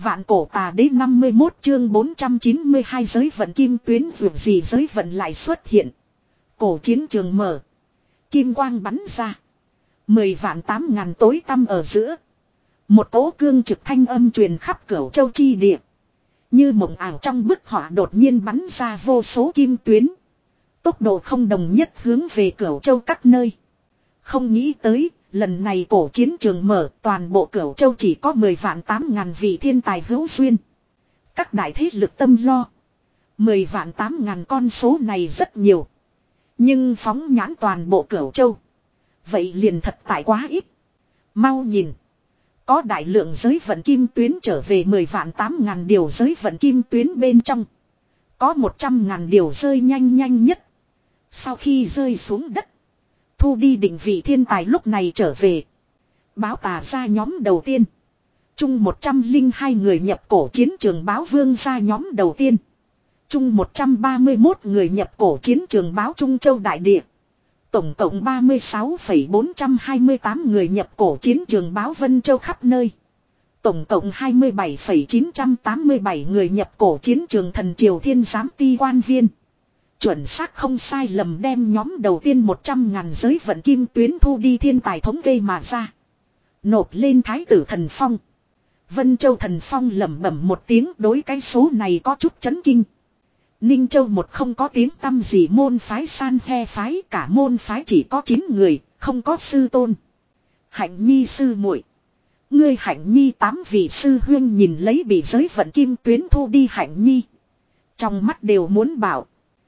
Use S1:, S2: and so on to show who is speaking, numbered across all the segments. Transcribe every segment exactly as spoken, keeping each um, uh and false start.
S1: Vạn cổ tà đế năm mươi mốt chương bốn trăm chín mươi hai giới vận kim tuyến vượt gì giới vận lại xuất hiện. Cổ chiến trường mở. Kim quang bắn ra. Mười vạn tám ngàn tối tăm ở giữa. Một cỗ cương trực thanh âm truyền khắp cửu châu chi địa. Như mộng ảo trong bức họa đột nhiên bắn ra vô số kim tuyến. Tốc độ không đồng nhất hướng về cửu châu các nơi. Không nghĩ tới, lần này cổ chiến trường mở toàn bộ cửu châu chỉ có mười vạn tám ngàn vị thiên tài hữu duyên. Các đại thế lực tâm lo. Mười vạn tám ngàn con số này rất nhiều. Nhưng phóng nhãn toàn bộ cửu châu. Vậy liền thật tại quá ít. Mau nhìn. Có đại lượng giới vận kim tuyến trở về mười vạn tám ngàn điều giới vận kim tuyến bên trong. Có một trăm ngàn điều rơi nhanh nhanh nhất. Sau khi rơi xuống đất. Thu đi định vị thiên tài lúc này trở về. Báo tà ra nhóm đầu tiên. Chung một trăm lẻ hai người nhập cổ chiến trường báo vương ra nhóm đầu tiên. Chung một trăm ba mươi mốt người nhập cổ chiến trường báo Trung Châu Đại Địa. Tổng cộng ba mươi sáu phẩy bốn trăm hai mươi tám người nhập cổ chiến trường báo Vân Châu khắp nơi. Tổng cộng hai mươi bảy phẩy chín trăm tám mươi bảy người nhập cổ chiến trường thần triều thiên giám ti quan viên. Chuẩn xác không sai lầm đem nhóm đầu tiên một trăm ngàn giới vận kim tuyến thu đi thiên tài thống kê mà ra. Nộp lên thái tử thần phong. Vân Châu thần phong lẩm bẩm một tiếng đối cái số này có chút chấn kinh. Ninh Châu một không có tiếng tăm gì môn phái san he phái cả môn phái chỉ có chín người, không có sư tôn. Hạnh Nhi sư muội, ngươi Hạnh Nhi tám vị sư huyên nhìn lấy bị giới vận kim tuyến thu đi Hạnh Nhi. Trong mắt đều muốn bảo.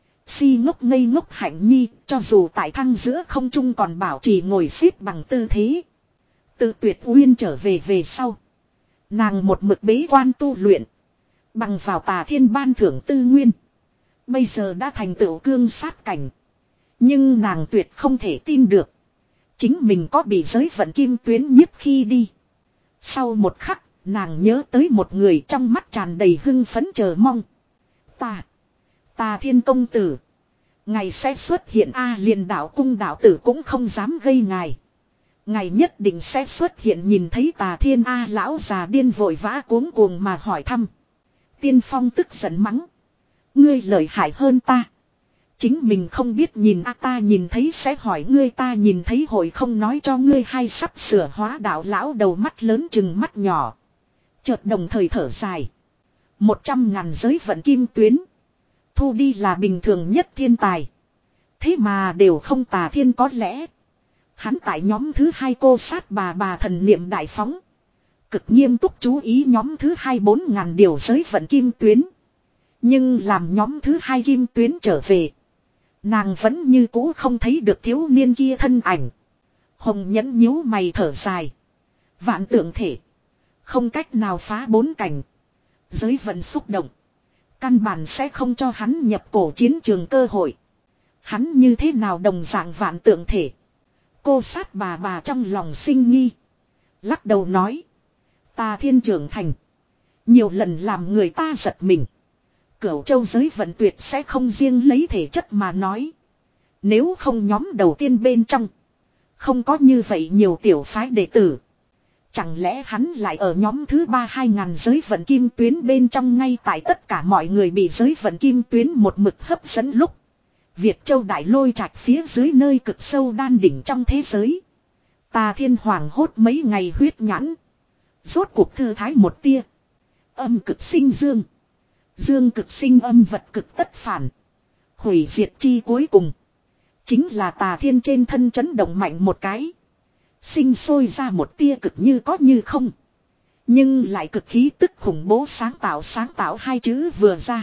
S1: Si ngốc ngây ngốc Hạnh Nhi cho dù tại thăng giữa không trung còn bảo trì ngồi xếp bằng tư thế. Tự tuyệt uyên trở về về sau. Nàng một mực bế quan tu luyện. Bằng vào tà thiên ban thưởng tư nguyên. Bây giờ đã thành tựu cương sát cảnh. Nhưng nàng tuyệt không thể tin được. Chính mình có bị giới vận kim tuyến nhiếp khi đi. Sau một khắc, nàng nhớ tới một người trong mắt tràn đầy hưng phấn chờ mong. Ta, ta thiên công tử. Ngài sẽ xuất hiện A liền đạo cung đạo tử cũng không dám gây ngài. Ngài nhất định sẽ xuất hiện nhìn thấy tà thiên A lão già điên vội vã cuống cuồng mà hỏi thăm. Tiên Phong tức giận mắng. Ngươi lợi hại hơn ta. Chính mình không biết nhìn a ta nhìn thấy sẽ hỏi ngươi ta nhìn thấy hội không nói cho ngươi hay sắp sửa hóa đạo lão đầu mắt lớn chừng mắt nhỏ. Chợt đồng thời thở dài. Một trăm ngàn giới vận kim tuyến. Thu đi là bình thường nhất thiên tài. Thế mà đều không tà thiên có lẽ. Hắn tại nhóm thứ hai cô sát bà bà thần niệm đại phóng. Cực nghiêm túc chú ý nhóm thứ hai bốn ngàn điều giới vận kim tuyến. Nhưng làm nhóm thứ hai kim tuyến trở về. Nàng vẫn như cũ không thấy được thiếu niên kia thân ảnh. Hồng nhẫn nhíu mày thở dài. Vạn tượng thể. Không cách nào phá bốn cảnh. Giới vận xúc động. Căn bản sẽ không cho hắn nhập cổ chiến trường cơ hội. Hắn như thế nào đồng dạng vạn tượng thể. Cô sát bà bà trong lòng sinh nghi. Lắc đầu nói. Ta thiên trưởng thành. Nhiều lần làm người ta giật mình. Cửu châu giới vận tuyệt sẽ không riêng lấy thể chất mà nói. Nếu không nhóm đầu tiên bên trong. Không có như vậy nhiều tiểu phái đệ tử. Chẳng lẽ hắn lại ở nhóm thứ ba hai ngàn giới vận kim tuyến bên trong ngay tại tất cả mọi người bị giới vận kim tuyến một mực hấp dẫn lúc. Việt châu đại lôi trạch phía dưới nơi cực sâu đan đỉnh trong thế giới. Tà thiên hoàng hốt mấy ngày huyết nhãn. Rốt cuộc thư thái một tia. Âm cực sinh dương. Dương cực sinh âm vật cực tất phản. Hủy diệt chi cuối cùng. Chính là tà thiên trên thân chấn động mạnh một cái. Sinh sôi ra một tia cực như có như không. Nhưng lại cực khí tức khủng bố sáng tạo sáng tạo hai chữ vừa ra.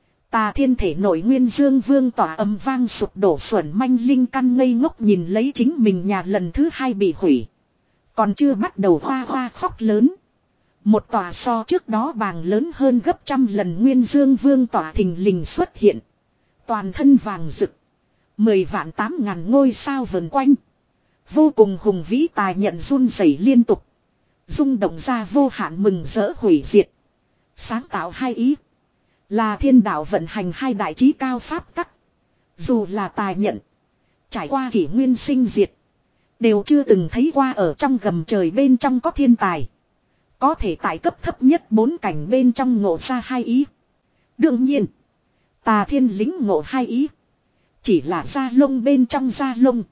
S1: Tà thiên thể nội nguyên dương vương tỏa âm vang sụp đổ xuẩn manh linh căn ngây ngốc nhìn lấy chính mình nhà lần thứ hai bị hủy. Còn chưa bắt đầu hoa hoa khóc lớn. Một tòa so trước đó bàng lớn hơn gấp trăm lần nguyên dương vương tỏa thình lình xuất hiện. Toàn thân vàng rực. Mười vạn tám ngàn ngôi sao vần quanh. Vô cùng hùng vĩ tài nhận run rẩy liên tục. Rung động ra vô hạn mừng rỡ hủy diệt. Sáng tạo hai ý. Là thiên đạo vận hành hai đại trí cao pháp tắc. Dù là tài nhận. Trải qua kỷ nguyên sinh diệt. Đều chưa từng thấy qua ở trong gầm trời bên trong có thiên tài. Có thể tại cấp thấp nhất bốn cảnh bên trong ngộ ra hai ý. Đương nhiên. Tà thiên lính ngộ hai ý. Chỉ là da lông bên trong da lông.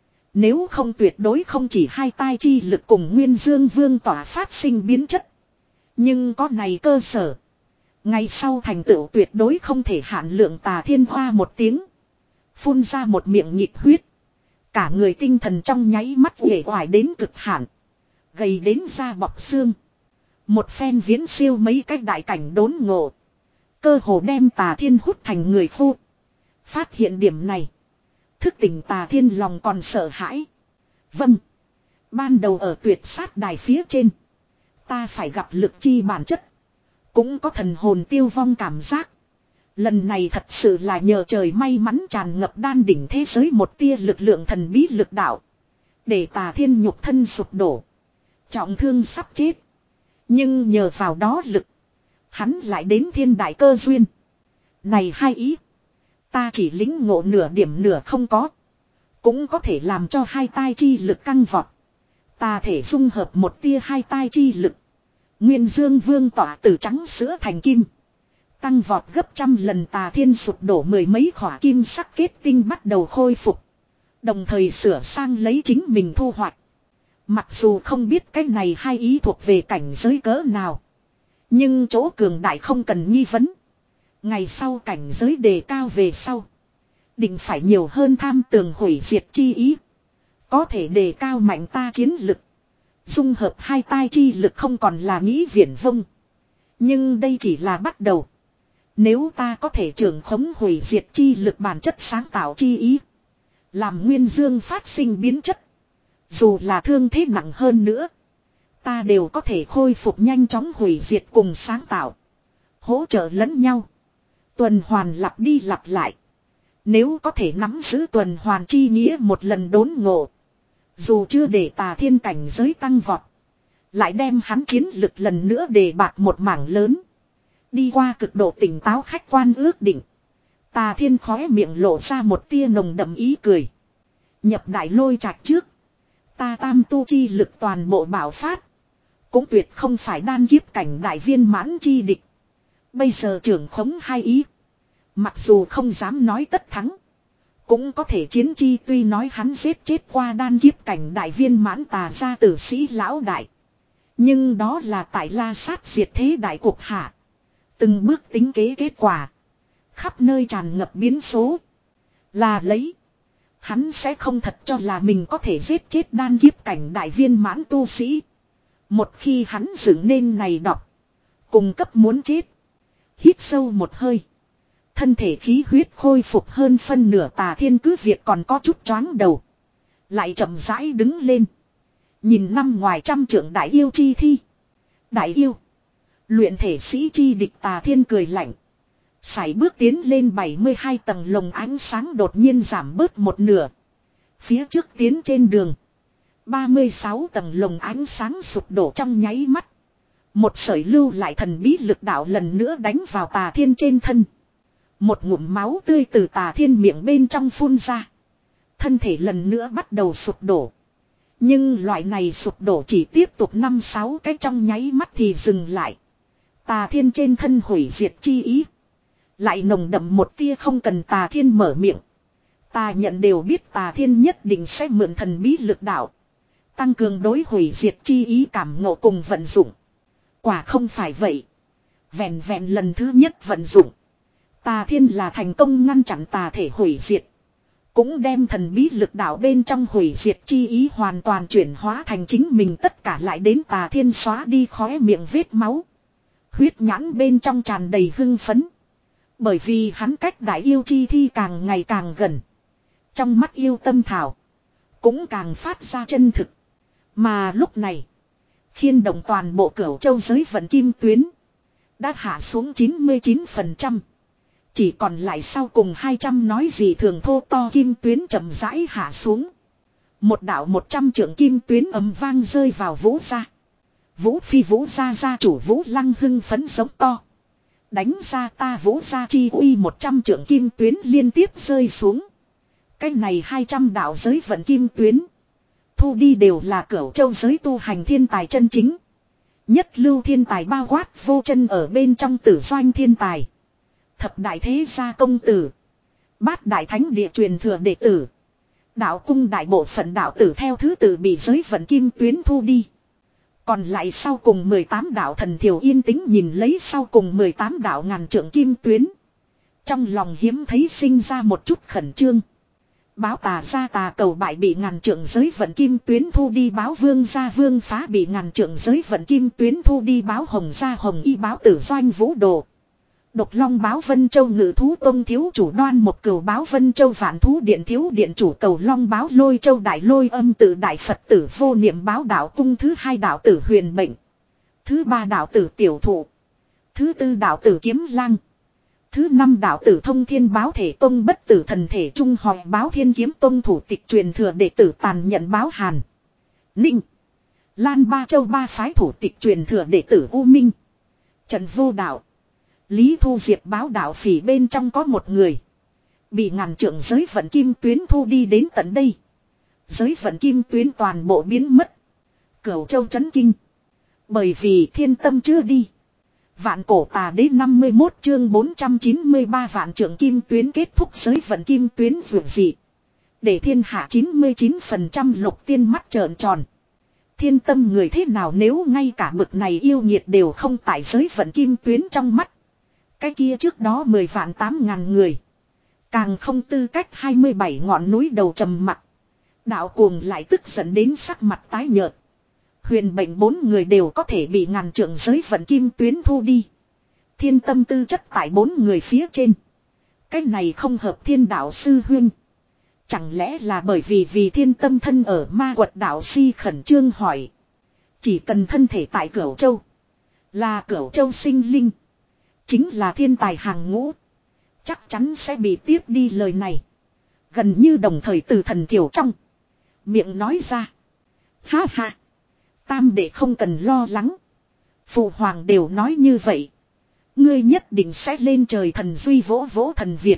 S1: Nếu không tuyệt đối không chỉ hai tai chi lực cùng nguyên dương vương tỏa phát sinh biến chất. Nhưng có này cơ sở. Ngày sau thành tựu tuyệt đối không thể hạn lượng tà thiên hoa một tiếng. Phun ra một miệng nhịp huyết. Cả người tinh thần trong nháy mắt uể oải đến cực hạn. Gầy đến da bọc xương. Một phen viễn siêu mấy cách đại cảnh đốn ngộ. Cơ hồ đem tà thiên hút thành người khô. Phát hiện điểm này. Thức tỉnh tà thiên lòng còn sợ hãi. Vâng. Ban đầu ở tuyệt sát đài phía trên. Ta phải gặp lực chi bản chất. Cũng có thần hồn tiêu vong cảm giác. Lần này thật sự là nhờ trời may mắn tràn ngập đan đỉnh thế giới một tia lực lượng thần bí lực đạo. Để tà thiên nhục thân sụp đổ. Trọng thương sắp chết. Nhưng nhờ vào đó lực. Hắn lại đến thiên đại cơ duyên. Này hai ý. Ta chỉ lính ngộ nửa điểm nửa không có. Cũng có thể làm cho hai tai chi lực căng vọt. Ta thể dung hợp một tia hai tai chi lực. Nguyên dương vương tỏa từ trắng sữa thành kim. Tăng vọt gấp trăm lần tà thiên sụp đổ mười mấy khỏa kim sắc kết tinh bắt đầu khôi phục. Đồng thời sửa sang lấy chính mình thu hoạch. Mặc dù không biết cái này hai ý thuộc về cảnh giới cỡ nào. Nhưng chỗ cường đại không cần nghi vấn. Ngày sau cảnh giới đề cao về sau. Định phải nhiều hơn tham tường hủy diệt chi ý. Có thể đề cao mạnh ta chiến lực. Dung hợp hai tai chi lực không còn là nghĩ viển vông. Nhưng đây chỉ là bắt đầu. Nếu ta có thể trưởng khống hủy diệt chi lực bản chất sáng tạo chi ý. Làm nguyên dương phát sinh biến chất. Dù là thương thế nặng hơn nữa. Ta đều có thể khôi phục nhanh chóng hủy diệt cùng sáng tạo. Hỗ trợ lẫn nhau. Tuần hoàn lặp đi lặp lại. Nếu có thể nắm giữ tuần hoàn chi nghĩa một lần đốn ngộ. Dù chưa để tà thiên cảnh giới tăng vọt. Lại đem hắn chiến lực lần nữa đề bạt một mảng lớn. Đi qua cực độ tỉnh táo khách quan ước định. Tà thiên khóe miệng lộ ra một tia nồng đậm ý cười. Nhập đại lôi trạch trước. Ta tam tu chi lực toàn bộ bảo phát. Cũng tuyệt không phải đan kiếp cảnh đại viên mãn chi địch. Bây giờ trưởng khống hai ý. Mặc dù không dám nói tất thắng. Cũng có thể chiến chi tuy nói hắn giết chết qua đan kiếp cảnh đại viên mãn tà gia tử sĩ lão đại. Nhưng đó là tại la sát diệt thế đại cuộc hạ. Từng bước tính kế kết quả. Khắp nơi tràn ngập biến số. Là lấy. Hắn sẽ không thật cho là mình có thể giết chết đan kiếp cảnh đại viên mãn tu sĩ. Một khi hắn dựng nên này đọc. Cùng cấp muốn chết. Hít sâu một hơi. Thân thể khí huyết khôi phục hơn phân nửa tà thiên cứ việc còn có chút choáng đầu. Lại chậm rãi đứng lên. Nhìn năm ngoài trăm trưởng đại yêu chi thi. Đại yêu. Luyện thể sĩ chi địch tà thiên cười lạnh. Sải bước tiến lên bảy mươi hai tầng lồng ánh sáng đột nhiên giảm bớt một nửa. Phía trước tiến trên đường. ba mươi sáu tầng lồng ánh sáng sụp đổ trong nháy mắt. Một sợi lưu lại thần bí lực đạo lần nữa đánh vào tà thiên trên thân. Một ngụm máu tươi từ tà thiên miệng bên trong phun ra. Thân thể lần nữa bắt đầu sụp đổ. Nhưng loại này sụp đổ chỉ tiếp tục năm sáu cái trong nháy mắt thì dừng lại. Tà thiên trên thân hủy diệt chi ý. Lại nồng đậm một tia không cần tà thiên mở miệng. Ta nhận đều biết tà thiên nhất định sẽ mượn thần bí lực đạo. Tăng cường đối hủy diệt chi ý cảm ngộ cùng vận dụng. Quả không phải vậy. Vẹn vẹn lần thứ nhất vận dụng. Tà thiên là thành công ngăn chặn tà thể hủy diệt. Cũng đem thần bí lực đạo bên trong hủy diệt chi ý hoàn toàn chuyển hóa thành chính mình tất cả lại đến tà thiên xóa đi khóe miệng vết máu. Huyết nhãn bên trong tràn đầy hưng phấn. Bởi vì hắn cách đại yêu chi thi càng ngày càng gần. Trong mắt yêu tâm thảo. Cũng càng phát ra chân thực. Mà lúc này. Khiên động toàn bộ cửu châu giới vận kim tuyến. Đã hạ xuống chín mươi chín phần trăm. Chỉ còn lại sau cùng hai trăm nói gì thường thô to kim tuyến chậm rãi hạ xuống. Một đạo một trăm trượng kim tuyến ầm vang rơi vào Vũ gia. Vũ phi Vũ gia gia chủ Vũ Lăng hưng phấn giống to. Đánh ra ta Vũ gia chi uy một trăm trượng kim tuyến liên tiếp rơi xuống. Cái này hai trăm đạo giới vận kim tuyến. Thu đi đều là cửu châu giới tu hành thiên tài chân chính. Nhất lưu thiên tài bao quát vô chân ở bên trong tử doanh thiên tài. Thập đại thế gia công tử. Bát đại thánh địa truyền thừa đệ tử. Đạo cung đại bộ phận đạo tử theo thứ tự bị giới vận kim tuyến thu đi. Còn lại sau cùng mười tám đạo thần thiểu yên tĩnh nhìn lấy sau cùng mười tám đạo ngàn trượng kim tuyến. Trong lòng hiếm thấy sinh ra một chút khẩn trương. Báo tà gia tà cầu bại bị ngàn trượng giới vận kim tuyến thu đi, báo vương gia vương phá bị ngàn trượng giới vận kim tuyến thu đi, báo hồng gia hồng y, báo tử doanh vũ đồ. Độc long báo Vân Châu ngự thú tông thiếu chủ Đoan một cửu, báo Vân Châu vạn thú điện thiếu điện chủ cầu long, báo Lôi Châu đại lôi âm tự đại Phật tử vô niệm, báo đạo cung thứ hai đạo tử huyền mệnh. Thứ ba đạo tử tiểu thụ. Thứ tư đạo tử kiếm lang. Thứ năm đạo tử thông thiên, báo thể tông bất tử thần thể trung hỏi, báo thiên kiếm tông thủ tịch truyền thừa đệ tử tàn nhận, báo Hàn, Ninh, Lan ba châu ba phái thủ tịch truyền thừa đệ tử U Minh, Trần Vô Đạo, Lý Thu Diệp, báo đạo phỉ bên trong có một người bị ngàn trượng giới vận kim tuyến thu đi. Đến tận đây giới vận kim tuyến toàn bộ biến mất. Cửu Châu chấn kinh. Bởi vì thiên tâm chưa đi. Vạn cổ tà đế năm mươi mốt chương bốn trăm chín mươi ba vạn trượng kim tuyến kết thúc giới vận kim tuyến vượt dị. Để thiên hạ chín mươi chín phần trăm lục tiên mắt trợn tròn. Thiên tâm người thế nào nếu ngay cả bực này yêu nghiệt đều không tại giới vận kim tuyến trong mắt. Cái kia trước đó mười vạn tám ngàn người. Càng không tư cách hai mươi bảy ngọn núi đầu trầm mặt. Đạo cuồng lại tức giận đến sắc mặt tái nhợt. Huyền bệnh bốn người đều có thể bị ngàn trượng giới vận kim tuyến thu đi. Thiên tâm tư chất tại bốn người phía trên. Cái này không hợp thiên đạo sư huynh. Chẳng lẽ là bởi vì vì thiên tâm thân ở ma quật đạo si khẩn trương hỏi. Chỉ cần thân thể tại Cửu Châu. Là Cửu Châu sinh linh. Chính là thiên tài hàng ngũ. Chắc chắn sẽ bị tiếp đi lời này. Gần như đồng thời từ thần thiểu trong miệng nói ra. Ha ha. Tam đệ không cần lo lắng. Phụ hoàng đều nói như vậy. Ngươi nhất định sẽ lên trời. Thần duy vỗ vỗ thần Việt.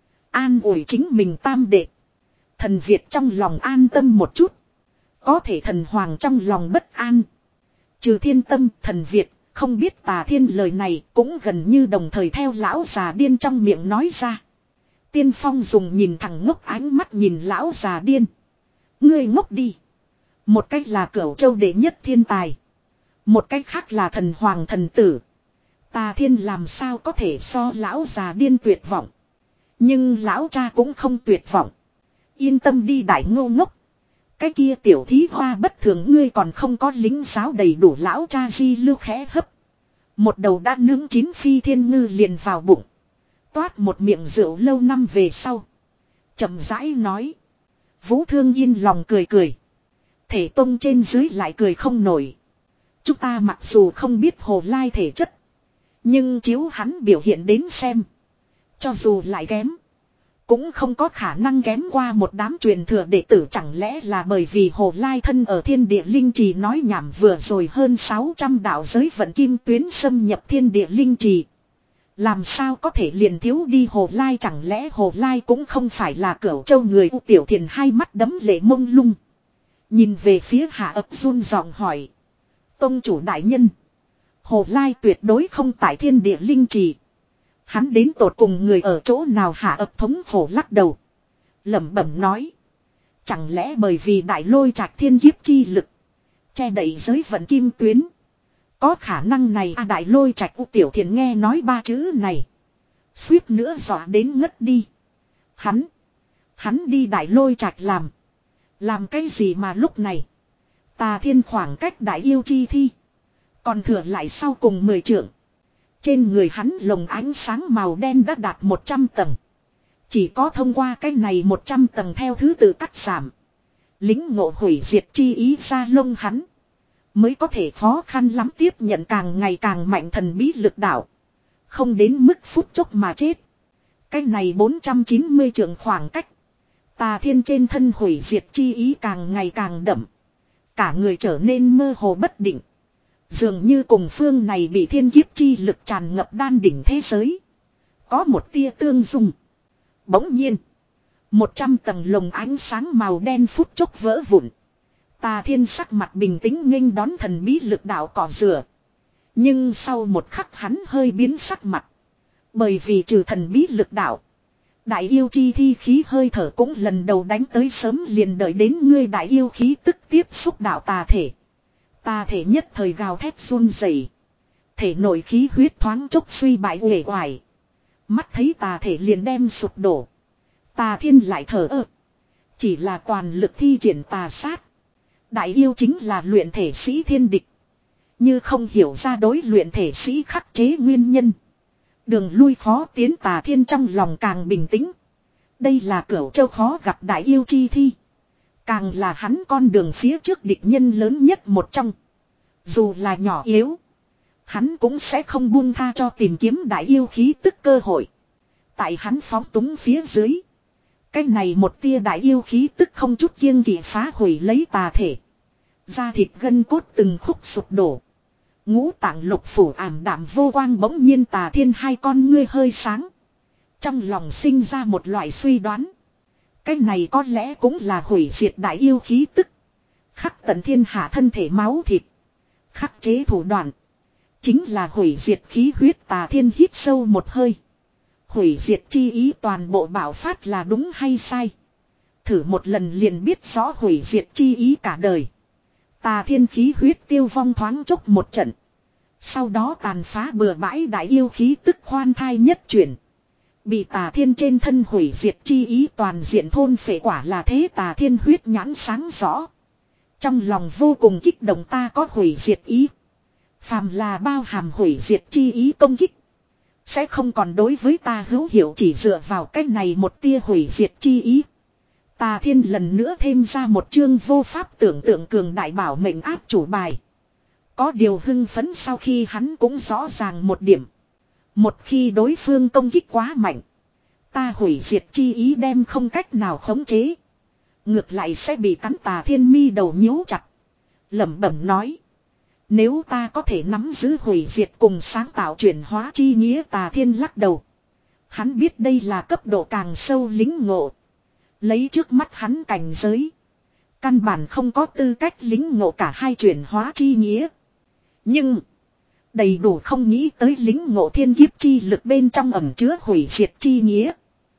S1: An ủi chính mình tam đệ. Thần Việt trong lòng an tâm một chút. Có thể thần hoàng trong lòng bất an. Trừ thiên tâm, thần Việt, không biết tà thiên lời này cũng gần như đồng thời theo lão già điên trong miệng nói ra. Tiên Phong dùng nhìn thẳng ngốc ánh mắt nhìn lão già điên. Ngươi ngốc đi. Một cách là Cửu Châu đệ nhất thiên tài. Một cách khác là thần hoàng thần tử. Tà thiên làm sao có thể so lão già điên tuyệt vọng. Nhưng lão cha cũng không tuyệt vọng. Yên tâm đi đại ngô ngốc. Cái kia tiểu thí hoa bất thường ngươi còn không có lính giáo đầy đủ, lão cha di lưu khẽ hấp. Một đầu đã nướng chín phi thiên ngư liền vào bụng. Toát một miệng rượu lâu năm về sau. Chậm rãi nói. Vũ Thương Yên lòng cười cười. Thể tông trên dưới lại cười không nổi. Chúng ta mặc dù không biết Hồ Lai thể chất. Nhưng chiếu hắn biểu hiện đến xem. Cho dù lại kém. Cũng không có khả năng kém qua một đám truyền thừa đệ tử. Chẳng lẽ là bởi vì Hồ Lai thân ở thiên địa linh trì nói nhảm vừa rồi hơn sáu trăm đạo giới vận kim tuyến xâm nhập thiên địa linh trì. Làm sao có thể liền thiếu đi Hồ Lai, chẳng lẽ Hồ Lai cũng không phải là Cửu Châu người. U Tiểu Thiền hai mắt đấm lệ mông lung. Nhìn về phía Hạ Ấp run giọng hỏi. Tông chủ đại nhân. Hồ Lai tuyệt đối không tại thiên địa linh trì. Hắn đến tột cùng người ở chỗ nào? Hạ Ấp thống khổ lắc đầu. Lẩm bẩm nói. Chẳng lẽ bởi vì đại lôi trạch thiên kiếp chi lực. Che đậy giới vận kim tuyến. Có khả năng này à, đại lôi trạch. U Tiểu Thiền nghe nói ba chữ này. Suýt nữa dọa đến ngất đi. Hắn. Hắn đi đại lôi trạch làm. Làm cái gì mà lúc này. Tà thiên khoảng cách đại yêu chi thi. Còn thừa lại sau cùng mười trượng. Trên người hắn lồng ánh sáng màu đen đã đạt một trăm tầng. Chỉ có thông qua cái này một trăm tầng theo thứ tự cắt giảm. Lính ngộ hủy diệt chi ý ra lông hắn. Mới có thể khó khăn lắm tiếp nhận càng ngày càng mạnh thần bí lực đạo. Không đến mức phút chốc mà chết. Cái này bốn trăm chín mươi trượng khoảng cách. Tà thiên trên thân hủy diệt chi ý càng ngày càng đậm. Cả người trở nên mơ hồ bất định. Dường như cùng phương này bị thiên kiếp chi lực tràn ngập đan đỉnh thế giới. Có một tia tương dung. Bỗng nhiên. Một trăm tầng lồng ánh sáng màu đen phút chốc vỡ vụn. Tà thiên sắc mặt bình tĩnh nghênh đón thần bí lực đạo cỏ rửa. Nhưng sau một khắc hắn hơi biến sắc mặt. Bởi vì trừ thần bí lực đạo. Đại yêu chi thi khí hơi thở cũng lần đầu đánh tới sớm liền đợi đến ngươi đại yêu khí tức tiếp xúc đạo tà thể. Tà thể nhất thời gào thét run rẩy, thể nội khí huyết thoáng chốc suy bại uể oải. Mắt thấy tà thể liền đem sụp đổ. Tà thiên lại thở ơ. Chỉ là toàn lực thi triển tà sát. Đại yêu chính là luyện thể sĩ thiên địch. Như không hiểu ra đối luyện thể sĩ khắc chế nguyên nhân. Đường lui khó tiến tà thiên trong lòng càng bình tĩnh. Đây là cửu châu khó gặp đại yêu chi thi. Càng là hắn con đường phía trước địch nhân lớn nhất một trong. Dù là nhỏ yếu. Hắn cũng sẽ không buông tha cho tìm kiếm đại yêu khí tức cơ hội. Tại hắn phóng túng phía dưới. Cái này một tia đại yêu khí tức không chút kiêng kỵ phá hủy lấy tà thể. Da thịt gân cốt từng khúc sụp đổ. Ngũ tạng lục phủ ảm đạm vô quang bỗng nhiên tà thiên hai con ngươi hơi sáng. Trong lòng sinh ra một loại suy đoán. Cái này có lẽ cũng là hủy diệt đại yêu khí tức. Khắc tận thiên hạ thân thể máu thịt. Khắc chế thủ đoạn. Chính là hủy diệt khí huyết tà thiên hít sâu một hơi. Hủy diệt chi ý toàn bộ bảo phát là đúng hay sai. Thử một lần liền biết rõ hủy diệt chi ý cả đời. Tà thiên khí huyết tiêu vong thoáng chốc một trận. Sau đó tàn phá bừa bãi đại yêu khí tức khoan thai nhất chuyển. Bị tà thiên trên thân hủy diệt chi ý toàn diện thôn phệ quả là thế tà thiên huyết nhãn sáng rõ. Trong lòng vô cùng kích động ta có hủy diệt ý. Phàm là bao hàm hủy diệt chi ý công kích. Sẽ không còn đối với ta hữu hiệu chỉ dựa vào cách này một tia hủy diệt chi ý. Tà thiên lần nữa thêm ra một chương vô pháp tưởng tượng cường đại bảo mệnh áp chủ bài. Có điều hưng phấn sau khi hắn cũng rõ ràng một điểm. Một khi đối phương công kích quá mạnh. Ta hủy diệt chi ý đem không cách nào khống chế. Ngược lại sẽ bị cắn tà thiên mi đầu nhíu chặt. Lẩm bẩm nói. Nếu ta có thể nắm giữ hủy diệt cùng sáng tạo chuyển hóa chi nghĩa tà thiên lắc đầu. Hắn biết đây là cấp độ càng sâu lính ngộ. Lấy trước mắt hắn cảnh giới. Căn bản không có tư cách lính ngộ cả hai chuyển hóa chi nghĩa. Nhưng. Đầy đủ không nghĩ tới lính ngộ thiên kiếp chi lực bên trong ẩm chứa hủy diệt chi nghĩa.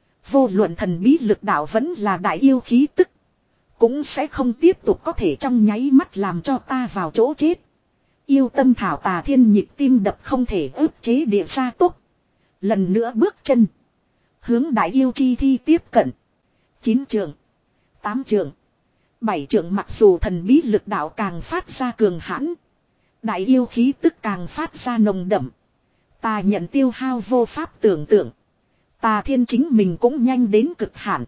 S1: Vô luận thần bí lực đạo vẫn là đại yêu khí tức. Cũng sẽ không tiếp tục có thể trong nháy mắt làm cho ta vào chỗ chết. Yêu tâm thảo tà thiên nhịp tim đập không thể ức chế địa ra tốc. Lần nữa bước chân. Hướng đại yêu chi thi tiếp cận. Chín trường. Tám trường. Bảy trường mặc dù thần bí lực đạo càng phát ra cường hãn. Đại yêu khí tức càng phát ra nồng đậm. Ta nhận tiêu hao vô pháp tưởng tượng. Tà thiên chính mình cũng nhanh đến cực hạn.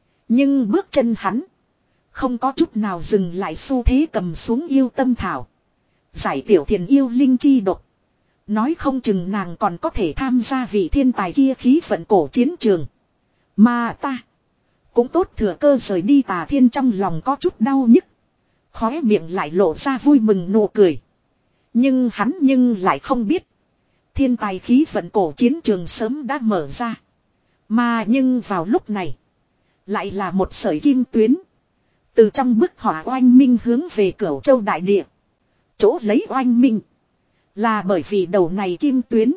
S1: Nhưng bước chân hắn. Không có chút nào dừng lại xu thế cầm xuống yêu tâm thảo. Giải tiểu thiền yêu linh chi độc. Nói không chừng nàng còn có thể tham gia vị thiên tài kia khí vận cổ chiến trường. Mà ta. Cũng tốt thừa cơ rời đi tà thiên trong lòng có chút đau nhức. Khóe miệng lại lộ ra vui mừng nụ cười. Nhưng hắn nhưng lại không biết. Thiên tài khí vận cổ chiến trường sớm đã mở ra. Mà nhưng vào lúc này. Lại là một sợi kim tuyến. Từ trong bức họa oanh minh hướng về Cửu Châu đại địa. Chỗ lấy oanh minh. Là bởi vì đầu này kim tuyến.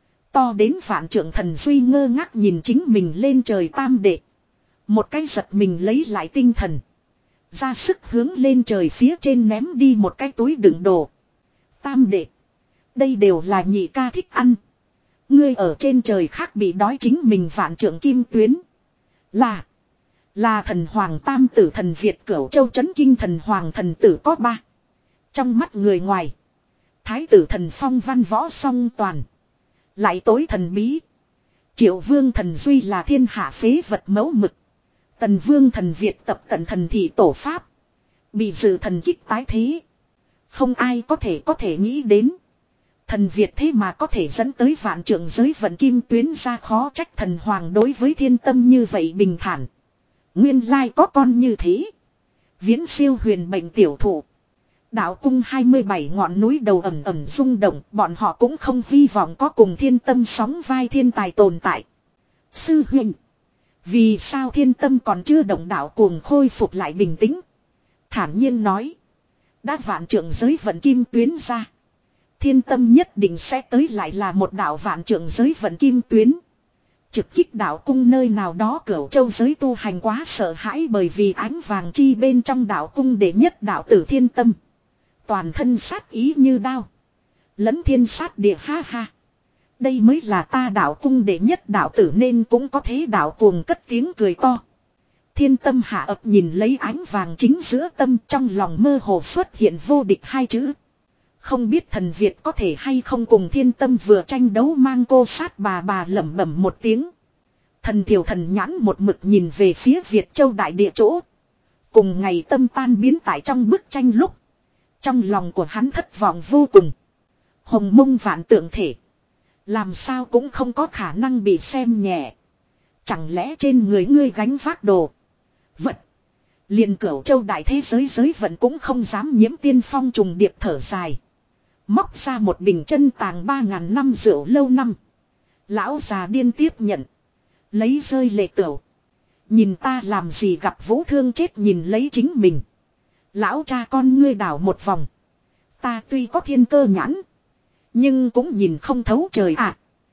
S1: To đến vạn trượng thần duy ngơ ngác nhìn chính mình lên trời tam đệ. Một cái giật mình lấy lại tinh thần. Ra sức hướng lên trời phía trên ném đi một cái túi đựng đồ. Tam đệ. Đây đều là nhị ca thích ăn. Ngươi ở trên trời khác bị đói chính mình vạn trượng kim tuyến. Là. Là thần hoàng tam tử thần Việt Cửu Châu chấn kinh thần hoàng thần tử có ba. Trong mắt người ngoài. Thái tử thần phong văn võ song toàn. Lại tối thần bí. Triệu vương thần duy là thiên hạ phế vật mẫu mực. Tần vương thần Việt tập tận thần thị tổ pháp. Bị dự thần kích tái thế. Không ai có thể có thể nghĩ đến. Thần Việt thế mà có thể dẫn tới vạn trượng giới vận kim tuyến ra khó trách thần hoàng đối với thiên tâm như vậy bình thản. Nguyên lai có con như thế. Viễn siêu huyền bệnh tiểu thụ. Đạo cung hai mươi bảy ngọn núi đầu ẩm ẩm rung động. Bọn họ cũng không hy vọng có cùng thiên tâm sóng vai thiên tài tồn tại. Sư huynh. Vì sao thiên tâm còn chưa động đạo cuồng khôi phục lại bình tĩnh. Thản nhiên nói. Đã vạn trượng giới vận kim tuyến ra. Thiên tâm nhất định sẽ tới lại là một đạo vạn trượng giới vận kim tuyến. Trực kích đạo cung nơi nào đó Cửu Châu giới tu hành quá sợ hãi bởi vì ánh vàng chi bên trong đạo cung đệ nhất đạo tử thiên tâm. Toàn thân sát ý như đao. Lẫn thiên sát địa ha ha. Đây mới là ta đạo cung đệ nhất đạo tử nên cũng có thế đạo cuồng cất tiếng cười to. Thiên tâm hạ ập nhìn lấy ánh vàng chính giữa tâm trong lòng mơ hồ xuất hiện vô địch hai chữ. Không biết thần Việt có thể hay không cùng thiên tâm vừa tranh đấu mang cô sát bà bà lẩm bẩm một tiếng. Thần thiểu thần nhãn một mực nhìn về phía Việt Châu đại địa chỗ. Cùng ngày tâm tan biến tại trong bức tranh lúc. Trong lòng của hắn thất vọng vô cùng. Hồng mông vạn tượng thể. Làm sao cũng không có khả năng bị xem nhẹ. Chẳng lẽ trên người ngươi gánh vác đồ. Vật. Liền Cửu Châu đại thế giới giới vận cũng không dám nhiễm tiên phong trùng điệp thở dài. Móc ra một bình chân tàng ba ngàn năm rượu lâu năm. Lão già điên tiếp nhận. Lấy rơi lệ tửu. Nhìn ta làm gì gặp vũ thương chết nhìn lấy chính mình. Lão cha con ngươi đảo một vòng. Ta tuy có thiên cơ nhãn. Nhưng cũng nhìn không thấu trời ạ. À.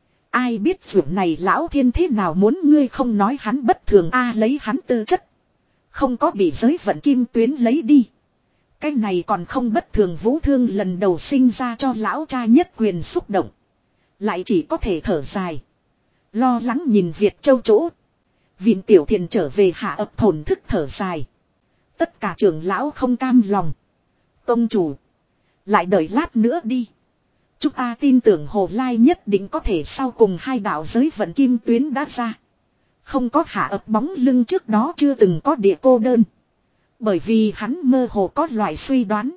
S1: Ai biết việc này lão thiên thế nào muốn ngươi không nói hắn bất thường a à, lấy hắn tư chất. Không có bị giới vận kim tuyến lấy đi. Cái này còn không bất thường vũ thương lần đầu sinh ra cho lão cha nhất quyền xúc động. Lại chỉ có thể thở dài. Lo lắng nhìn Việt Châu chỗ. Viện tiểu thiền trở về hạ ập thổn thức thở dài. Tất cả trưởng lão không cam lòng. Tông chủ. Lại đợi lát nữa đi. Chúng ta tin tưởng Hồ Lai nhất định có thể sau cùng hai đạo giới vận kim tuyến đã ra. Không có hạ ập bóng lưng trước đó chưa từng có địa cô đơn. Bởi vì hắn mơ hồ có loại suy đoán.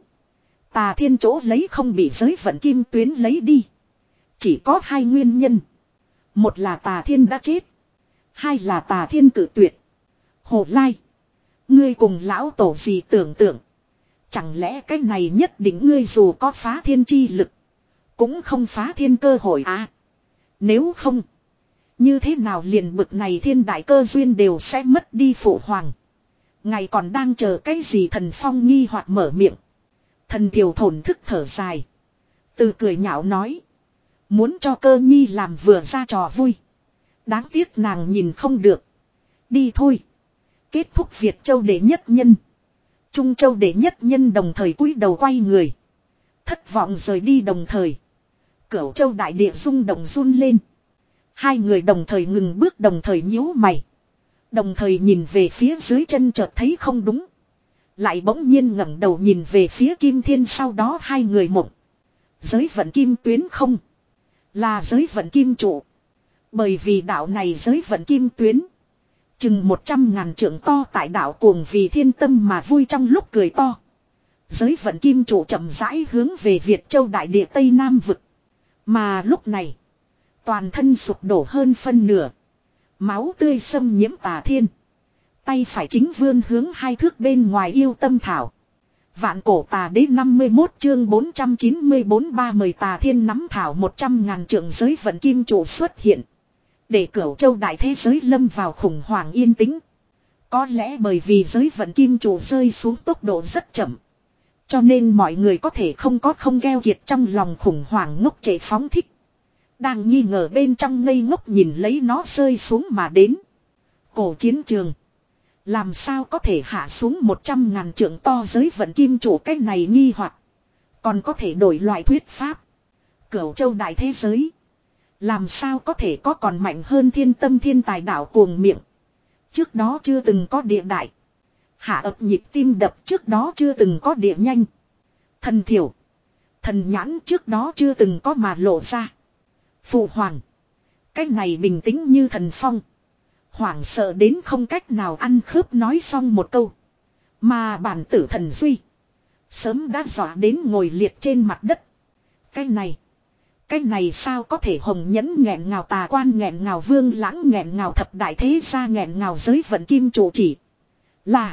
S1: Tà thiên chỗ lấy không bị giới vận kim tuyến lấy đi. Chỉ có hai nguyên nhân. Một là tà thiên đã chết. Hai là tà thiên cử tuyệt. Hồ Lai. Ngươi cùng lão tổ gì tưởng tượng. Chẳng lẽ cái này nhất định ngươi dù có phá thiên chi lực. Cũng không phá thiên cơ hội à. Nếu không. Như thế nào liền bực này thiên đại cơ duyên đều sẽ mất đi phụ hoàng. Ngài còn đang chờ cái gì thần phong nghi hoặc mở miệng. Thần thiểu thổn thức thở dài. Từ cười nhạo nói. Muốn cho cơ nhi làm vừa ra trò vui. Đáng tiếc nàng nhìn không được. Đi thôi. Kết thúc Việt Châu đệ nhất nhân. Trung Châu đệ nhất nhân đồng thời cúi đầu quay người. Thất vọng rời đi đồng thời. Cửu Châu đại địa rung động run lên. Hai người đồng thời ngừng bước đồng thời nhíu mày. Đồng thời nhìn về phía dưới chân chợt thấy không đúng. Lại bỗng nhiên ngẩng đầu nhìn về phía Kim Thiên sau đó hai người mộng. Giới vận kim tuyến không. Là giới vận kim trụ. Bởi vì đạo này giới vận kim tuyến. Chừng một trăm ngàn trượng to tại đạo cuồng vì thiên tâm mà vui trong lúc cười to. Giới vận kim trụ chậm rãi hướng về Việt Châu đại địa Tây Nam vực. Mà lúc này. Toàn thân sụp đổ hơn phân nửa. Máu tươi xâm nhiễm tà thiên. Tay phải chính vươn hướng hai thước bên ngoài yêu tâm thảo. Vạn cổ tà đế năm mươi mốt chương bốn trăm chín mươi bốn ba mời tà thiên nắm thảo một trăm ngàn trượng giới vận kim trụ xuất hiện. Để Cửu Châu đại thế giới lâm vào khủng hoảng yên tĩnh. Có lẽ bởi vì giới vận kim trụ rơi xuống tốc độ rất chậm. Cho nên mọi người có thể không có không gheo kiệt trong lòng khủng hoảng ngốc trệ phóng thích. Đang nghi ngờ bên trong ngây ngốc nhìn lấy nó rơi xuống mà đến. Cổ chiến trường. Làm sao có thể hạ xuống một trăm ngàn trượng to giới vận kim trụ cái này nghi hoặc. Còn có thể đổi loại thuyết pháp. Cửu Châu đại thế giới. Làm sao có thể có còn mạnh hơn thiên tâm thiên tài đảo cuồng miệng. Trước đó chưa từng có địa đại. Hạ ập nhịp tim đập trước đó chưa từng có địa nhanh. Thần thiểu. Thần nhãn trước đó chưa từng có mà lộ ra. Phụ hoàng. Cái này bình tĩnh như thần phong. Hoảng sợ đến không cách nào ăn khớp nói xong một câu. Mà bản tử thần duy. Sớm đã dọa đến ngồi liệt trên mặt đất. Cái này. Cái này sao có thể hồng nhẫn nghẹn ngào tà quan nghẹn ngào vương lãng nghẹn ngào thập đại thế gia nghẹn ngào giới vận kim trụ chỉ. Là.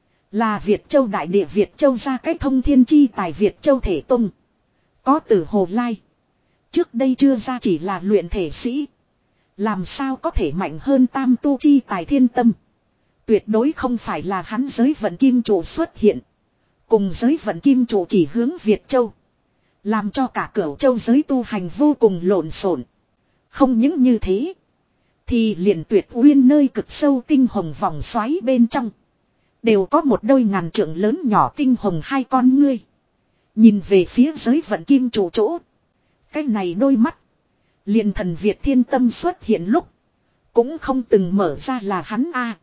S1: Là Việt Châu đại địa Việt Châu ra cái thông thiên chi tài Việt Châu thể tung. Có từ Hồ Lai. Trước đây chưa ra chỉ là luyện thể sĩ. Làm sao có thể mạnh hơn tam tu chi tài thiên tâm. Tuyệt đối không phải là hắn giới vận kim trụ xuất hiện. Cùng giới vận kim trụ chỉ hướng Việt Châu. Làm cho cả Cửu Châu giới tu hành vô cùng lộn xộn. Không những như thế. Thì liền Tuyệt Uyên nơi cực sâu tinh hồng vòng xoáy bên trong. Đều có một đôi ngàn trượng lớn nhỏ tinh hồng hai con ngươi. Nhìn về phía giới vận kim trụ chỗ. Cái này đôi mắt. Liền thần Việt thiên tâm xuất hiện lúc. Cũng không từng mở ra là hắn a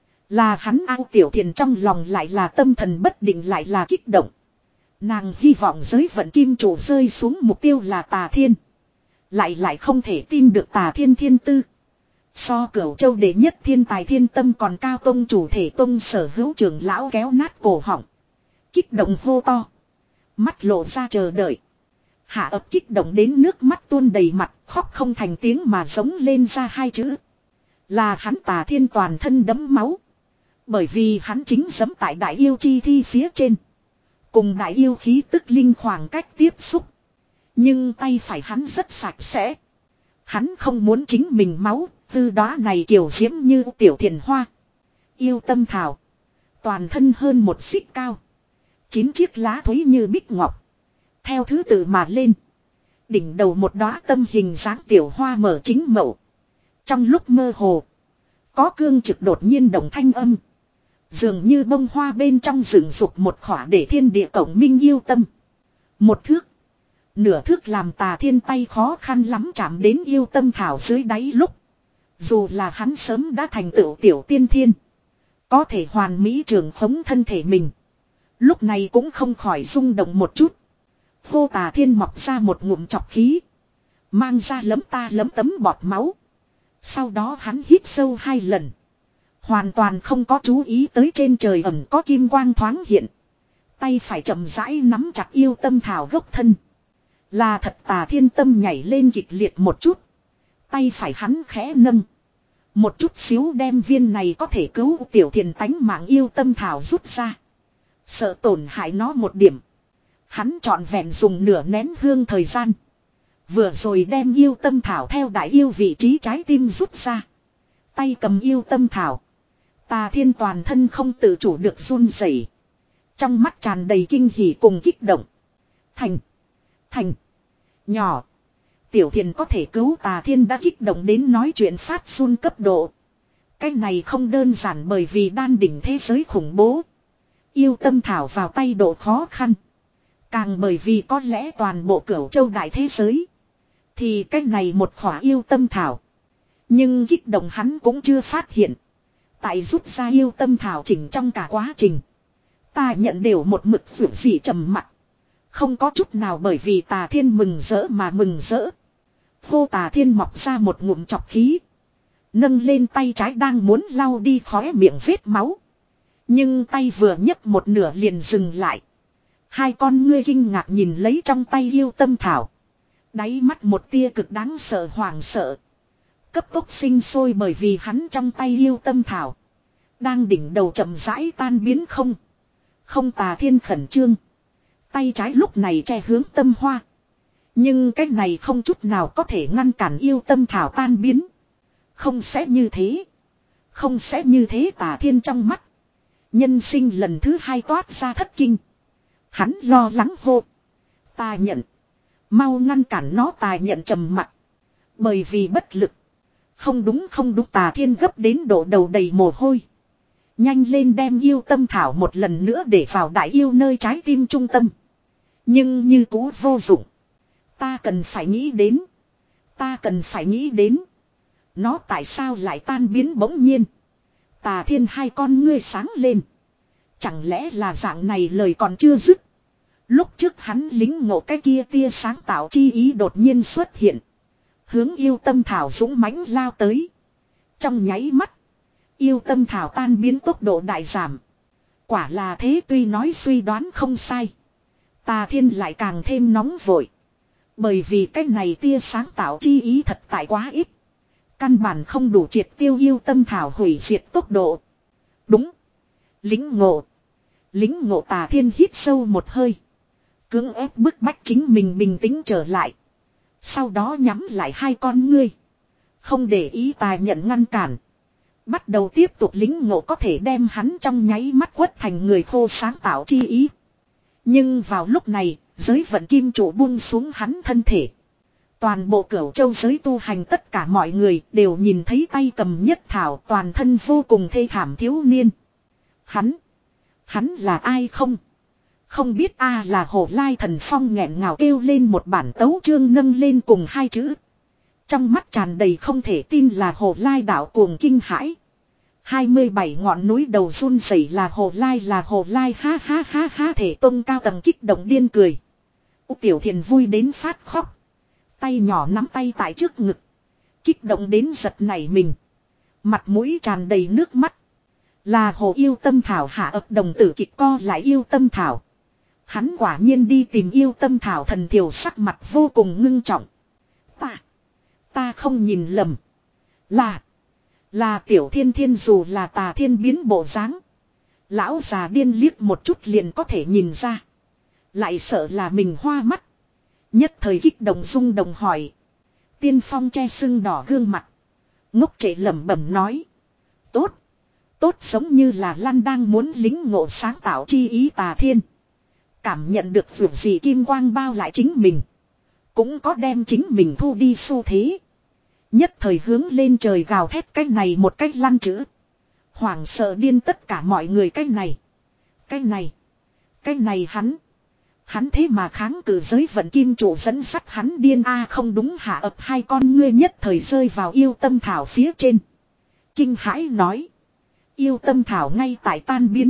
S1: Là hắn a Tiểu Thiền trong lòng lại là tâm thần bất định lại là kích động. Nàng hy vọng giới vận kim trụ rơi xuống mục tiêu là Tà Thiên. Lại lại không thể tin được Tà Thiên thiên tư. So Cửu Châu đệ nhất thiên tài thiên tâm còn cao tông chủ thể tông sở hữu trưởng lão kéo nát cổ họng. Kích động hô to. Mắt lộ ra chờ đợi. Hạ ập kích động đến nước mắt tuôn đầy mặt, khóc không thành tiếng mà giống lên ra hai chữ. Là hắn Tà Thiên toàn thân đẫm máu. Bởi vì hắn chính giẫm tại đại yêu chi thi phía trên. Cùng đại yêu khí tức linh khoảng cách tiếp xúc. Nhưng tay phải hắn rất sạch sẽ. Hắn không muốn chính mình máu, tư đó này kiều diễm như tiểu thiền hoa. Yêu tâm thảo. Toàn thân hơn một xích cao. Chín chiếc lá thúy như bích ngọc. Theo thứ tự mà lên. Đỉnh đầu một đóa tâm hình dáng tiểu hoa mở chính mậu. Trong lúc mơ hồ. Có cương trực đột nhiên động thanh âm. Dường như bông hoa bên trong rừng rục một khỏa để thiên địa cổng minh yêu tâm. Một thước. Nửa thước làm Tà Thiên tay khó khăn lắm chạm đến yêu tâm thảo dưới đáy lúc. Dù là hắn sớm đã thành tựu tiểu tiên thiên. Có thể hoàn mỹ trường khống thân thể mình. Lúc này cũng không khỏi rung động một chút. Hô Tà Thiên mọc ra một ngụm chọc khí. Mang ra lấm ta lấm tấm bọt máu. Sau đó hắn hít sâu hai lần. Hoàn toàn không có chú ý tới trên trời ẩn có kim quang thoáng hiện. Tay phải chậm rãi nắm chặt yêu tâm thảo gốc thân. Là thật Tà Thiên tâm nhảy lên kịch liệt một chút. Tay phải hắn khẽ nâng. Một chút xíu đem viên này có thể cứu tiểu thiền tánh mạng yêu tâm thảo rút ra. Sợ tổn hại nó một điểm. Hắn trọn vẹn dùng nửa nén hương thời gian. Vừa rồi đem yêu tâm thảo theo đại yêu vị trí trái tim rút ra. Tay cầm yêu tâm thảo. Tà Thiên toàn thân không tự chủ được run rẩy. Trong mắt tràn đầy kinh hỉ cùng kích động. Thành. Thành. Nhỏ. Tiểu Thiền có thể cứu Tà Thiên đã kích động đến nói chuyện phát run cấp độ. Cái này không đơn giản bởi vì đan đỉnh thế giới khủng bố. Yêu tâm thảo vào tay độ khó khăn. Càng bởi vì có lẽ toàn bộ Cửu Châu đại thế giới. Thì cái này một khỏa yêu tâm thảo. Nhưng kích động hắn cũng chưa phát hiện. Tại rút ra yêu tâm thảo chỉnh trong cả quá trình. Ta nhận đều một mực vượt dị trầm mặc. Không có chút nào bởi vì Tà Thiên mừng rỡ mà mừng rỡ. Hô Tà Thiên mọc ra một ngụm chọc khí. Nâng lên tay trái đang muốn lau đi khóe miệng vết máu. Nhưng tay vừa nhấc một nửa liền dừng lại. Hai con ngươi kinh ngạc nhìn lấy trong tay yêu tâm thảo. Đáy mắt một tia cực đáng sợ hoảng sợ. Cấp tốc sinh sôi bởi vì hắn trong tay yêu tâm thảo. Đang đỉnh đầu chậm rãi tan biến không. Không Tà Thiên khẩn trương. Tay trái lúc này che hướng tâm hoa. Nhưng cái này không chút nào có thể ngăn cản yêu tâm thảo tan biến. Không sẽ như thế. Không sẽ như thế Tà Thiên trong mắt. Nhân sinh lần thứ hai toát ra thất kinh. Hắn lo lắng hô. Ta nhận. Mau ngăn cản nó Tà nhận trầm mặc. Bởi vì bất lực. Không đúng không đúng Tà Thiên gấp đến độ đầu đầy mồ hôi. Nhanh lên đem yêu tâm thảo một lần nữa để vào đại yêu nơi trái tim trung tâm. Nhưng như cũ vô dụng. Ta cần phải nghĩ đến. Ta cần phải nghĩ đến. Nó tại sao lại tan biến bỗng nhiên. Tà Thiên hai con ngươi sáng lên. Chẳng lẽ là dạng này lời còn chưa dứt. Lúc trước hắn lính ngộ cái kia tia sáng tạo chi ý đột nhiên xuất hiện. Hướng yêu tâm thảo dũng mãnh lao tới. Trong nháy mắt. Yêu tâm thảo tan biến tốc độ đại giảm. Quả là thế tuy nói suy đoán không sai. Tà Thiên lại càng thêm nóng vội. Bởi vì cái này tia sáng tạo chi ý thật tại quá ít. Căn bản không đủ triệt tiêu yêu tâm thảo hủy diệt tốc độ. Đúng. Lính ngộ. Lính ngộ Tà Thiên hít sâu một hơi. Cưỡng ép bức bách chính mình bình tĩnh trở lại. Sau đó nhắm lại hai con ngươi. Không để ý Tà nhận ngăn cản. Bắt đầu tiếp tục lính ngộ có thể đem hắn trong nháy mắt quất thành người khô sáng tạo chi ý. Nhưng vào lúc này, giới vận kim trụ buông xuống hắn thân thể. Toàn bộ Cửu Châu giới tu hành tất cả mọi người đều nhìn thấy tay cầm nhất thảo toàn thân vô cùng thê thảm thiếu niên. Hắn, hắn là ai không? Không biết a là Hồ Lai Thần Phong nghẹn ngào kêu lên một bản tấu chương nâng lên cùng hai chữ. Trong mắt tràn đầy không thể tin là Hồ Lai đạo cuồng kinh hãi. hai mươi bảy ngọn núi đầu run rẩy là Hồ Lai là Hồ Lai ha ha ha ha thể tông cao tầng kích động điên cười. Úc Tiểu Thiền vui đến phát khóc. Tay nhỏ nắm tay tại trước ngực. Kích động đến giật nảy mình. Mặt mũi tràn đầy nước mắt. Là Hồ Yêu Tâm Thảo hạ ập đồng tử kịch co lại Yêu Tâm Thảo. Hắn quả nhiên đi tìm Yêu Tâm Thảo thần thiểu sắc mặt vô cùng ngưng trọng. Ta. Ta không nhìn lầm. Là. Là Tiểu Thiên Thiên dù là Tà Thiên biến bộ dáng. Lão già điên liếc một chút liền có thể nhìn ra. Lại sợ là mình hoa mắt. Nhất thời kích động rung động hỏi. Tiên Phong che sưng đỏ gương mặt. Ngốc trệ lẩm bẩm nói. Tốt. Tốt giống như là Lan đang muốn lính ngộ sáng tạo chi ý Tà Thiên. Cảm nhận được vượt gì kim quang bao lại chính mình. Cũng có đem chính mình thu đi xu thế. Nhất thời hướng lên trời gào thét cái này một cách lăn chữ. Hoảng sợ điên tất cả mọi người cái này. Cái này. Cái này hắn. Hắn thế mà kháng cự giới vận kim trụ dẫn sắt hắn điên a không đúng hạ ập hai con ngươi nhất thời rơi vào Yêu Tâm Thảo phía trên. Kinh hãi nói. Yêu Tâm Thảo ngay tại tan biến.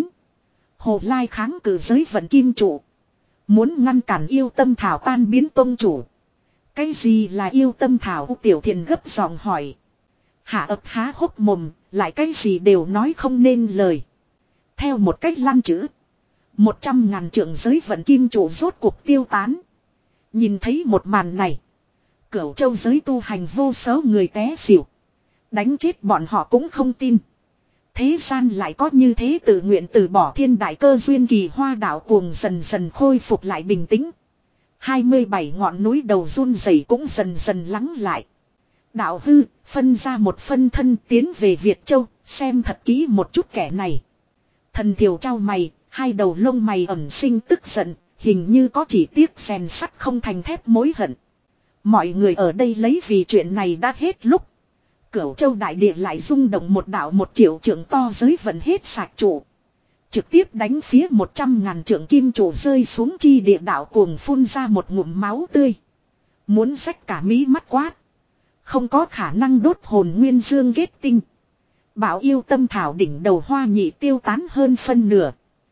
S1: Hồ Lai kháng cự giới vận kim trụ. Muốn ngăn cản Yêu Tâm Thảo tan biến tông chủ. Cái gì là Yêu Tâm Thảo? Tiểu Thiền gấp giọng hỏi. Hạ ập há hốc mồm, lại cái gì đều nói không nên lời. Theo một cách lăn chữ. Một trăm ngàn trượng giới vận kim trụ rốt cuộc tiêu tán. Nhìn thấy một màn này. Cửu Châu giới tu hành vô số người té xỉu. Đánh chết bọn họ cũng không tin. Thế gian lại có như thế tự nguyện từ bỏ thiên đại cơ duyên kỳ hoa đạo cuồng dần dần khôi phục lại bình tĩnh. hai mươi bảy ngọn núi đầu run rẩy cũng dần dần lắng lại. Đạo hư, phân ra một phân thân tiến về Việt Châu, xem thật kỹ một chút kẻ này. Thần thiểu trao mày, hai đầu lông mày ẩn sinh tức giận, hình như có chỉ tiếc rèn sắt không thành thép mối hận. Mọi người ở đây lấy vì chuyện này đã hết lúc. Cửu Châu đại địa lại rung động một đạo một triệu trượng to giới vận hết sạch trụ. Trực tiếp đánh phía một trăm ngàn trượng kim trụ rơi xuống chi địa đạo cuồng phun ra một ngụm máu tươi. Muốn xách cả mí mắt quát. Không có khả năng đốt hồn nguyên dương kết tinh. Bảo Yêu Tâm Thảo đỉnh đầu hoa nhị tiêu tán hơn phân nửa.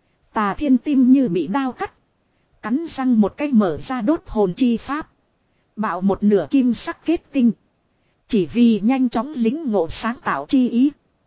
S1: Tà Thiên tim như bị đao cắt. Cắn răng một cái mở ra đốt hồn chi pháp. Bảo một nửa kim sắc kết tinh. Chỉ vì nhanh chóng lính ngộ sáng tạo chi ý.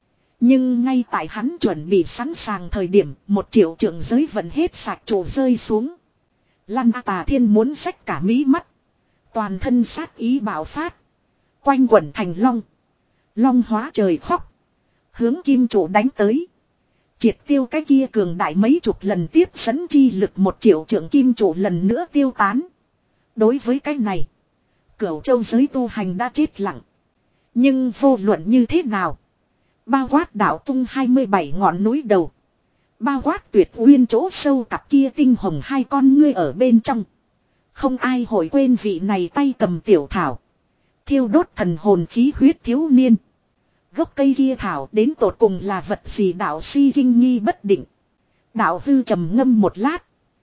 S1: Nhưng ngay tại hắn chuẩn bị sẵn sàng thời điểm một triệu trượng giới vận hết sạch trụ rơi xuống. Lăn Tà Thiên muốn xách cả mí mắt. Toàn thân sát ý bạo phát. Quanh quẩn thành long. Long hóa trời khóc. Hướng kim trụ đánh tới. Triệt tiêu cái kia cường đại mấy chục lần tiếp dẫn chi lực một triệu trượng kim trụ lần nữa tiêu tán. Đối với cái này. Cửu Châu giới tu hành đã chết lặng. Nhưng vô luận như thế nào. Bao quát đạo tung hai mươi bảy ngọn núi đầu. Bao quát tuyệt uyên chỗ sâu cặp kia tinh hồng hai con ngươi ở bên trong. Không ai hội quên vị này tay cầm tiểu thảo. Thiêu đốt thần hồn khí huyết thiếu niên. Gốc cây kia thảo đến tột cùng là vật gì đạo si kinh nghi bất định. Đạo hư trầm ngâm một lát.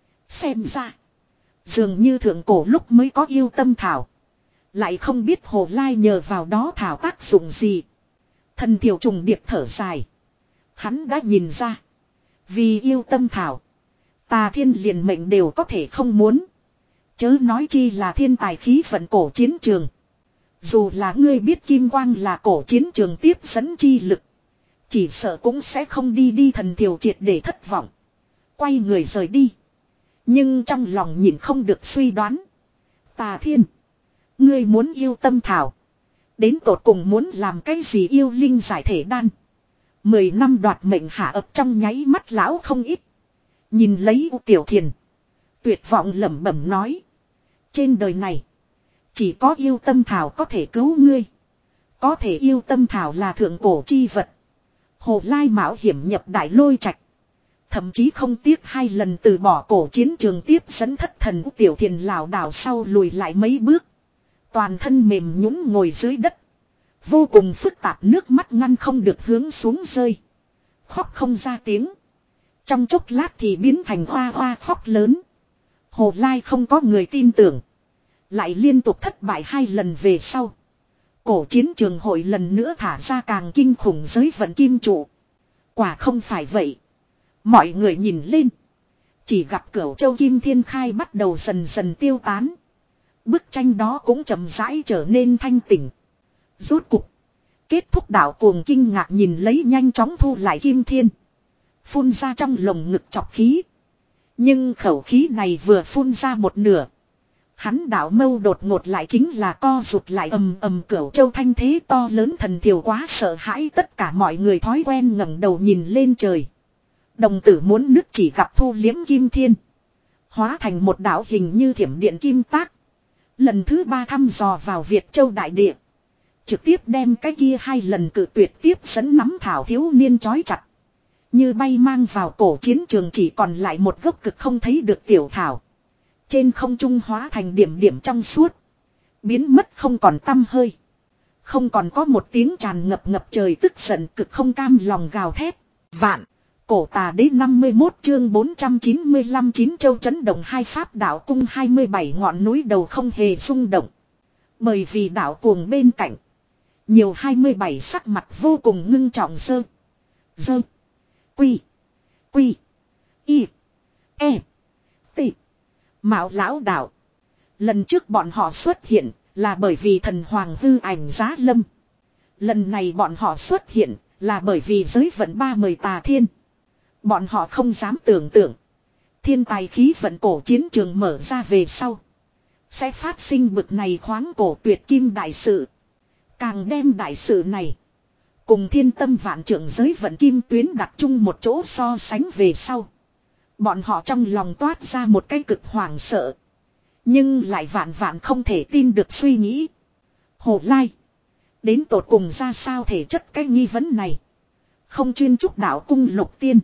S1: Xem ra. Dường như thượng cổ lúc mới có Yêu Tâm Thảo. Lại không biết Hồ Lai nhờ vào đó thảo tác dụng gì. Thần thiểu trùng điệp thở dài. Hắn đã nhìn ra. Vì Yêu Tâm Thảo. Tà Thiên liền mệnh đều có thể không muốn. Chớ nói chi là thiên tài khí vận cổ chiến trường. Dù là ngươi biết kim quang là cổ chiến trường tiếp dẫn chi lực. Chỉ sợ cũng sẽ không đi đi thần thiểu triệt để thất vọng. Quay người rời đi. Nhưng trong lòng nhìn không được suy đoán. Tà Thiên. Ngươi muốn Yêu Tâm Thảo. Đến tột cùng muốn làm cái gì yêu linh giải thể đan. Mười năm đoạt mệnh hạ ập trong nháy mắt lão không ít. Nhìn lấy U Tiểu Thiền. Tuyệt vọng lẩm bẩm nói. Trên đời này. Chỉ có Yêu Tâm Thảo có thể cứu ngươi. Có thể Yêu Tâm Thảo là thượng cổ chi vật. Hồ Lai mạo hiểm nhập đại lôi trạch. Thậm chí không tiếc hai lần từ bỏ cổ chiến trường tiếp dẫn thất thần Tiểu Thiền lảo đảo sau lùi lại mấy bước. Toàn thân mềm nhũn ngồi dưới đất. Vô cùng phức tạp nước mắt ngăn không được hướng xuống rơi. Khóc không ra tiếng. Trong chốc lát thì biến thành hoa hoa khóc lớn. Hồ Lai không có người tin tưởng. Lại liên tục thất bại hai lần về sau. Cổ chiến trường hội lần nữa thả ra càng kinh khủng giới vận kim trụ. Quả không phải vậy. Mọi người nhìn lên. Chỉ gặp Cửu Châu Kim Thiên Khai bắt đầu dần dần tiêu tán. Bức tranh đó cũng chậm rãi trở nên thanh tỉnh. Rốt cục. Kết thúc đạo cuồng kinh ngạc nhìn lấy nhanh chóng thu lại Kim Thiên. Phun ra trong lồng ngực chọc khí. Nhưng khẩu khí này vừa phun ra một nửa. Hắn đạo mâu đột ngột lại chính là co rụt lại ầm ầm Cửu Châu thanh thế to lớn thần thiều quá sợ hãi tất cả mọi người thói quen ngẩng đầu nhìn lên trời. Đồng tử muốn nứt chỉ gặp thu liếm Kim Thiên. Hóa thành một đạo hình như thiểm điện kim tác. Lần thứ ba thăm dò vào Việt Châu đại địa. Trực tiếp đem cái kia hai lần cự tuyệt tiếp dẫn nắm thảo thiếu niên chói chặt. Như bay mang vào cổ chiến trường chỉ còn lại một gốc cực không thấy được tiểu thảo. Trên không trung hóa thành điểm điểm trong suốt. Biến mất không còn tăm hơi. Không còn có một tiếng tràn ngập ngập trời tức giận cực không cam lòng gào thét. Vạn. Cổ tà đế năm mươi mốt chương bốn trăm chín mươi lăm chín châu chấn động hai pháp đạo cung hai mươi bảy ngọn núi đầu không hề rung động. Bởi vì đạo cuồng bên cạnh. Nhiều hai mươi bảy sắc mặt vô cùng ngưng trọng sơ. Dơ. Quy. Quy. Y. E. T. Mạo lão đạo. Lần trước bọn họ xuất hiện là bởi vì thần hoàng hư ảnh giá lâm. Lần này bọn họ xuất hiện là bởi vì giới vận ba mời tà thiên. Bọn họ không dám tưởng tượng. Thiên tài khí vận cổ chiến trường mở ra về sau. Sẽ phát sinh bực này khoáng cổ tuyệt kim đại sự. Càng đem đại sự này. Cùng thiên tâm vạn trưởng giới vận kim tuyến đặt chung một chỗ so sánh về sau. Bọn họ trong lòng toát ra một cái cực hoảng sợ. Nhưng lại vạn vạn không thể tin được suy nghĩ. Hồ Lai. Đến tột cùng ra sao thể chất cái nghi vấn này. Không chuyên trúc đạo cung lục tiên.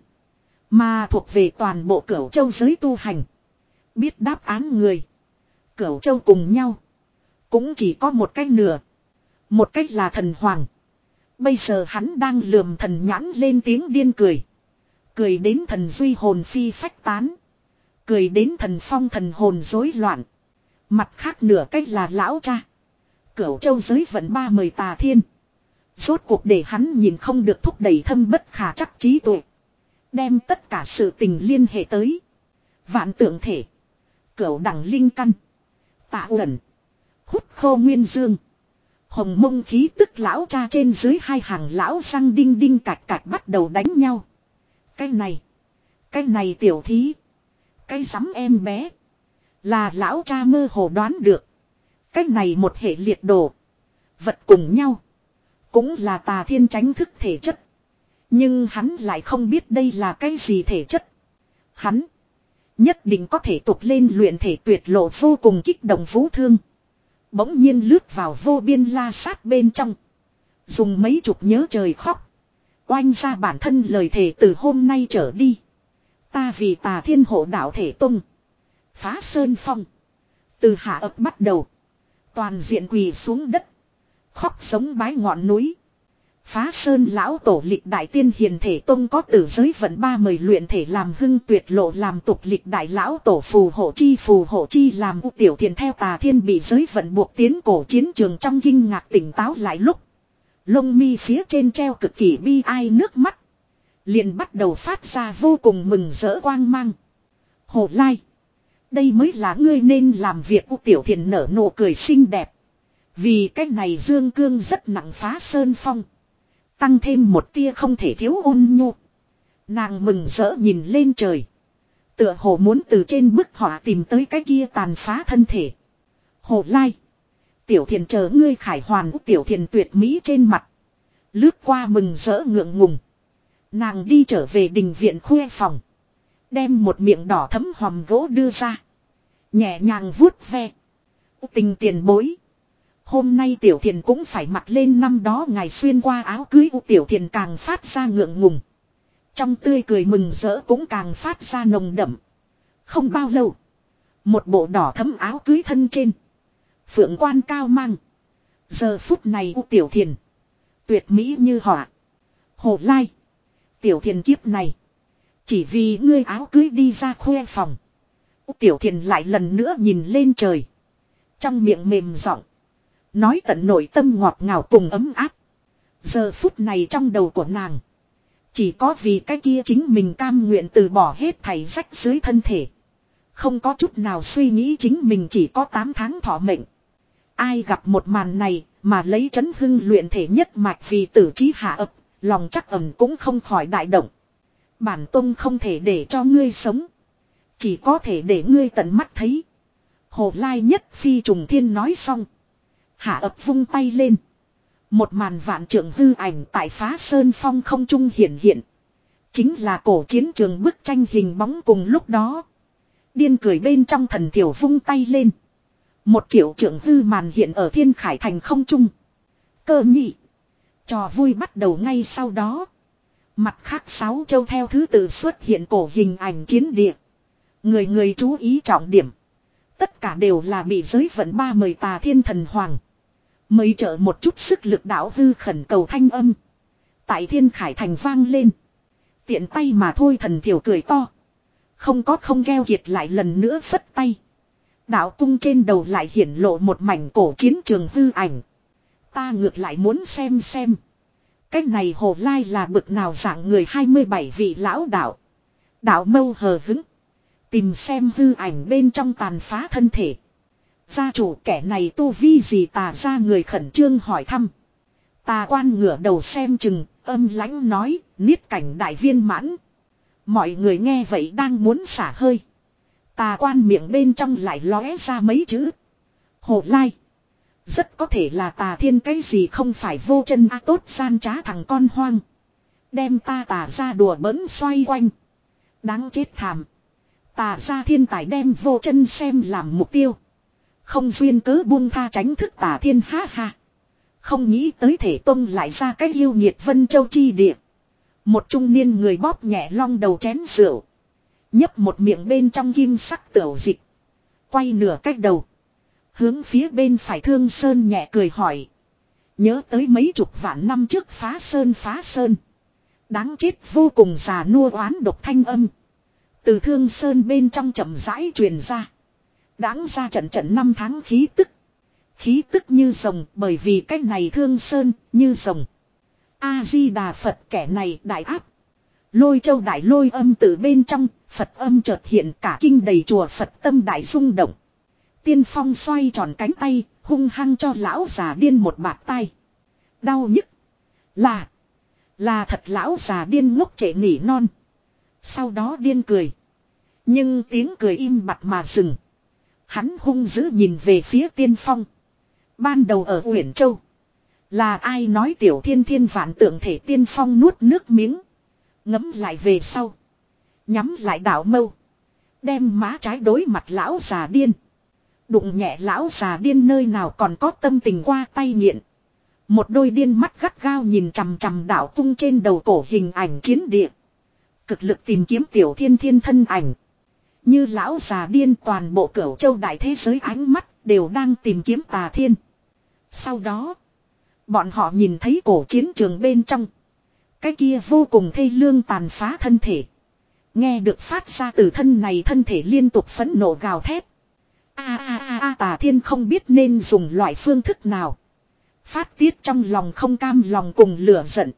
S1: Mà thuộc về toàn bộ Cửu Châu giới tu hành. Biết đáp án người. Cửu Châu cùng nhau. Cũng chỉ có một cách nửa. Một cách là thần hoàng. Bây giờ hắn đang lườm thần nhãn lên tiếng điên cười. Cười đến thần duy hồn phi phách tán. Cười đến thần phong thần hồn rối loạn. Mặt khác nửa cách là lão cha. Cửu Châu giới vận ba mời tà thiên. Rốt cuộc để hắn nhìn không được thúc đẩy thâm bất khả chắc trí tuệ. Đem tất cả sự tình liên hệ tới. Vạn tượng thể. Cửu đẳng linh căn. Tạ ẩn. Hút khô nguyên dương. Hồng mông khí tức lão cha trên dưới hai hàng lão răng đinh đinh cạch cạch bắt đầu đánh nhau. Cái này. Cái này tiểu thí. Cái rắm em bé. Là lão cha mơ hồ đoán được. Cái này một hệ liệt đồ. Vật cùng nhau. Cũng là tà thiên tránh thức thể chất. Nhưng hắn lại không biết đây là cái gì thể chất. Hắn. Nhất định có thể tục lên luyện thể tuyệt lộ vô cùng kích động vũ thương. Bỗng nhiên lướt vào vô biên la sát bên trong. Dùng mấy chục nhớ trời khóc. Oanh ra bản thân lời thề từ hôm nay trở đi. Ta vì tà thiên hộ đạo thể tung. Phá sơn phong. Từ hạ ập bắt đầu. Toàn diện quỳ xuống đất. Khóc sống bái ngọn núi. Phá sơn lão tổ lịch đại tiên hiền thể tông có tử giới vận ba mời luyện thể làm hưng tuyệt lộ làm tục lịch đại lão tổ phù hộ chi phù hộ chi làm u tiểu thiền theo tà thiên bị giới vận buộc tiến cổ chiến trường trong kinh ngạc tỉnh táo lại lúc. Lông mi phía trên treo cực kỳ bi ai nước mắt. Liền bắt đầu phát ra vô cùng mừng rỡ quang mang. Hồ Lai. Đây mới là ngươi nên làm việc u tiểu thiền nở nụ cười xinh đẹp. Vì cách này dương cương rất nặng phá sơn phong. Tăng thêm một tia không thể thiếu ôn nhu. Nàng mừng rỡ nhìn lên trời. Tựa hồ muốn từ trên bức họa tìm tới cái kia tàn phá thân thể. Hồ Lai. Tiểu thiền chờ ngươi khải hoàn tiểu thiền tuyệt mỹ trên mặt. Lướt qua mừng rỡ ngượng ngùng. Nàng đi trở về đình viện khuê phòng. Đem một miệng đỏ thấm hòm gỗ đưa ra. Nhẹ nhàng vuốt ve. Tình tiền bối. Hôm nay tiểu thiền cũng phải mặc lên năm đó ngày xuyên qua áo cưới u tiểu thiền càng phát ra ngượng ngùng. Trong tươi cười mừng rỡ cũng càng phát ra nồng đậm. Không bao lâu. Một bộ đỏ thấm áo cưới thân trên. Phượng quan cao mang. Giờ phút này U Tiểu Thiền. Tuyệt mỹ như họa. Hồ Lai. Tiểu Thiền kiếp này. Chỉ vì ngươi áo cưới đi ra khoe phòng. U Tiểu Thiền lại lần nữa nhìn lên trời. Trong miệng mềm giọng. Nói tận nội tâm ngọt ngào cùng ấm áp. Giờ phút này trong đầu của nàng. Chỉ có vì cái kia chính mình cam nguyện từ bỏ hết thảy rách dưới thân thể. Không có chút nào suy nghĩ chính mình chỉ có tám tháng thọ mệnh. Ai gặp một màn này mà lấy chấn hưng luyện thể nhất mạch vì tử trí hạ ập. Lòng chắc ẩn cũng không khỏi đại động. Bản tông không thể để cho ngươi sống. Chỉ có thể để ngươi tận mắt thấy. Hồ Lai nhất phi trùng thiên nói xong. Hạ ập vung tay lên. Một màn vạn trượng hư ảnh tại phá sơn phong không trung hiển hiện. Chính là cổ chiến trường bức tranh hình bóng cùng lúc đó. Điên cười bên trong thần thiểu vung tay lên. Một triệu trượng hư màn hiện ở thiên khải thành không trung. Cơ nhị. Trò vui bắt đầu ngay sau đó. Mặt khác sáu châu theo thứ tự xuất hiện cổ hình ảnh chiến địa. Người người chú ý trọng điểm. Tất cả đều là bị giới vận ba mời tà thiên thần hoàng. Mới trợ một chút sức lực đảo hư khẩn cầu thanh âm. Tại thiên khải thành vang lên. Tiện tay mà thôi thần thiểu cười to. Không có không keo kiệt lại lần nữa phất tay. Đạo cung trên đầu lại hiển lộ một mảnh cổ chiến trường hư ảnh. Ta ngược lại muốn xem xem. Cái này Hồ Lai là bực nào dạng người hai mươi bảy vị lão đạo. Đạo mâu hờ hứng. Tìm xem hư ảnh bên trong tàn phá thân thể. Gia chủ kẻ này tu vi gì tà ra người khẩn trương hỏi thăm. Tà quan ngửa đầu xem chừng, âm lãnh nói, niết cảnh đại viên mãn. Mọi người nghe vậy đang muốn xả hơi. Tà quan miệng bên trong lại lóe ra mấy chữ. Hồ Lai. Rất có thể là tà thiên cái gì không phải vô chân a tốt gian trá thằng con hoang. Đem ta tà ra đùa bỡn xoay quanh. Đáng chết thảm. Tà ra thiên tài đem vô chân xem làm mục tiêu. Không duyên cớ buông tha tránh thức tà thiên ha ha. Không nghĩ tới thể tông lại ra cái yêu nhiệt Vân Châu chi địa. Một trung niên người bóp nhẹ long đầu chén rượu. Nhấp một miệng bên trong kim sắc tửu dịch. Quay nửa cách đầu. Hướng phía bên phải Thương Sơn nhẹ cười hỏi. Nhớ tới mấy chục vạn năm trước phá sơn phá sơn. Đáng chết vô cùng già nua oán độc thanh âm. Từ Thương Sơn bên trong chậm rãi truyền ra. Đáng ra trận trận năm tháng khí tức. Khí tức như rồng bởi vì cách này Thương Sơn như rồng. A-di-đà Phật kẻ này đại áp. Lôi châu đại lôi âm từ bên trong, Phật âm chợt hiện cả kinh đầy chùa Phật tâm đại rung động. Tiên Phong xoay tròn cánh tay, hung hăng cho lão già điên một bạt tay. Đau nhức. Là. Là thật lão già điên ngốc trệ nỉ non. Sau đó điên cười. Nhưng tiếng cười im bặt mà dừng. Hắn hung dữ nhìn về phía Tiên Phong. Ban đầu ở Uyển Châu. Là ai nói tiểu thiên thiên vạn tượng thể Tiên Phong nuốt nước miếng. Ngấm lại về sau. Nhắm lại đảo mâu. Đem má trái đối mặt lão già điên. Đụng nhẹ lão già điên nơi nào còn có tâm tình qua tay nghiện. Một đôi điên mắt gắt gao nhìn chằm chằm đảo cung trên đầu cổ hình ảnh chiến địa. Cực lực tìm kiếm tiểu thiên thiên thân ảnh. Như lão già điên toàn bộ cửu châu đại thế giới ánh mắt đều đang tìm kiếm tà thiên. Sau đó. Bọn họ nhìn thấy cổ chiến trường bên trong. Cái kia vô cùng thê lương tàn phá thân thể. Nghe được phát ra từ thân này thân thể liên tục phẫn nộ gào thét. A a a a tà thiên không biết nên dùng loại phương thức nào. Phát tiết trong lòng không cam lòng cùng lửa giận.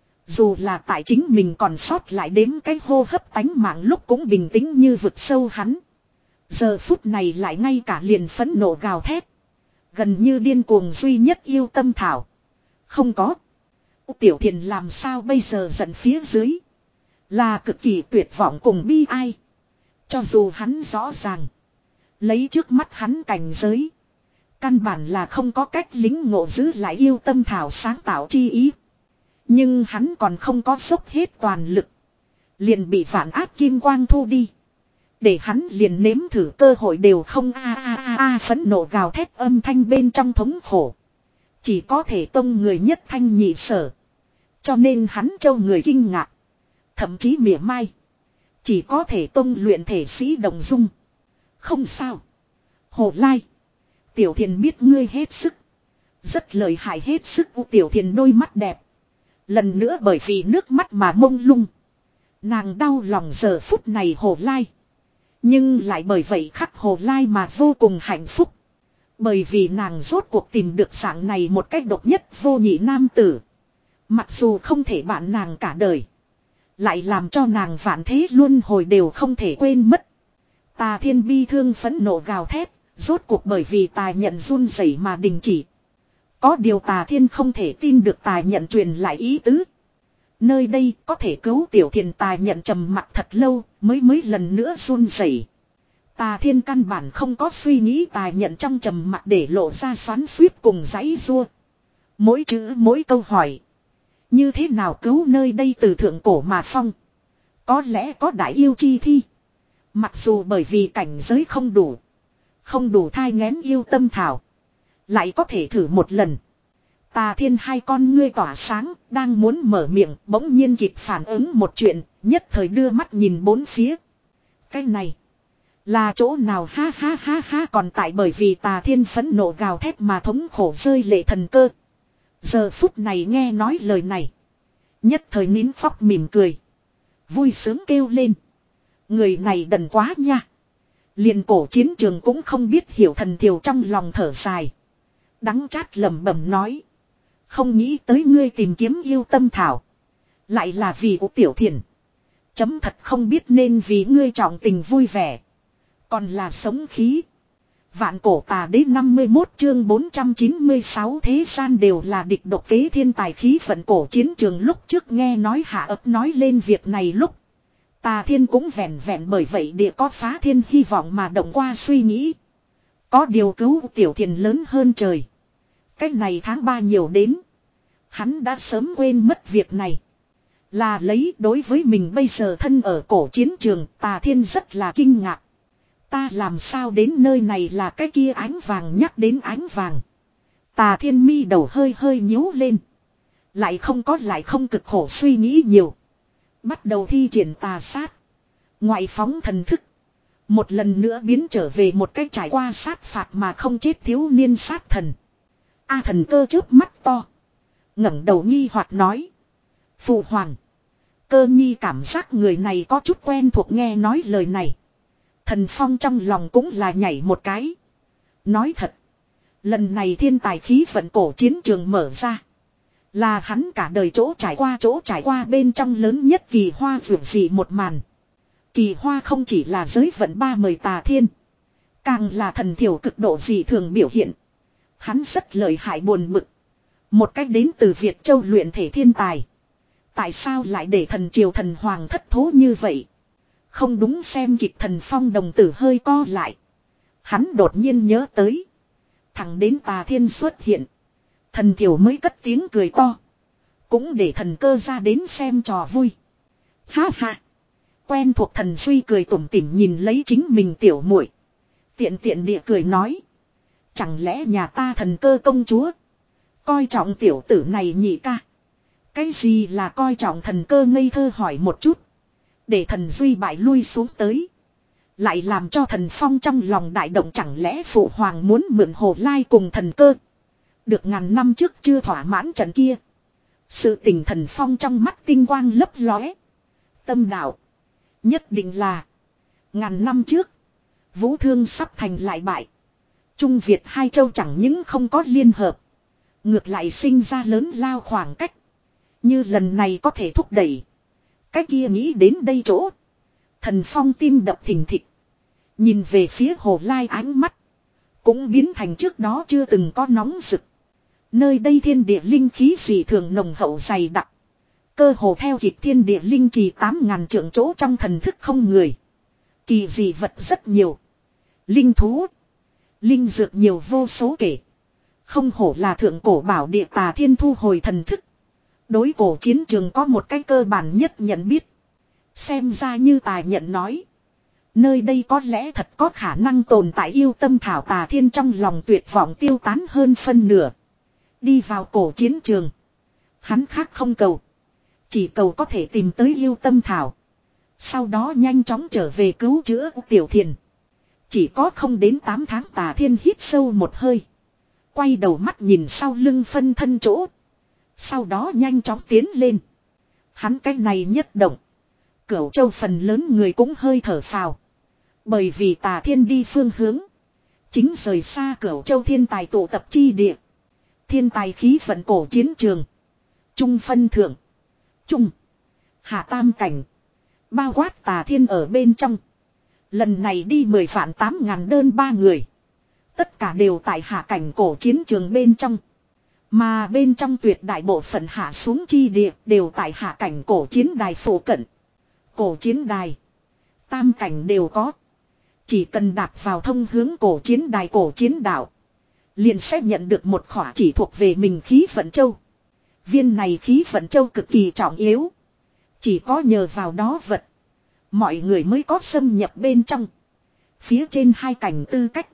S1: Dù là tại chính mình còn sót lại đếm cái hô hấp tánh mạng lúc cũng bình tĩnh như vực sâu hắn. Giờ phút này lại ngay cả liền phẫn nộ gào thét. Gần như điên cuồng duy nhất yêu tâm thảo. Không có. Tiểu Thiền làm sao bây giờ giận phía dưới. Là cực kỳ tuyệt vọng cùng bi ai. Cho dù hắn rõ ràng. Lấy trước mắt hắn cảnh giới. Căn bản là không có cách lính ngộ giữ lại yêu tâm thảo sáng tạo chi ý. Nhưng hắn còn không có dốc hết toàn lực. Liền bị vạn áp kim quang thu đi. Để hắn liền nếm thử cơ hội đều không a a a a phẫn nộ gào thét âm thanh bên trong thống khổ. Chỉ có thể tông người nhất thanh nhị sở. Cho nên hắn châu người kinh ngạc. Thậm chí mỉa mai. Chỉ có thể tông luyện thể sĩ đồng dung. Không sao. Hồ Lai. Tiểu Thiền biết ngươi hết sức. Rất lợi hại hết sức. U Tiểu Thiền đôi mắt đẹp. Lần nữa bởi vì nước mắt mà mông lung. Nàng đau lòng giờ phút này Hồ Lai. Nhưng lại bởi vậy khắc Hồ Lai mà vô cùng hạnh phúc. Bởi vì nàng rốt cuộc tìm được dạng này một cách độc nhất vô nhị nam tử. Mặc dù không thể bạn nàng cả đời. Lại làm cho nàng vạn thế luân hồi đều không thể quên mất. Tà Thiên bi thương phẫn nộ gào thét. Rốt cuộc bởi vì Tà Nhận run rẩy mà đình chỉ. Có điều Tà Thiên không thể tin được Tà Nhận truyền lại ý tứ. Nơi đây có thể cứu Tiểu Thiền. Tà Nhận trầm mặc thật lâu mới mới lần nữa run rẩy. Tà Thiên căn bản không có suy nghĩ Tà Nhận trong trầm mặc để lộ ra xoắn xuýt cùng giãy giụa. Mỗi chữ mỗi câu hỏi. Như thế nào cứu nơi đây từ thượng cổ mà phong. Có lẽ có đại yêu chi thi. Mặc dù bởi vì cảnh giới không đủ. Không đủ thai nghén yêu tâm thảo. Lại có thể thử một lần. Tà Thiên hai con ngươi tỏa sáng. Đang muốn mở miệng. Bỗng nhiên kịp phản ứng một chuyện. Nhất thời đưa mắt nhìn bốn phía. Cái này. Là chỗ nào ha ha ha ha. Còn tại bởi vì Tà Thiên phẫn nộ gào thét mà thống khổ rơi lệ thần cơ. Giờ phút này nghe nói lời này. Nhất thời nín phóc mỉm cười. Vui sướng kêu lên. Người này đần quá nha. Liền cổ chiến trường cũng không biết hiểu thần thiểu trong lòng thở dài. Đắng chát lẩm bẩm nói. Không nghĩ tới ngươi tìm kiếm yêu tâm thảo. Lại là vì của Tiểu Thiền. Chấm thật không biết nên vì ngươi trọng tình vui vẻ. Còn là sống khí. Vạn cổ tà đế năm mươi mốt chương bốn trăm chín mươi sáu thế gian đều là địch độc kế thiên tài khí vận cổ chiến trường lúc trước nghe nói hạ ấp nói lên việc này lúc. Tà Thiên cũng vẹn vẹn bởi vậy địa có phá thiên hy vọng mà động qua suy nghĩ. Có điều cứu Tiểu Thiền lớn hơn trời. Cách này tháng ba nhiều đến. Hắn đã sớm quên mất việc này. Là lấy đối với mình bây giờ thân ở cổ chiến trường Tà Thiên rất là kinh ngạc. Ta làm sao đến nơi này là cái kia ánh vàng nhắc đến ánh vàng. Tà Thiên mi đầu hơi hơi nhíu lên. Lại không có lại không cực khổ suy nghĩ nhiều. Bắt đầu thi triển tà sát. Ngoại phóng thần thức. Một lần nữa biến trở về một cách trải qua sát phạt mà không chết thiếu niên sát thần. A Thần Cơ chớp mắt to. ngẩng đầu nghi hoặc nói. Phụ hoàng. Cơ nhi cảm giác người này có chút quen thuộc nghe nói lời này. Thần Phong trong lòng cũng là nhảy một cái. Nói thật. Lần này thiên tài khí vận cổ chiến trường mở ra. Là hắn cả đời chỗ trải qua chỗ trải qua bên trong lớn nhất kỳ hoa vượt dị một màn. Kỳ hoa không chỉ là giới vận ba mời Tà Thiên. Càng là thần thiểu cực độ dị thường biểu hiện. Hắn rất lợi hại buồn bực. Một cách đến từ Việt Châu luyện thể thiên tài. Tại sao lại để thần triều thần hoàng thất thố như vậy? Không đúng xem kịch Thần Phong đồng tử hơi co lại. Hắn đột nhiên nhớ tới. Thẳng đến Tà Thiên xuất hiện. Thần thiểu mới cất tiếng cười to. Cũng để thần cơ ra đến xem trò vui. Ha ha. Quen thuộc thần suy cười tủm tỉm nhìn lấy chính mình tiểu muội. Tiện tiện địa cười nói. Chẳng lẽ nhà ta thần cơ công chúa. Coi trọng tiểu tử này nhỉ ca. Cái gì là coi trọng thần cơ ngây thơ hỏi một chút. Để thần duy bại lui xuống tới. Lại làm cho thần phong trong lòng đại động chẳng lẽ phụ hoàng muốn mượn Hồ Lai cùng thần cơ. Được ngàn năm trước chưa thỏa mãn trận kia. Sự tình thần phong trong mắt tinh quang lấp lóe. Tâm đạo. Nhất định là. Ngàn năm trước. Vũ Thương sắp thành lại bại. Trung Việt hai châu chẳng những không có liên hợp. Ngược lại sinh ra lớn lao khoảng cách. Như lần này có thể thúc đẩy. Cái kia nghĩ đến đây chỗ. Thần phong tim đập thình thịch. Nhìn về phía Hồ Lai ánh mắt. Cũng biến thành trước đó chưa từng có nóng rực. Nơi đây thiên địa linh khí dị thường nồng hậu dày đặc. Cơ hồ theo kịp thiên địa linh trì tám ngàn trượng chỗ trong thần thức không người. Kỳ dị vật rất nhiều. Linh thú. Linh dược nhiều vô số kể. Không hổ là thượng cổ bảo địa Tà Thiên thu hồi thần thức. Đối cổ chiến trường có một cái cơ bản nhất nhận biết. Xem ra như Tài nhận nói. Nơi đây có lẽ thật có khả năng tồn tại yêu tâm thảo. Tà Thiên trong lòng tuyệt vọng tiêu tán hơn phân nửa. Đi vào cổ chiến trường. Hắn khác không cầu. Chỉ cầu có thể tìm tới yêu tâm thảo. Sau đó nhanh chóng trở về cứu chữa Tiểu Thiền. Chỉ có không đến tám tháng Tà Thiên hít sâu một hơi. Quay đầu mắt nhìn sau lưng phân thân chỗ. Sau đó nhanh chóng tiến lên. Hắn cái này nhất động. Cửu Châu phần lớn người cũng hơi thở phào. Bởi vì Tà Thiên đi phương hướng. Chính rời xa Cửu Châu thiên tài tụ tập chi địa. Thiên tài khí vận cổ chiến trường. Trung phân thượng. Trung. Hạ tam cảnh. Bao quát Tà Thiên ở bên trong. Lần này đi mười vạn tám ngàn đơn ba người. Tất cả đều tại hạ cảnh cổ chiến trường bên trong. Mà bên trong tuyệt đại bộ phận hạ xuống chi địa đều tại hạ cảnh cổ chiến đài phổ cận. Cổ chiến đài. Tam cảnh đều có. Chỉ cần đạp vào thông hướng cổ chiến đài cổ chiến đảo. Liền sẽ nhận được một khỏa chỉ thuộc về mình khí vận châu. Viên này khí vận châu cực kỳ trọng yếu. Chỉ có nhờ vào đó vật. Mọi người mới có xâm nhập bên trong. Phía trên hai cảnh tư cách.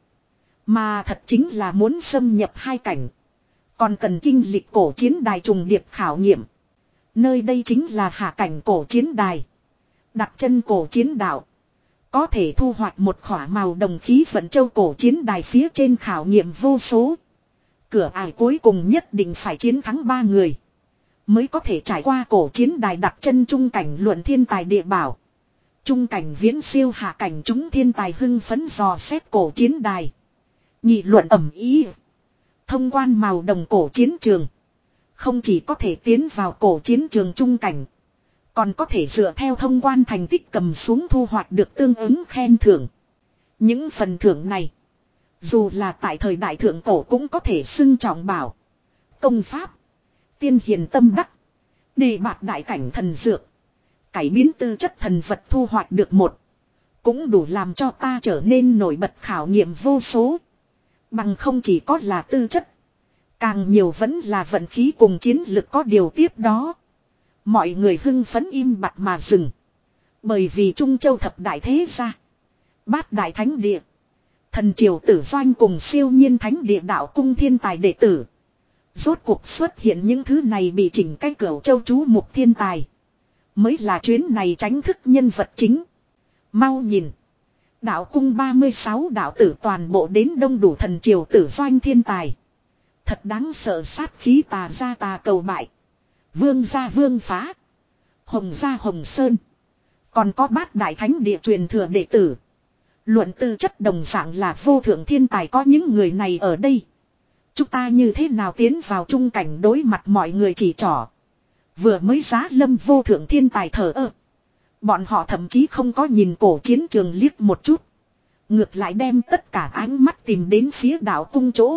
S1: Mà thật chính là muốn xâm nhập hai cảnh. Còn cần kinh lịch cổ chiến đài trùng điệp khảo nghiệm. Nơi đây chính là hạ cảnh cổ chiến đài. Đặt chân cổ chiến đạo. Có thể thu hoạch một khỏa màu đồng khí vận châu cổ chiến đài phía trên khảo nghiệm vô số. Cửa ải cuối cùng nhất định phải chiến thắng ba người. Mới có thể trải qua cổ chiến đài đặt chân trung cảnh luận thiên tài địa bảo. Trung cảnh viễn siêu hạ cảnh chúng thiên tài hưng phấn dò xét cổ chiến đài. Nghị luận ẩm ý. Thông quan màu đồng cổ chiến trường. Không chỉ có thể tiến vào cổ chiến trường trung cảnh. Còn có thể dựa theo thông quan thành tích cầm xuống thu hoạch được tương ứng khen thưởng. Những phần thưởng này. Dù là tại thời đại thượng cổ cũng có thể xưng trọng bảo. Công pháp. Tiên hiền tâm đắc. Đề bạt đại cảnh thần dược. Cải biến tư chất thần vật thu hoạch được một. Cũng đủ làm cho ta trở nên nổi bật khảo nghiệm vô số. Bằng không chỉ có là tư chất. Càng nhiều vẫn là vận khí cùng chiến lực có điều tiếp đó. Mọi người hưng phấn im bặt mà dừng. Bởi vì Trung Châu thập đại thế gia. Bát đại thánh địa. Thần triều tử doanh cùng siêu nhiên thánh địa đạo cung thiên tài đệ tử. Rốt cuộc xuất hiện những thứ này bị chỉnh cách Cửu Châu chú mục thiên tài. Mới là chuyến này tránh thức nhân vật chính. Mau nhìn. Đạo cung ba mươi sáu đạo tử toàn bộ đến đông đủ thần triều tử doanh thiên tài. Thật đáng sợ sát khí tà ra tà cầu bại. Vương gia vương phá. Hồng gia hồng sơn. Còn có bát đại thánh địa truyền thừa đệ tử. Luận tư chất đồng dạng là vô thượng thiên tài có những người này ở đây. Chúng ta như thế nào tiến vào trung cảnh đối mặt mọi người chỉ trỏ. Vừa mới giá lâm vô thượng thiên tài thở ơ. Bọn họ thậm chí không có nhìn cổ chiến trường liếc một chút. Ngược lại đem tất cả ánh mắt tìm đến phía đạo cung chỗ.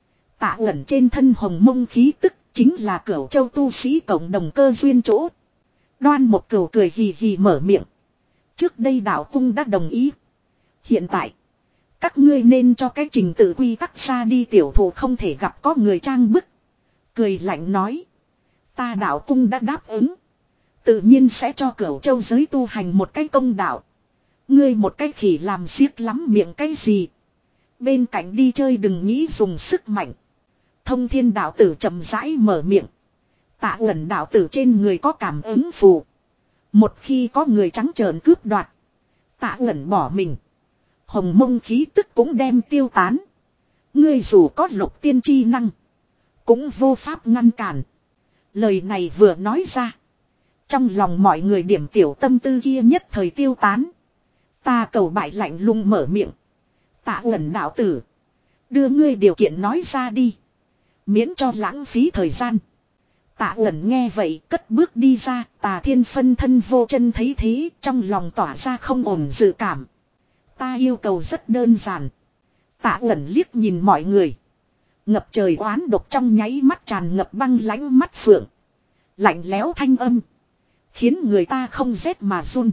S1: Tạ ẩn trên thân hồng mông khí tức chính là Cửu Châu tu sĩ cộng đồng cơ duyên chỗ. Đoan một cửu cười hì hì mở miệng. Trước đây đạo cung đã đồng ý. Hiện tại. Các ngươi nên cho cái trình tự quy tắc xa đi tiểu thủ không thể gặp có người trang bức. Cười lạnh nói. Ta đạo cung đã đáp ứng. Tự nhiên sẽ cho Cửu Châu giới tu hành một cái công đạo. Ngươi một cái khỉ làm xiết lắm miệng cái gì. Bên cạnh đi chơi đừng nghĩ dùng sức mạnh. Thông thiên đạo tử chậm rãi mở miệng. Tạ ẩn đạo tử trên người có cảm ứng phù. Một khi có người trắng trợn cướp đoạt. Tạ ẩn bỏ mình. Hồng mông khí tức cũng đem tiêu tán. Ngươi dù có lục tiên chi năng. Cũng vô pháp ngăn cản. Lời này vừa nói ra. Trong lòng mọi người điểm tiểu tâm tư kia nhất thời tiêu tán. Ta cầu bại lạnh lùng mở miệng. Tạ ẩn đạo tử. Đưa ngươi điều kiện nói ra đi. Miễn cho lãng phí thời gian. Tạ ẩn nghe vậy cất bước đi ra. Tà Thiên phân thân vô chân thấy thế. Trong lòng tỏa ra không ổn dự cảm. Ta yêu cầu rất đơn giản. Tạ ẩn liếc nhìn mọi người. Ngập trời oán độc trong nháy mắt tràn ngập băng lãnh mắt phượng. Lạnh lẽo thanh âm. Khiến người ta không rét mà run.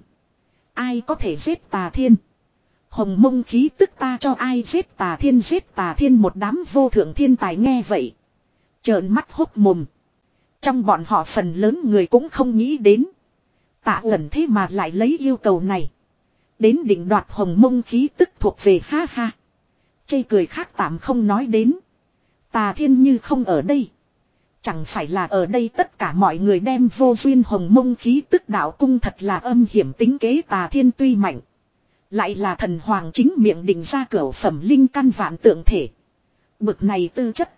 S1: Ai có thể giết Tà Thiên? Hồng mông khí tức ta cho ai giết Tà Thiên giết Tà Thiên một đám vô thượng thiên tài nghe vậy. Trợn mắt hốc mồm. Trong bọn họ phần lớn người cũng không nghĩ đến. Tạ ẩn thế mà lại lấy yêu cầu này. Đến định đoạt hồng mông khí tức thuộc về ha ha. Chê cười khác tạm không nói đến. Tà Thiên như không ở đây. Chẳng phải là ở đây tất cả mọi người đem vô duyên hồng mông khí tức đạo cung thật là âm hiểm tính kế Tà Thiên tuy mạnh. Lại là thần hoàng chính miệng định ra cửu phẩm linh căn vạn tượng thể. Bực này tư chất.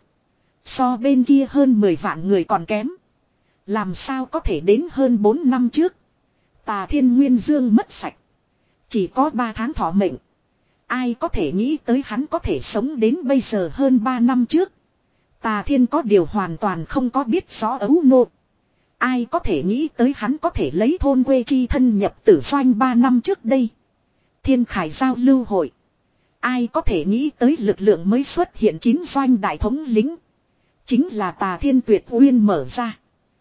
S1: So bên kia hơn mười vạn người còn kém. Làm sao có thể đến hơn bốn năm trước. Tà Thiên nguyên dương mất sạch. Chỉ có ba tháng thọ mệnh. Ai có thể nghĩ tới hắn có thể sống đến bây giờ hơn ba năm trước. Tà Thiên có điều hoàn toàn không có biết rõ ấu nô. Ai có thể nghĩ tới hắn có thể lấy thôn quê chi thân nhập tử doanh ba năm trước đây. Thiên Khải giao lưu hội. Ai có thể nghĩ tới lực lượng mới xuất hiện chín doanh đại thống lính. Chính là Tà Thiên tuyệt uyên mở ra.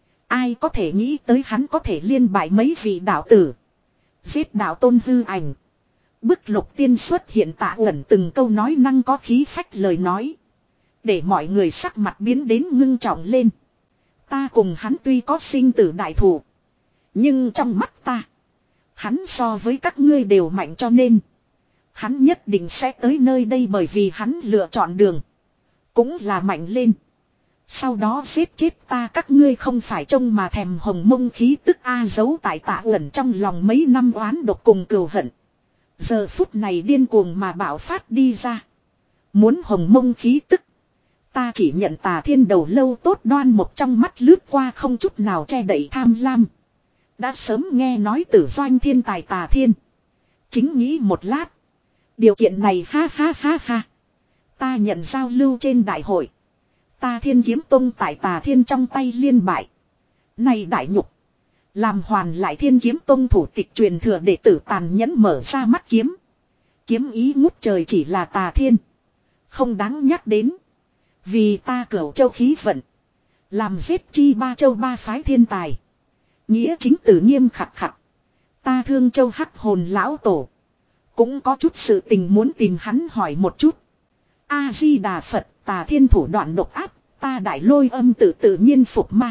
S1: Ai có thể nghĩ tới hắn có thể liên bại mấy vị đạo tử. Giết đạo tôn hư ảnh. Bức lục tiên xuất hiện Tạ Uẩn từng câu nói năng có khí phách lời nói. Để mọi người sắc mặt biến đến ngưng trọng lên. Ta cùng hắn tuy có sinh tử đại thủ. Nhưng trong mắt ta. Hắn so với các ngươi đều mạnh cho nên. Hắn nhất định sẽ tới nơi đây bởi vì hắn lựa chọn đường. Cũng là mạnh lên. Sau đó giết chết ta các ngươi không phải trông mà thèm hồng mông khí tức A giấu tại Tạ Uẩn trong lòng mấy năm oán độc cùng cừu hận. Giờ phút này điên cuồng mà bạo phát đi ra. Muốn hồng mông khí tức. Ta chỉ nhận Tà Thiên đầu lâu tốt đoan một trong mắt lướt qua không chút nào che đậy tham lam. Đã sớm nghe nói tử doanh thiên tài Tà Thiên. Chính nghĩ một lát. Điều kiện này ha ha ha ha. Ta nhận giao lưu trên đại hội. Ta Thiên kiếm tông tại Tà Thiên trong tay liên bại. Này đại nhục. Làm hoàn lại Thiên kiếm tông thủ tịch truyền thừa đệ tử tàn nhẫn mở ra mắt kiếm. Kiếm ý ngút trời chỉ là Tà Thiên. Không đáng nhắc đến. Vì ta cửu châu khí vận. Làm giết chi ba châu ba phái thiên tài. Nghĩa chính tử nghiêm khặt khặt. Ta Thương Châu hắc hồn lão tổ. Cũng có chút sự tình muốn tìm hắn hỏi một chút. A-di-đà Phật, Tà Thiên thủ đoạn độc áp. Ta đại lôi âm tự tự nhiên phục ma.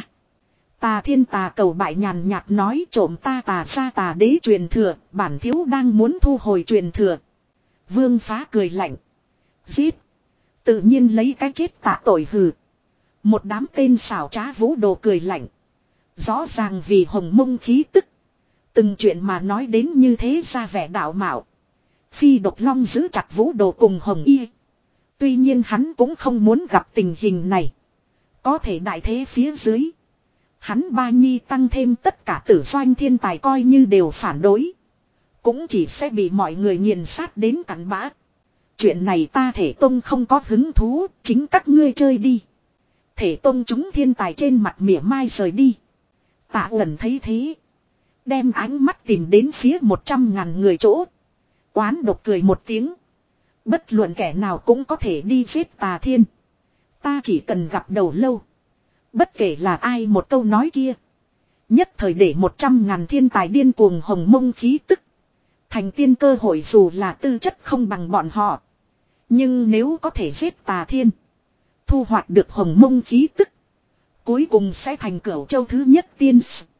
S1: Tà Thiên tà cầu bại nhàn nhạt nói trộm ta tà ra tà đế truyền thừa. Bản thiếu đang muốn thu hồi truyền thừa. Vương Phá cười lạnh. Giết. Tự nhiên lấy cái chết tạ tội hừ. Một đám tên xảo trá vũ đồ cười lạnh. Rõ ràng vì hồng mông khí tức. Từng chuyện mà nói đến như thế ra vẻ đạo mạo. Phi độc long giữ chặt vũ đồ cùng hồng y. Tuy nhiên hắn cũng không muốn gặp tình hình này. Có thể đại thế phía dưới. Hắn ba nhi tăng thêm tất cả tử doanh thiên tài coi như đều phản đối. Cũng chỉ sẽ bị mọi người nghiền sát đến cắn bã. Chuyện này ta Thể Tông không có hứng thú, chính các ngươi chơi đi. Thể Tông chúng thiên tài trên mặt mỉa mai rời đi. Tạ Uẩn thấy thế. Đem ánh mắt tìm đến phía một trăm ngàn người chỗ. Oán độc cười một tiếng. Bất luận kẻ nào cũng có thể đi giết Tà Thiên. Ta chỉ cần gặp đầu lâu. Bất kể là ai một câu nói kia. Nhất thời để một trăm ngàn thiên tài điên cuồng hồng mông khí tức. Thành tiên cơ hội dù là tư chất không bằng bọn họ. Nhưng nếu có thể giết Tà Thiên. Thu hoạch được hồng mông khí tức. Cuối cùng sẽ thành cửu châu thứ nhất tiên.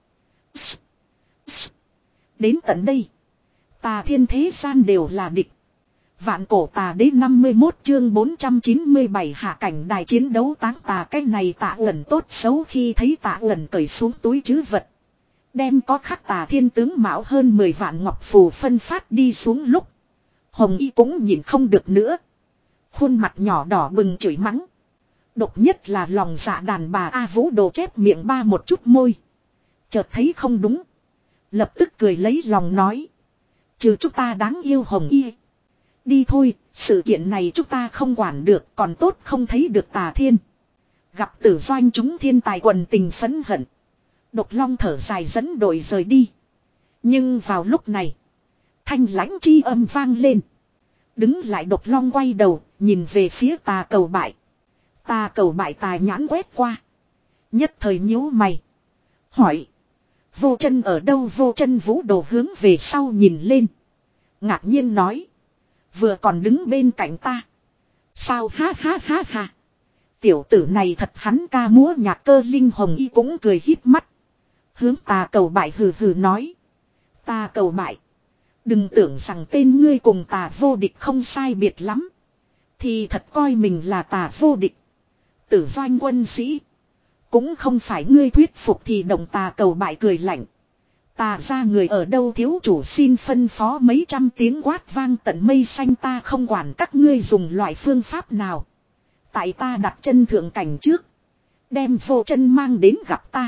S1: Đến tận đây. Tà Thiên thế gian đều là địch. Vạn cổ tà đế năm mươi mốt chương bốn trăm chín mươi bảy hạ cảnh đài chiến đấu táng tà. Cái này Tạ Uẩn tốt xấu khi thấy Tạ Uẩn cởi xuống túi trữ vật. Đem có khắc Tà Thiên tướng mạo hơn mười vạn ngọc phù phân phát đi xuống lúc. Hồng Y cũng nhìn không được nữa. Khuôn mặt nhỏ đỏ bừng chửi mắng. Độc nhất là lòng dạ đàn bà A Vũ Đồ chép miệng ba một chút môi. Chợt thấy không đúng. Lập tức cười lấy lòng nói. Trừ chúng ta đáng yêu Hồng Y. Đi thôi, sự kiện này chúng ta không quản được, còn tốt không thấy được Tà Thiên. Gặp tử doanh chúng thiên tài quần tình phẫn hận. Độc Long thở dài dẫn đội rời đi. Nhưng vào lúc này, thanh lãnh chi âm vang lên. Đứng lại Độc Long quay đầu, nhìn về phía Tà Cầu Bại. Tà Cầu Bại tài nhãn quét qua. Nhất thời nhíu mày. Hỏi. Vô Chân ở đâu? Vô Chân Vũ Đồ hướng về sau nhìn lên. Ngạc nhiên nói. Vừa còn đứng bên cạnh ta. Sao ha ha ha ha. Tiểu tử này thật hắn ca múa nhạc cơ linh Hồng Y cũng cười híp mắt. Hướng Tà Cầu Bại hừ hừ nói. Tà Cầu Bại. Đừng tưởng rằng tên ngươi cùng Tà vô địch không sai biệt lắm. Thì thật coi mình là Tà vô địch. Tử doanh quân sĩ. Cũng không phải ngươi thuyết phục thì đồng tà cầu bại cười lạnh. Tà ra người ở đâu thiếu chủ xin phân phó mấy trăm tiếng quát vang tận mây xanh ta không quản các ngươi dùng loại phương pháp nào. Tại ta đặt chân thượng cảnh trước. Đem vô chân mang đến gặp ta.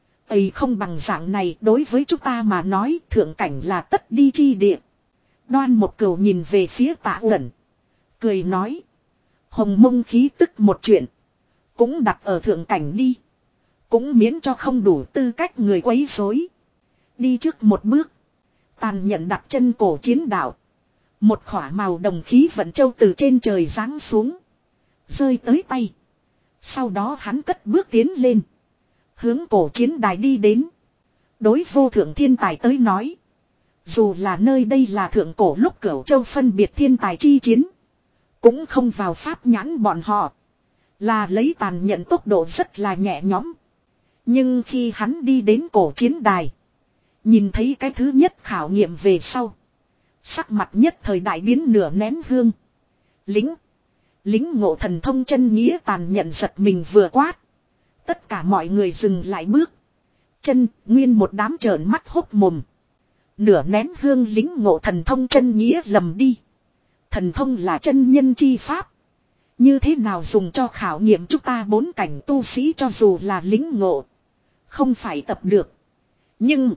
S1: Ấy không bằng dạng này đối với chúng ta mà nói thượng cảnh là tất đi chi địa. Đoan một cừu nhìn về phía Tạ Uẩn. Cười nói. Hồng mông khí tức một chuyện. Cũng đặt ở thượng cảnh đi. Cũng miễn cho không đủ tư cách người quấy rối. Đi trước một bước. Tàn nhận đặt chân cổ chiến đạo. Một khỏa màu đồng khí vận châu từ trên trời giáng xuống. Rơi tới tay. Sau đó hắn cất bước tiến lên. Hướng cổ chiến đài đi đến. Đối vô thượng thiên tài tới nói. Dù là nơi đây là thượng cổ lúc Cửu Châu phân biệt thiên tài chi chiến. Cũng không vào pháp nhãn bọn họ. Là lấy tàn nhận tốc độ rất là nhẹ nhõm. Nhưng khi hắn đi đến cổ chiến đài. Nhìn thấy cái thứ nhất khảo nghiệm về sau. Sắc mặt nhất thời đại biến nửa nén hương. Lính. Lính ngộ thần thông chân nghĩa tàn nhận giật mình vừa quát. Tất cả mọi người dừng lại bước. Chân nguyên một đám trợn mắt hốc mồm. Nửa nén hương lính ngộ thần thông chân nghĩa lầm đi. Thần thông là chân nhân chi pháp. Như thế nào dùng cho khảo nghiệm chúng ta bốn cảnh tu sĩ cho dù là lính ngộ. Không phải tập được. Nhưng.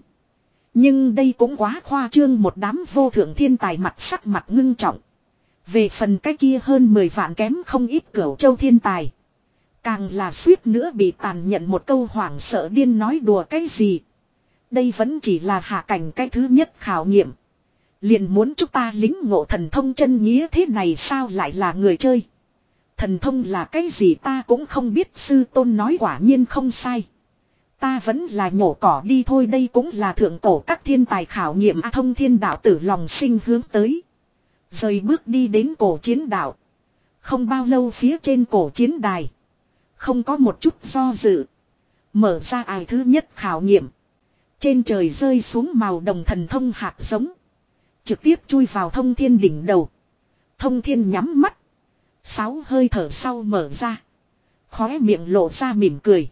S1: Nhưng đây cũng quá khoa trương một đám vô thượng thiên tài mặt sắc mặt ngưng trọng. Về phần cái kia hơn mười vạn kém không ít Cửu Châu thiên tài. Càng là suýt nữa bị tàn nhận một câu hoảng sợ điên nói đùa cái gì. Đây vẫn chỉ là hạ cảnh cái thứ nhất khảo nghiệm. Liền muốn chúng ta lính ngộ thần thông chân nghĩa thế này sao lại là người chơi. Thần thông là cái gì ta cũng không biết sư tôn nói quả nhiên không sai. Ta vẫn là nhổ cỏ đi thôi đây cũng là thượng cổ các thiên tài khảo nghiệm A Thông thiên đạo tử lòng sinh hướng tới. Rời bước đi đến cổ chiến đạo. Không bao lâu phía trên cổ chiến đài. Không có một chút do dự. Mở ra ai thứ nhất khảo nghiệm. Trên trời rơi xuống màu đồng thần thông hạt giống. Trực tiếp chui vào thông thiên đỉnh đầu. Thông thiên nhắm mắt. Sáu hơi thở sau mở ra. Khóe miệng lộ ra mỉm cười.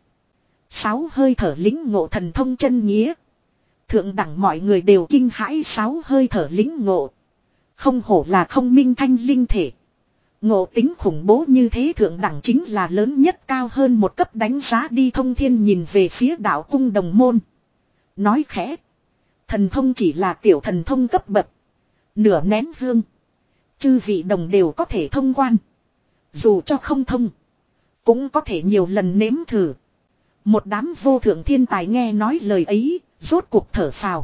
S1: Sáu hơi thở lính ngộ thần thông chân nghĩa. Thượng đẳng mọi người đều kinh hãi sáu hơi thở lính ngộ. Không hổ là không minh thanh linh thể. Ngộ tính khủng bố như thế thượng đẳng chính là lớn nhất cao hơn một cấp đánh giá đi thông thiên nhìn về phía đạo cung đồng môn. Nói khẽ. Thần thông chỉ là tiểu thần thông cấp bậc. Nửa nén hương. Chư vị đồng đều có thể thông quan. Dù cho không thông. Cũng có thể nhiều lần nếm thử. Một đám vô thượng thiên tài nghe nói lời ấy. Rốt cuộc thở phào.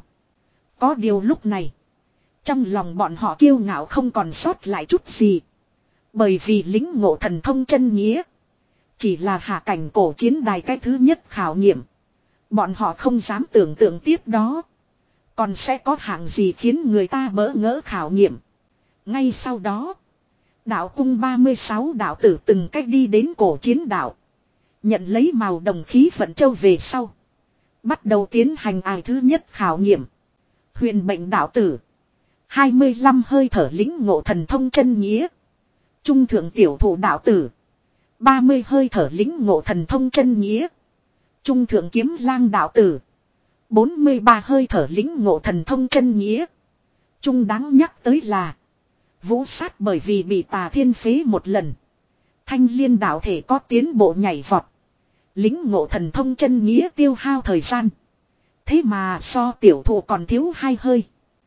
S1: Có điều lúc này. Trong lòng bọn họ kiêu ngạo không còn sót lại chút gì. Bởi vì lính ngộ thần thông chân nghĩa. Chỉ là hạ cảnh cổ chiến đài cái thứ nhất khảo nghiệm. Bọn họ không dám tưởng tượng tiếp đó. Còn sẽ có hạng gì khiến người ta bỡ ngỡ khảo nghiệm. Ngay sau đó. Đạo cung ba mươi sáu đạo tử từng cách đi đến cổ chiến đạo. Nhận lấy màu đồng khí vận châu về sau. Bắt đầu tiến hành ai thứ nhất khảo nghiệm. Huyền bệnh đạo tử. hai mươi lăm hơi thở lính ngộ thần thông chân nghĩa. Trung thượng tiểu thủ đạo tử. ba mươi hơi thở lính ngộ thần thông chân nghĩa. Trung thượng kiếm lang đạo tử. bốn mươi ba hơi thở lính ngộ thần thông chân nghĩa. Trung đáng nhắc tới là. Vũ sát bởi vì bị tà thiên phế một lần. Thanh liên đạo thể có tiến bộ nhảy vọt. Lính ngộ thần thông chân nghĩa tiêu hao thời gian. Thế mà so tiểu thủ còn thiếu hai hơi.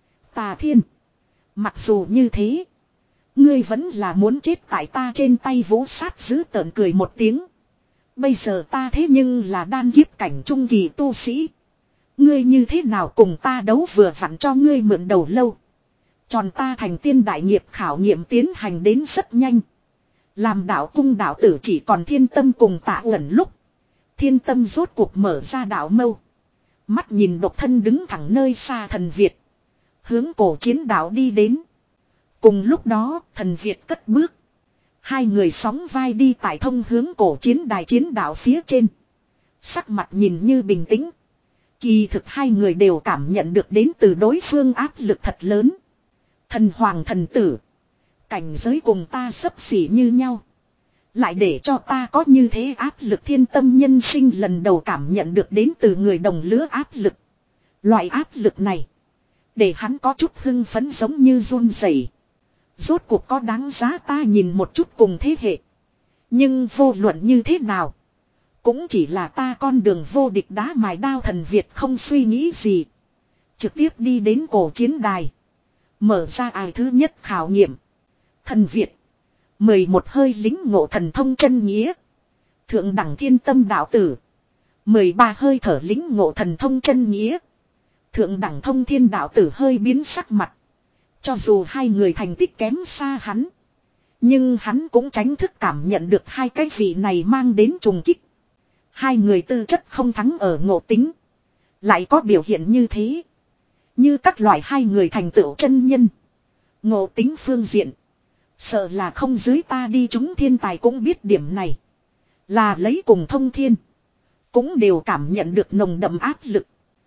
S1: Tà thiên. Mặc dù như thế. Ngươi vẫn là muốn chết tại ta trên tay vũ sát giữ tợn cười một tiếng. Bây giờ ta thế nhưng là đan kiếp cảnh trung kỳ tu sĩ. Ngươi như thế nào cùng ta đấu vừa vặn cho ngươi mượn đầu lâu. Tròn ta thành tiên đại nghiệp khảo nghiệm tiến hành đến rất nhanh. Làm đạo cung đạo tử chỉ còn thiên tâm cùng Tạ Uẩn lúc. Thiên tâm rốt cuộc mở ra đạo mâu. Mắt nhìn độc thân đứng thẳng nơi xa thần Việt. Hướng cổ chiến đạo đi đến. Cùng lúc đó thần Việt cất bước. Hai người sóng vai đi tại thông hướng cổ chiến đài chiến đạo phía trên. Sắc mặt nhìn như bình tĩnh. Kỳ thực hai người đều cảm nhận được đến từ đối phương áp lực thật lớn. Thần hoàng thần tử. Cảnh giới cùng ta xấp xỉ như nhau. Lại để cho ta có như thế áp lực thiên tâm nhân sinh lần đầu cảm nhận được đến từ người đồng lứa áp lực. Loại áp lực này. Để hắn có chút hưng phấn giống như run rẩy. Rốt cuộc có đáng giá ta nhìn một chút cùng thế hệ. Nhưng vô luận như thế nào. Cũng chỉ là ta con đường vô địch đá mài đao thần Việt không suy nghĩ gì. Trực tiếp đi đến cổ chiến đài. Mở ra ải thứ nhất khảo nghiệm. Thần Việt. mười một hơi lính ngộ thần thông chân nghĩa. Thượng đẳng thiên tâm đạo tử. mười ba hơi thở lính ngộ thần thông chân nghĩa. Thượng đẳng thông thiên đạo tử hơi biến sắc mặt. Cho dù hai người thành tích kém xa hắn. Nhưng hắn cũng tránh thức cảm nhận được hai cái vị này mang đến trùng kích. Hai người tư chất không thắng ở ngộ tính. Lại có biểu hiện như thế. Như các loại hai người thành tựu chân nhân. Ngộ tính phương diện. Sợ là không dưới ta đi chúng thiên tài cũng biết điểm này. Là lấy cùng thông thiên. Cũng đều cảm nhận được nồng đậm áp lực.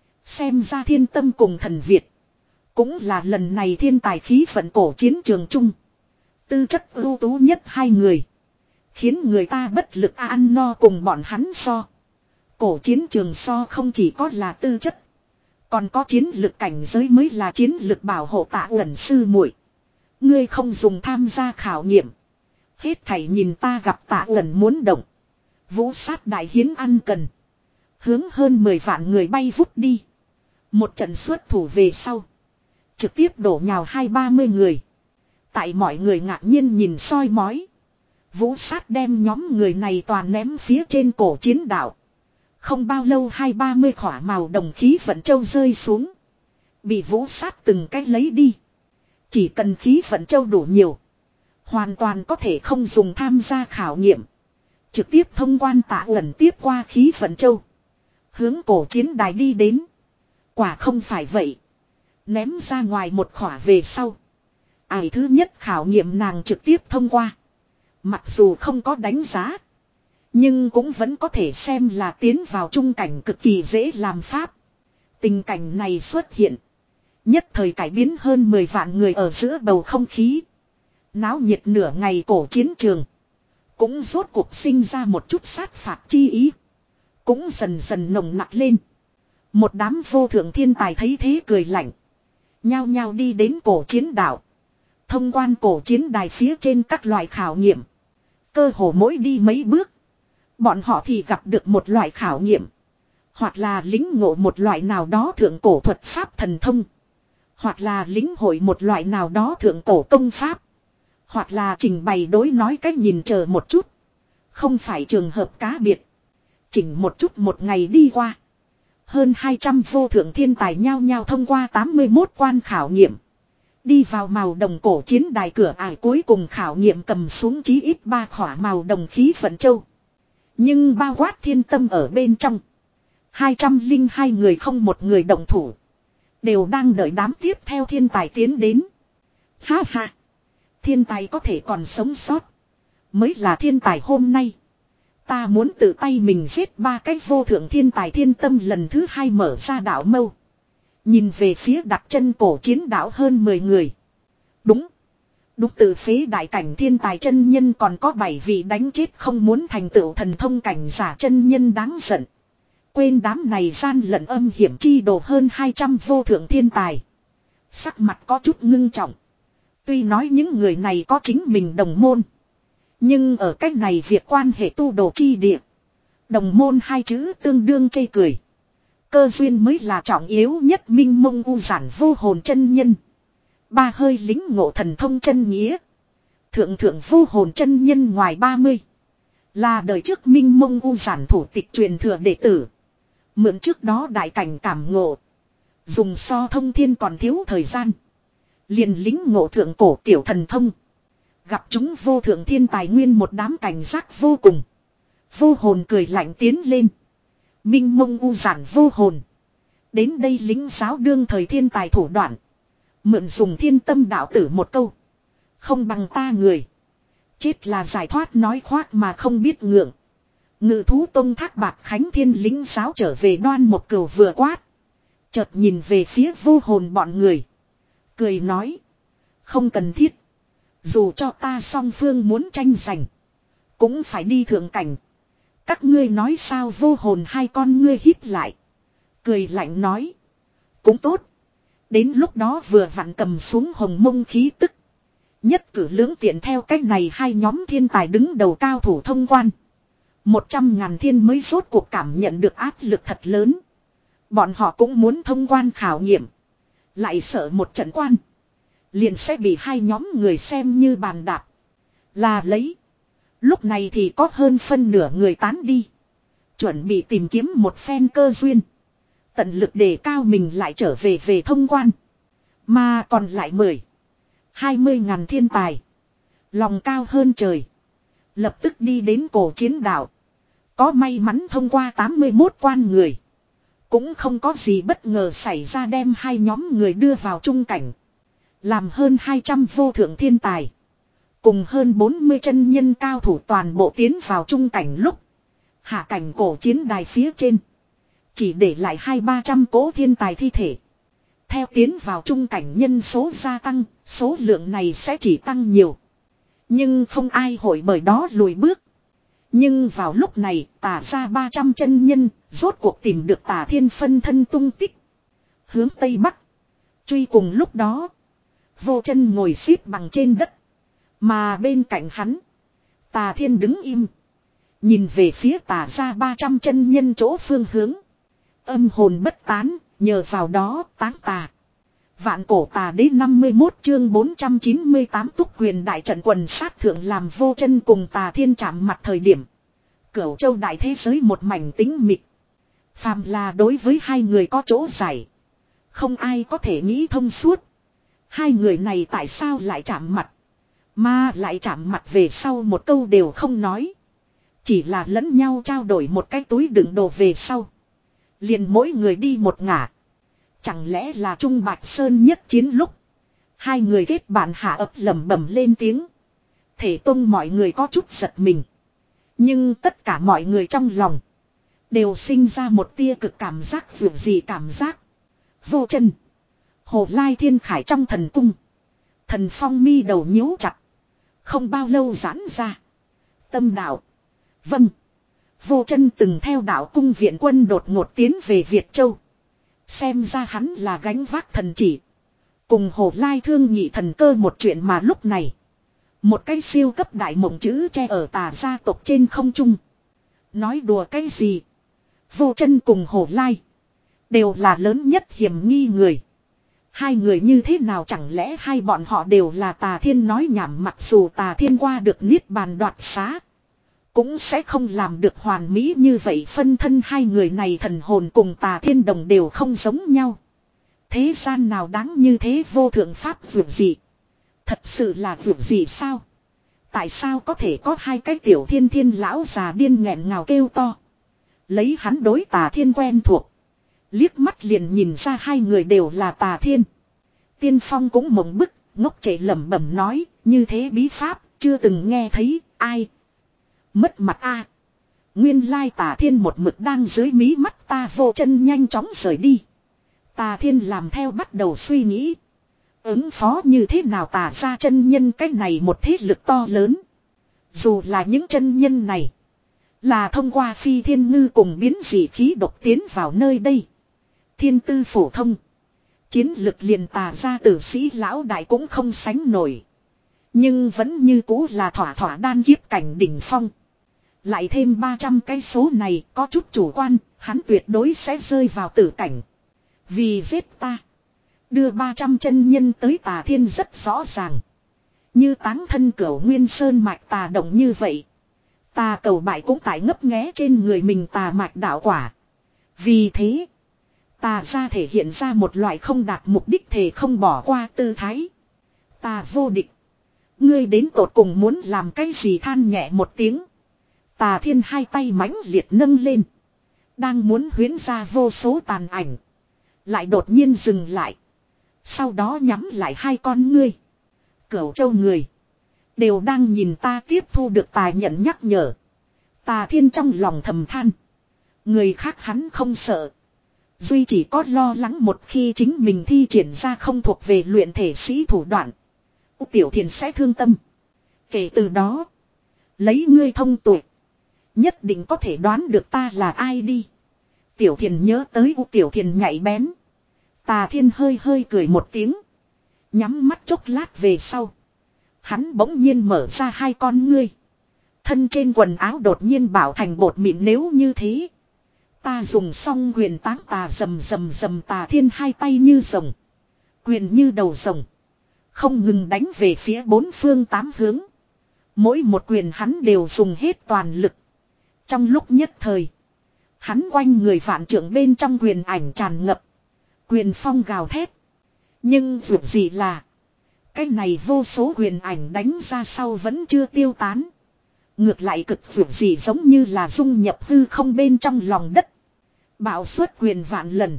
S1: Xem ra thiên tâm cùng thần Việt. Cũng là lần này thiên tài khí vận cổ chiến trường chung. Tư chất ưu tú nhất hai người. Khiến người ta bất lực ăn no cùng bọn hắn so. Cổ chiến trường so không chỉ có là tư chất. Còn có chiến lực cảnh giới mới là chiến lực bảo hộ Tạ Uẩn sư muội. Ngươi không dùng tham gia khảo nghiệm. Hết thảy nhìn ta gặp Tạ Uẩn muốn động. Vũ sát đại hiến ăn cần. Hướng hơn mười vạn người bay vút đi. Một trận xuất thủ về sau. Trực tiếp đổ nhào hai ba mươi người. Tại mọi người ngạc nhiên nhìn soi mói. Vũ sát đem nhóm người này toàn ném phía trên cổ chiến đạo. Không bao lâu hai ba mươi khỏa màu đồng khí vận châu rơi xuống. Bị vũ sát từng cách lấy đi. Chỉ cần khí vận châu đủ nhiều. Hoàn toàn có thể không dùng tham gia khảo nghiệm. Trực tiếp thông quan Tạ Uẩn tiếp qua khí vận châu. Hướng cổ chiến đài đi đến. Quả không phải vậy. Ném ra ngoài một khỏa về sau. Ải thứ nhất khảo nghiệm nàng trực tiếp thông qua. Mặc dù không có đánh giá. Nhưng cũng vẫn có thể xem là tiến vào trung cảnh cực kỳ dễ làm pháp. Tình cảnh này xuất hiện. Nhất thời cải biến hơn mười vạn người ở giữa bầu không khí. Náo nhiệt nửa ngày cổ chiến trường. Cũng rốt cuộc sinh ra một chút sát phạt chi ý. Cũng dần dần nồng nặc lên. Một đám vô thượng thiên tài thấy thế cười lạnh. Nhao nhao đi đến cổ chiến đảo. Thông quan cổ chiến đài phía trên các loại khảo nghiệm. Cơ hồ mỗi đi mấy bước. Bọn họ thì gặp được một loại khảo nghiệm. Hoặc là lính ngộ một loại nào đó thượng cổ thuật pháp thần thông. Hoặc là lính hội một loại nào đó thượng cổ công pháp. Hoặc là trình bày đối nói cách nhìn chờ một chút. Không phải trường hợp cá biệt. Chỉnh một chút một ngày đi qua. Hơn hai trăm vô thượng thiên tài nhao nhao thông qua tám mươi mốt quan khảo nghiệm. Đi vào màu đồng cổ chiến đài cửa ải cuối cùng khảo nghiệm cầm xuống chí ít ba khỏa màu đồng khí vận châu. Nhưng bao quát thiên tâm ở bên trong. hai trăm lẻ hai người không một người động thủ. Đều đang đợi đám tiếp theo thiên tài tiến đến. Ha ha. Thiên tài có thể còn sống sót. Mới là thiên tài hôm nay. Ta muốn tự tay mình giết ba cái vô thượng thiên tài thiên tâm lần thứ hai mở ra đảo mâu. Nhìn về phía đặt chân cổ chiến đảo hơn mười người. Đúng. Đúng từ phế đại cảnh thiên tài chân nhân còn có bảy vị đánh chết không muốn thành tựu thần thông cảnh giả chân nhân đáng giận. Quên đám này gian lận âm hiểm chi đồ hơn hai trăm vô thượng thiên tài. Sắc mặt có chút ngưng trọng. Tuy nói những người này có chính mình đồng môn. Nhưng ở cách này việc quan hệ tu đồ chi địa. Đồng môn hai chữ tương đương chê cười. Cơ duyên mới là trọng yếu nhất minh mông u giản vô hồn chân nhân. Ba hơi lính ngộ thần thông chân nghĩa. Thượng thượng vô hồn chân nhân ngoài ba mươi. Là đời trước minh mông u giản thủ tịch truyền thừa đệ tử. Mượn trước đó đại cảnh cảm ngộ. Dùng so thông thiên còn thiếu thời gian. Liền lính ngộ thượng cổ tiểu thần thông. Gặp chúng vô thượng thiên tài nguyên một đám cảnh giác vô cùng. Vô hồn cười lạnh tiến lên. Minh mông u giản vô hồn. Đến đây lính giáo đương thời thiên tài thủ đoạn. Mượn dùng thiên tâm đạo tử một câu. Không bằng ta người. Chết là giải thoát nói khoác mà không biết ngượng. Ngự thú tông thác bạc khánh thiên lính giáo trở về đoan một cừu vừa quát. Chợt nhìn về phía vô hồn bọn người. Cười nói. Không cần thiết. Dù cho ta song phương muốn tranh giành. Cũng phải đi thượng cảnh. Các ngươi nói sao? Vô hồn hai con ngươi híp lại. Cười lạnh nói. Cũng tốt. Đến lúc đó vừa vặn cầm xuống hồng mông khí tức. Nhất cử lưỡng tiện theo cách này hai nhóm thiên tài đứng đầu cao thủ thông quan. Một trăm ngàn thiên mới rốt cuộc cảm nhận được áp lực thật lớn. Bọn họ cũng muốn thông quan khảo nghiệm. Lại sợ một trận quan. Liền sẽ bị hai nhóm người xem như bàn đạp. Là lấy. Lúc này thì có hơn phân nửa người tán đi. Chuẩn bị tìm kiếm một phen cơ duyên. Tận lực đề cao mình lại trở về về thông quan. Mà còn lại mười. Hai mươi ngàn thiên tài. Lòng cao hơn trời. Lập tức đi đến cổ chiến đảo. Có may mắn thông qua tám mươi mốt quan người. Cũng không có gì bất ngờ xảy ra đem hai nhóm người đưa vào trung cảnh. Làm hơn hai trăm vô thượng thiên tài. Cùng hơn bốn mươi chân nhân cao thủ toàn bộ tiến vào trung cảnh lúc. Hạ cảnh cổ chiến đài phía trên. Chỉ để lại hai ba trăm cỗ thiên tài thi thể. Theo tiến vào trung cảnh nhân số gia tăng, số lượng này sẽ chỉ tăng nhiều. Nhưng không ai hội bởi đó lùi bước. Nhưng vào lúc này tả ra ba trăm chân nhân, rốt cuộc tìm được tả thiên phân thân tung tích. Hướng Tây Bắc. Truy cùng lúc đó. Vô chân ngồi xếp bằng trên đất. Mà bên cạnh hắn. Tà thiên đứng im. Nhìn về phía tả ra ba trăm chân nhân chỗ phương hướng. Âm hồn bất tán, nhờ vào đó táng tà. Vạn cổ tà đế năm mươi mốt chương bốn trăm chín mươi tám túc quyền đại trận quần sát thượng làm vô chân cùng tà thiên chạm mặt thời điểm. Cửu châu đại thế giới một mảnh tĩnh mịch. Phàm là đối với hai người có chỗ giải. Không ai có thể nghĩ thông suốt. Hai người này tại sao lại chạm mặt. Mà lại chạm mặt về sau một câu đều không nói. Chỉ là lẫn nhau trao đổi một cái túi đựng đồ về sau. Liền mỗi người đi một ngả. Chẳng lẽ là Trung Bạch Sơn nhất chiến lúc. Hai người kết bạn hạ ấp lẩm bẩm lên tiếng. Thể tông mọi người có chút giật mình. Nhưng tất cả mọi người trong lòng. Đều sinh ra một tia cực cảm giác vượt gì cảm giác. Vô chân. Hồ Lai Thiên Khải trong thần cung. Thần phong mi đầu nhíu chặt. Không bao lâu giãn ra. Tâm đạo. Vâng. Vô chân từng theo đạo cung viện quân đột ngột tiến về Việt Châu. Xem ra hắn là gánh vác thần chỉ. Cùng Hồ Lai thương nhị thần cơ một chuyện mà lúc này. Một cái siêu cấp đại mộng chữ che ở tà gia tộc trên không trung. Nói đùa cái gì. Vô chân cùng Hồ Lai. Đều là lớn nhất hiểm nghi người. Hai người như thế nào chẳng lẽ hai bọn họ đều là tà thiên nói nhảm mặc dù tà thiên qua được niết bàn đoạt xá. Cũng sẽ không làm được hoàn mỹ như vậy phân thân hai người này thần hồn cùng tà thiên đồng đều không giống nhau. Thế gian nào đáng như thế vô thượng pháp vượt gì. Thật sự là vượt gì sao? Tại sao có thể có hai cái tiểu thiên thiên lão già điên nghẹn ngào kêu to. Lấy hắn đối tà thiên quen thuộc. Liếc mắt liền nhìn ra hai người đều là tà thiên. Tiên Phong cũng mộng bức, ngốc trẻ lẩm bẩm nói, như thế bí pháp, chưa từng nghe thấy, ai. Mất mặt a. Nguyên lai tà thiên một mực đang dưới mí mắt ta vô chân nhanh chóng rời đi. Tà thiên làm theo bắt đầu suy nghĩ. Ứng phó như thế nào tà ra chân nhân cái này một thế lực to lớn. Dù là những chân nhân này. Là thông qua phi thiên ngư cùng biến dị khí độc tiến vào nơi đây. Thiên tư phổ thông. Chiến lực liền tà ra tử sĩ lão đại cũng không sánh nổi. Nhưng vẫn như cũ là thỏa thỏa đan kiếp cảnh đỉnh phong. Lại thêm ba trăm cái số này có chút chủ quan, hắn tuyệt đối sẽ rơi vào tử cảnh. Vì giết ta. Đưa ba trăm chân nhân tới tà thiên rất rõ ràng. Như táng thân cửu nguyên sơn mạch tà động như vậy. Tà cầu bại cũng tại ngấp nghé trên người mình tà mạch đạo quả. Vì thế. Tà ra thể hiện ra một loại không đạt mục đích thể không bỏ qua tư thái. Tà vô địch. Ngươi đến tột cùng muốn làm cái gì than nhẹ một tiếng. Tà thiên hai tay mãnh liệt nâng lên. Đang muốn huyễn ra vô số tàn ảnh. Lại đột nhiên dừng lại. Sau đó nhắm lại hai con ngươi. Cửu châu người. Đều đang nhìn ta tiếp thu được tài nhận nhắc nhở. Tà thiên trong lòng thầm than. Người khác hắn không sợ. Duy chỉ có lo lắng một khi chính mình thi triển ra không thuộc về luyện thể sĩ thủ đoạn. Tiểu thiền sẽ thương tâm. Kể từ đó. Lấy ngươi thông tuệ. Nhất định có thể đoán được ta là ai đi. Tiểu Thiền nhớ tới U Tiểu Thiền nhạy bén. Tà Thiên hơi hơi cười một tiếng. Nhắm mắt chốc lát về sau. Hắn bỗng nhiên mở ra hai con ngươi. Thân trên quần áo đột nhiên bảo thành bột mịn nếu như thế. Ta dùng xong quyền táng tà rầm rầm rầm Tà Thiên hai tay như rồng. Quyền như đầu rồng. Không ngừng đánh về phía bốn phương tám hướng. Mỗi một quyền hắn đều dùng hết toàn lực. Trong lúc nhất thời. Hắn quanh người vạn trưởng bên trong quyền ảnh tràn ngập. Quyền phong gào thét. Nhưng việc gì là. Cái này vô số quyền ảnh đánh ra sau vẫn chưa tiêu tán. Ngược lại cực việc gì giống như là dung nhập hư không bên trong lòng đất. Bạo suất quyền vạn lần.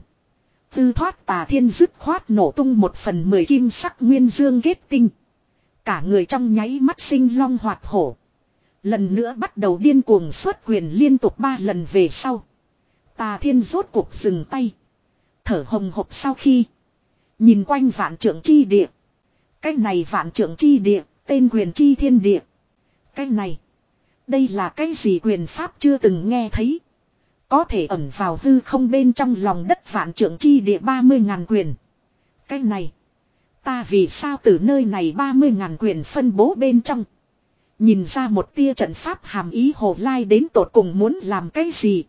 S1: Tư thoát Tà Thiên dứt khoát nổ tung một phần mười kim sắc nguyên dương kết tinh. Cả người trong nháy mắt sinh long hoạt hổ. Lần nữa bắt đầu điên cuồng xuất quyền liên tục ba lần về sau. Tà Thiên rốt cuộc dừng tay. Thở hồng hộc sau khi. Nhìn quanh vạn trượng chi địa. Cái này vạn trượng chi địa, tên quyền chi thiên địa. Cái này. Đây là cái gì quyền pháp chưa từng nghe thấy. Có thể ẩn vào hư không bên trong lòng đất vạn trượng chi địa ba mươi ngàn quyền. Cái này. Ta vì sao từ nơi này ba mươi ngàn quyền phân bố bên trong. Nhìn ra một tia trận pháp hàm ý Hồ Lai đến tột cùng muốn làm cái gì.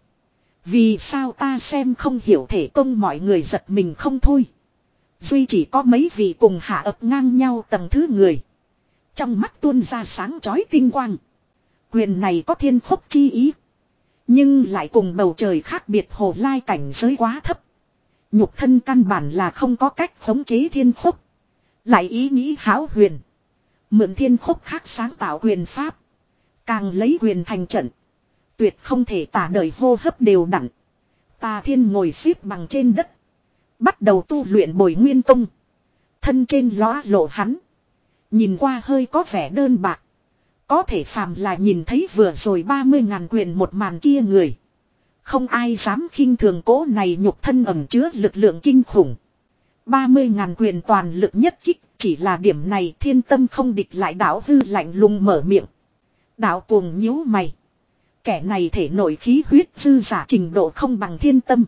S1: Vì sao ta xem không hiểu thể công mọi người giật mình không thôi. Duy chỉ có mấy vị cùng hạ ập ngang nhau tầng thứ người. Trong mắt tuôn ra sáng chói tinh quang. Quyền này có thiên khúc chi ý. Nhưng lại cùng bầu trời khác biệt Hồ Lai cảnh giới quá thấp. Nhục thân căn bản là không có cách khống chế thiên khúc. Lại ý nghĩ hão huyền. Mượn thiên khúc khác sáng tạo quyền pháp. Càng lấy quyền thành trận. Tuyệt không thể tả đời hô hấp đều đặn. Tà Thiên ngồi xếp bằng trên đất. Bắt đầu tu luyện Bồi Nguyên Công. Thân trên lóa lộ hắn. Nhìn qua hơi có vẻ đơn bạc. Có thể phàm là nhìn thấy vừa rồi ba mươi ngàn quyền một màn kia người. Không ai dám khinh thường cố này nhục thân ẩn chứa lực lượng kinh khủng. ba mươi ngàn quyền toàn lực nhất kích. Chỉ là điểm này Thiên Tâm không địch lại đạo hư lạnh lùng mở miệng. Đạo cuồng nhíu mày. Kẻ này thể nội khí huyết dư giả trình độ không bằng Thiên Tâm.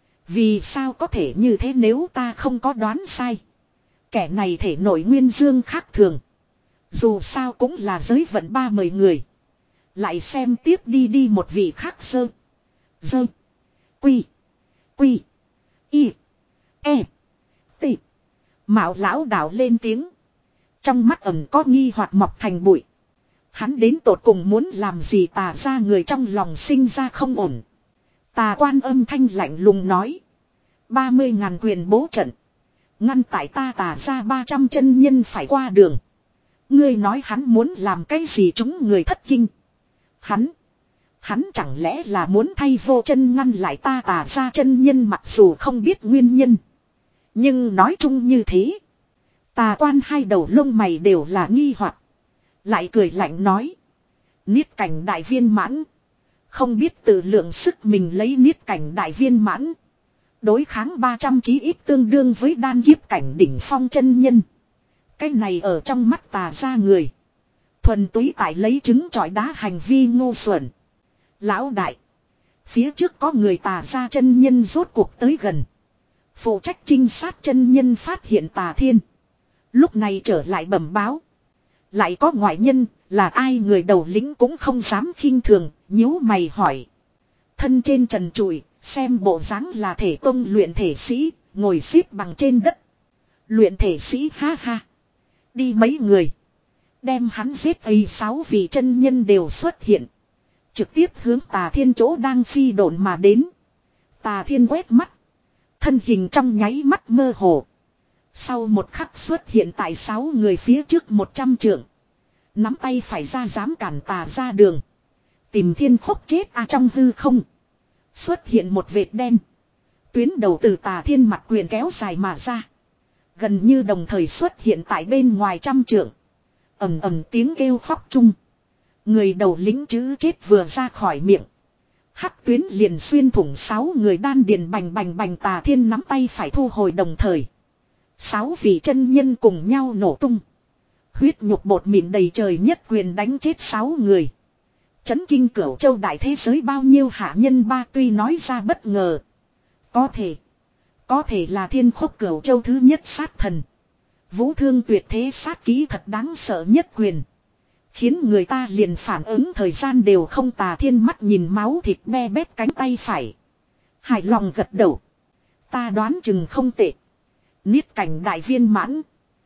S1: Vì sao có thể như thế nếu ta không có đoán sai. Kẻ này thể nội nguyên dương khác thường. Dù sao cũng là giới vận ba mươi người. Lại xem tiếp đi đi một vị khác sơ. Dơ. Quy. Quy. Y. E. T. Mạo lão đảo lên tiếng. Trong mắt ẩn có nghi hoặc mọc thành bụi. Hắn đến tột cùng muốn làm gì Tà ra người trong lòng sinh ra không ổn. Tà Quan âm thanh lạnh lùng nói. ba mươi ngàn quyền bố trận. Ngăn tại ta Tà ra ba trăm chân nhân phải qua đường. Ngươi nói hắn muốn làm cái gì chúng người thất kinh. Hắn. Hắn chẳng lẽ là muốn thay vô chân ngăn lại ta Tà ra chân nhân mặc dù không biết nguyên nhân. Nhưng nói chung như thế. Tà Quan hai đầu lông mày đều là nghi hoặc. Lại cười lạnh nói. Niết cảnh đại viên mãn. Không biết tự lượng sức mình lấy niết cảnh đại viên mãn. Đối kháng ba trăm chí ít tương đương với đan kiếp cảnh đỉnh phong chân nhân. Cái này ở trong mắt Tà ra người. Thuần túy tại lấy trứng trọi đá hành vi ngu xuẩn. Lão đại. Phía trước có người Tà ra chân nhân rốt cuộc tới gần. Phụ trách trinh sát chân nhân phát hiện Tà Thiên. Lúc này trở lại bẩm báo. Lại có ngoại nhân, là ai người đầu lĩnh cũng không dám khinh thường, nhíu mày hỏi. Thân trên trần trụi, xem bộ dáng là thể tông luyện thể sĩ, ngồi xếp bằng trên đất. Luyện thể sĩ ha ha. Đi mấy người. Đem hắn giết ấy sáu vị chân nhân đều xuất hiện. Trực tiếp hướng Tà Thiên chỗ đang phi độn mà đến. Tà Thiên quét mắt. Thân hình trong nháy mắt mơ hồ. Sau một khắc xuất hiện tại sáu người phía trước một trăm trượng. Nắm tay phải ra dám cản Tà ra đường. Tìm Thiên Khúc chết à trong hư không. Xuất hiện một vệt đen. Tuyến đầu từ Tà Thiên mặt quyền kéo dài mà ra. Gần như đồng thời xuất hiện tại bên ngoài trăm trượng. Ầm ầm tiếng kêu khóc chung. Người đầu lính chữ chết vừa ra khỏi miệng. Hắc tuyến liền xuyên thủng sáu người đan điền bành bành bành Tà Thiên nắm tay phải thu hồi đồng thời. Sáu vị chân nhân cùng nhau nổ tung. Huyết nhục bột mịn đầy trời nhất quyền đánh chết sáu người. Chấn kinh Cửu Châu đại thế giới bao nhiêu hạ nhân ba tuy nói ra bất ngờ. Có thể. Có thể là thiên khúc Cửu Châu thứ nhất sát thần. Vũ thương tuyệt thế sát ký thật đáng sợ nhất quyền. Khiến người ta liền phản ứng thời gian đều không. Tà Thiên mắt nhìn máu thịt be bét cánh tay phải. Hài lòng gật đầu. Ta đoán chừng không tệ. Niết cảnh đại viên mãn.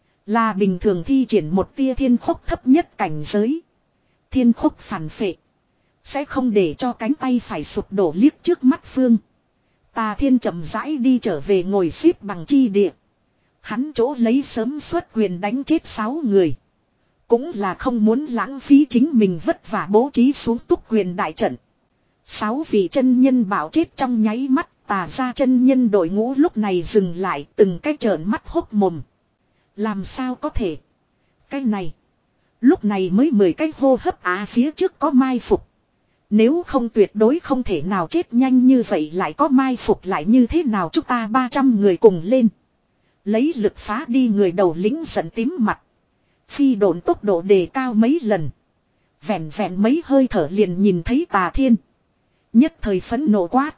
S1: Là bình thường thi triển một tia thiên khúc thấp nhất cảnh giới. Thiên khúc phản phệ. Sẽ không để cho cánh tay phải sụp đổ liếc trước mắt phương. Tà Thiên chậm rãi đi trở về ngồi xếp bằng chi địa. Hắn chỗ lấy sớm xuất quyền đánh chết sáu người. Cũng là không muốn lãng phí chính mình vất vả bố trí xuống túc quyền đại trận. Sáu vị chân nhân bảo chết trong nháy mắt. Tà ra chân nhân đội ngũ lúc này dừng lại từng cái trợn mắt hốc mồm. Làm sao có thể? Cái này. Lúc này mới mười cái hô hấp á phía trước có mai phục. Nếu không tuyệt đối không thể nào chết nhanh như vậy lại có mai phục lại như thế nào chúng ta ba trăm người cùng lên. Lấy lực phá đi người đầu lính giận tím mặt. Phi độn tốc độ đề cao mấy lần. Vẹn vẹn mấy hơi thở liền nhìn thấy Tà Thiên. Nhất thời phẫn nộ quát.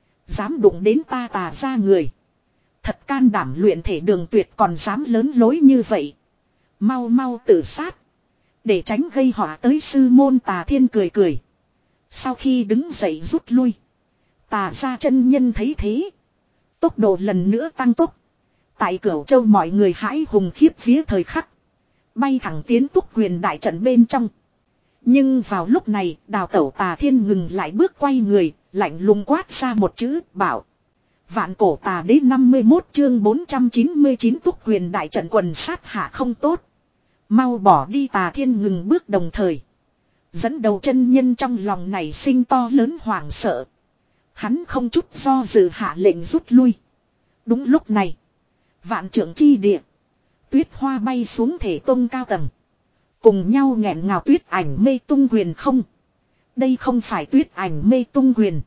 S1: Dám đụng đến ta Tà ra người. Thật can đảm luyện thể đường tuyệt còn dám lớn lối như vậy. Mau mau tự sát. Để tránh gây họa tới sư môn. Tà Thiên cười cười. Sau khi đứng dậy rút lui. Tà ra chân nhân thấy thế. Tốc độ lần nữa tăng tốc. Tại Cửu Châu mọi người hãi hùng khiếp phía thời khắc. Bay thẳng tiến túc quyền đại trận bên trong. Nhưng vào lúc này đào tẩu Tà Thiên ngừng lại bước quay người. Lạnh lùng quát ra một chữ bảo. Vạn cổ tà đế năm mươi mốt chương bốn trăm chín mươi chín túc quyền đại trận quần sát hạ không tốt. Mau bỏ đi. Tà Thiên ngừng bước đồng thời. Dẫn đầu chân nhân trong lòng này sinh to lớn hoảng sợ. Hắn không chút do dự hạ lệnh rút lui. Đúng lúc này. Vạn trưởng chi địa. Tuyết hoa bay xuống thể tông cao tầng. Cùng nhau nghẹn ngào tuyết ảnh mê tung quyền không. Đây không phải tuyết ảnh mê tung quyền.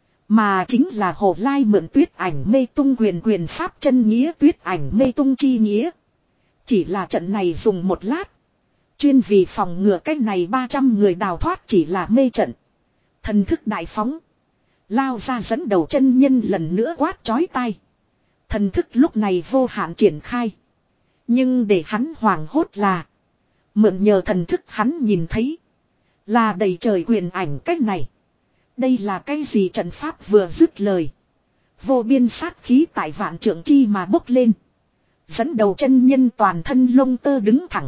S1: Mà chính là Hồ Lai mượn tuyết ảnh mê tung quyền quyền pháp chân nghĩa tuyết ảnh mê tung chi nghĩa. Chỉ là trận này dùng một lát. Chuyên vì phòng ngừa cách này ba trăm người đào thoát chỉ là mê trận. Thần thức đại phóng. Lao ra dẫn đầu chân nhân lần nữa quát chói tai. Thần thức lúc này vô hạn triển khai. Nhưng để hắn hoảng hốt là. Mượn nhờ thần thức hắn nhìn thấy. Là đầy trời quyền ảnh cách này. Đây là cái gì trận pháp vừa dứt lời. Vô biên sát khí tại vạn trượng chi mà bốc lên. Dẫn đầu chân nhân toàn thân lông tơ đứng thẳng.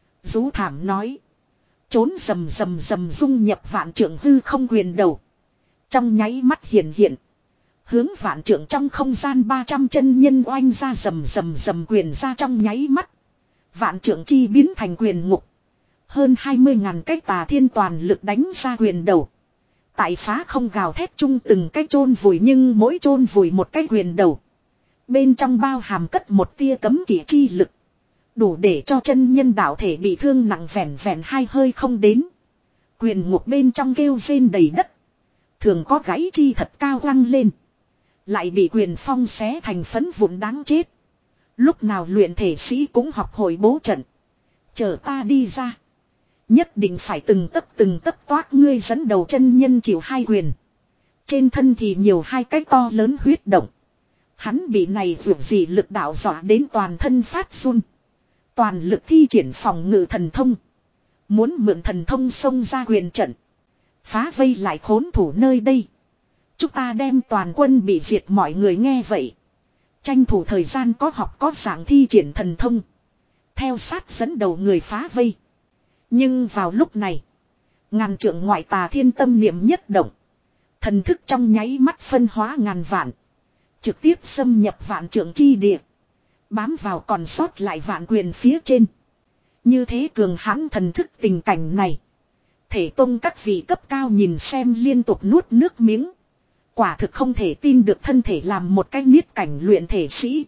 S1: Rú thảm nói. Trốn rầm rầm rầm dung nhập vạn trượng hư không quyền đầu. Trong nháy mắt hiện hiện. Hướng vạn trượng trong không gian ba trăm chân nhân oanh ra rầm rầm rầm quyền ra trong nháy mắt. Vạn trượng chi biến thành quyền ngục. Hơn hai mươi ngàn cái Tà Thiên toàn lực đánh ra quyền đầu. Tại phá không gào thét chung từng cái chôn vùi nhưng mỗi chôn vùi một cái quyền đầu. Bên trong bao hàm cất một tia cấm kỵ chi lực. Đủ để cho chân nhân đạo thể bị thương nặng vẹn vẹn hai hơi không đến. Quyền ngục bên trong kêu rên đầy đất. Thường có gãy chi thật cao quăng lên. Lại bị quyền phong xé thành phấn vụn đáng chết. Lúc nào luyện thể sĩ cũng học hồi bố trận. Chờ ta đi ra. Nhất định phải từng tấc từng tấc toát ngươi dẫn đầu chân nhân chịu hai quyền. Trên thân thì nhiều hai cái to lớn huyết động. Hắn bị này vượt gì lực đạo dọa đến toàn thân phát run. Toàn lực thi triển phòng ngự thần thông. Muốn mượn thần thông xông ra quyền trận. Phá vây lại khốn thủ nơi đây. Chúng ta đem toàn quân bị diệt mọi người nghe vậy. Tranh thủ thời gian có học có giảng thi triển thần thông. Theo sát dẫn đầu người phá vây. Nhưng vào lúc này. Ngàn trượng ngoại Tà Thiên tâm niệm nhất động. Thần thức trong nháy mắt phân hóa ngàn vạn. Trực tiếp xâm nhập vạn trượng chi địa. Bám vào còn sót lại vạn quyền phía trên. Như thế cường hãn thần thức tình cảnh này. Thể tông các vị cấp cao nhìn xem liên tục nuốt nước miếng. Quả thực không thể tin được thân thể làm một cái niết cảnh luyện thể sĩ.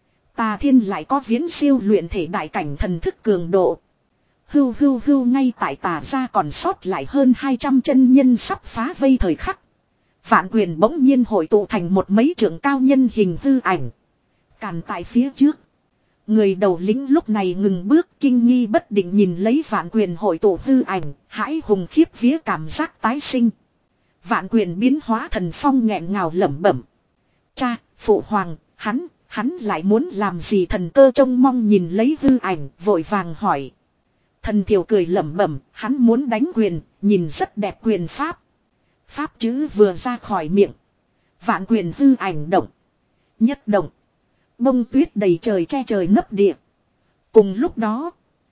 S1: Tà Thiên lại có viễn siêu luyện thể đại cảnh thần thức cường độ. Hưu hưu hưu ngay tại Tà gia còn sót lại hơn hai trăm chân nhân sắp phá vây thời khắc. Vạn quyền bỗng nhiên hội tụ thành một mấy trượng cao nhân hình hư ảnh. Càn tại phía trước. Người đầu lĩnh lúc này ngừng bước kinh nghi bất định nhìn lấy vạn quyền hội tụ hư ảnh, hãi hùng khiếp vía cảm giác tái sinh. Vạn quyền biến hóa thần phong nghẹn ngào lẩm bẩm. Cha, phụ hoàng, hắn, hắn lại muốn làm gì? Thần cơ trông mong nhìn lấy hư ảnh, vội vàng hỏi. Thần thiểu cười lẩm bẩm, hắn muốn đánh quyền, nhìn rất đẹp quyền pháp. Pháp chữ vừa ra khỏi miệng. Vạn quyền hư ảnh động. Nhất động. Bông tuyết đầy trời che trời nấp địa. Cùng lúc đó,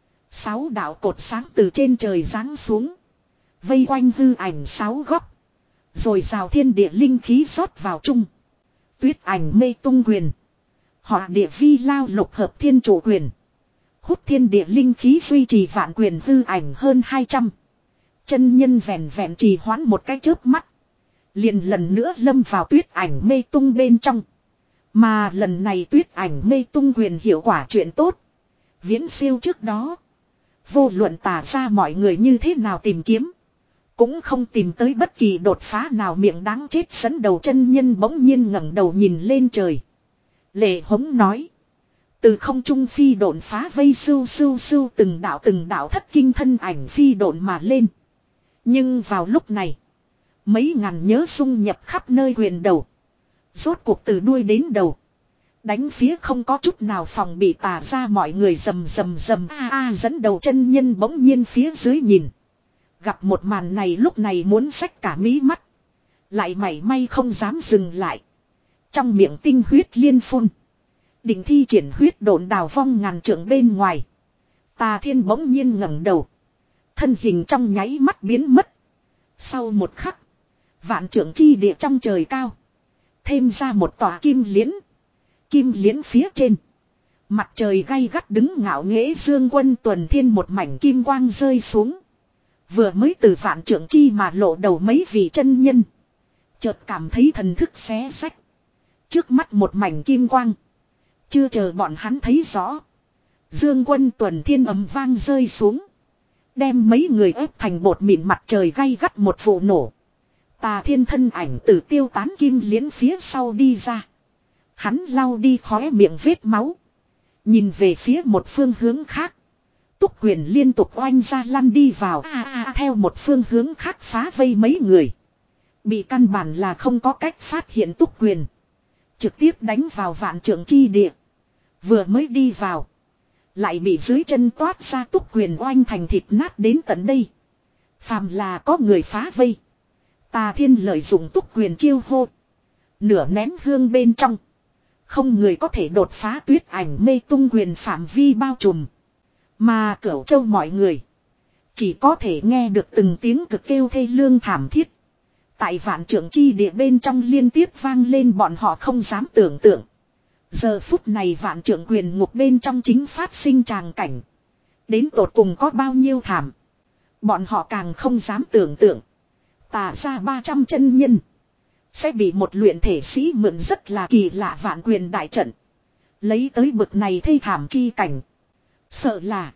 S1: sáu đạo cột sáng từ trên trời giáng xuống. Vây quanh hư ảnh sáu góc. Rồi rào thiên địa linh khí rót vào chung. Tuyết ảnh mê tung quyền. Họa địa vi lao lục hợp thiên chủ quyền. Hút thiên địa linh khí duy trì vạn quyền hư ảnh hơn hai trăm. Chân nhân vẹn vẹn trì hoãn một cái chớp mắt. Liền lần nữa lâm vào tuyết ảnh mê tung bên trong. Mà lần này tuyết ảnh mê tung quyền hiệu quả chuyện tốt. Viễn siêu trước đó. Vô luận tả ra mọi người như thế nào tìm kiếm. Cũng không tìm tới bất kỳ đột phá nào. Miệng đáng chết dẫn đầu chân nhân bỗng nhiên ngẩng đầu nhìn lên trời. Lệ hống nói. Từ không trung phi độn phá vây sưu sưu sưu từng đạo từng đạo thất kinh thân ảnh phi độn mà lên. Nhưng vào lúc này. Mấy ngàn nhớ xung nhập khắp nơi quyền đầu. Rốt cuộc từ đuôi đến đầu. Đánh phía không có chút nào phòng bị tà ra mọi người rầm rầm rầm a a dẫn đầu chân nhân bỗng nhiên phía dưới nhìn. Gặp một màn này lúc này muốn xách cả mí mắt. Lại mảy may không dám dừng lại. Trong miệng tinh huyết liên phun. Định thi triển huyết độn đào vong ngàn trượng bên ngoài. Tà thiên bỗng nhiên ngẩng đầu. Thân hình trong nháy mắt biến mất. Sau một khắc. Vạn trượng chi địa trong trời cao. Thêm ra một tòa kim liễn. Kim liễn phía trên. Mặt trời gay gắt đứng ngạo nghễ dương quân tuần thiên một mảnh kim quang rơi xuống. Vừa mới từ vạn trượng chi mà lộ đầu mấy vị chân nhân. Chợt cảm thấy thần thức xé xách. Trước mắt một mảnh kim quang. Chưa chờ bọn hắn thấy rõ. Dương quân tuần thiên ầm vang rơi xuống. Đem mấy người ép thành bột mịn mặt trời gay gắt một vụ nổ. Tà thiên thân ảnh từ tiêu tán kim liễn phía sau đi ra. Hắn lau đi khóe miệng vết máu. Nhìn về phía một phương hướng khác. Túc quyền liên tục oanh ra lăn đi vào a a theo một phương hướng khác phá vây mấy người. Bị căn bản là không có cách phát hiện túc quyền. Trực tiếp đánh vào vạn trượng chi địa. Vừa mới đi vào. Lại bị dưới chân toát ra túc quyền oanh thành thịt nát đến tận đây. Phàm là có người phá vây. Tà thiên lợi dụng túc quyền chiêu hô. Nửa nén hương bên trong. Không người có thể đột phá tuyết ảnh mê tung quyền phạm vi bao trùm. Mà cửu châu mọi người. Chỉ có thể nghe được từng tiếng cực kêu thê lương thảm thiết. Tại vạn trượng chi địa bên trong liên tiếp vang lên bọn họ không dám tưởng tượng. Giờ phút này vạn trượng quyền ngục bên trong chính phát sinh tràng cảnh. Đến tột cùng có bao nhiêu thảm. Bọn họ càng không dám tưởng tượng. Tà ra ba trăm chân nhân. Sẽ bị một luyện thể sĩ mượn rất là kỳ lạ vạn quyền đại trận. Lấy tới bực này thê thảm chi cảnh. Sợ là.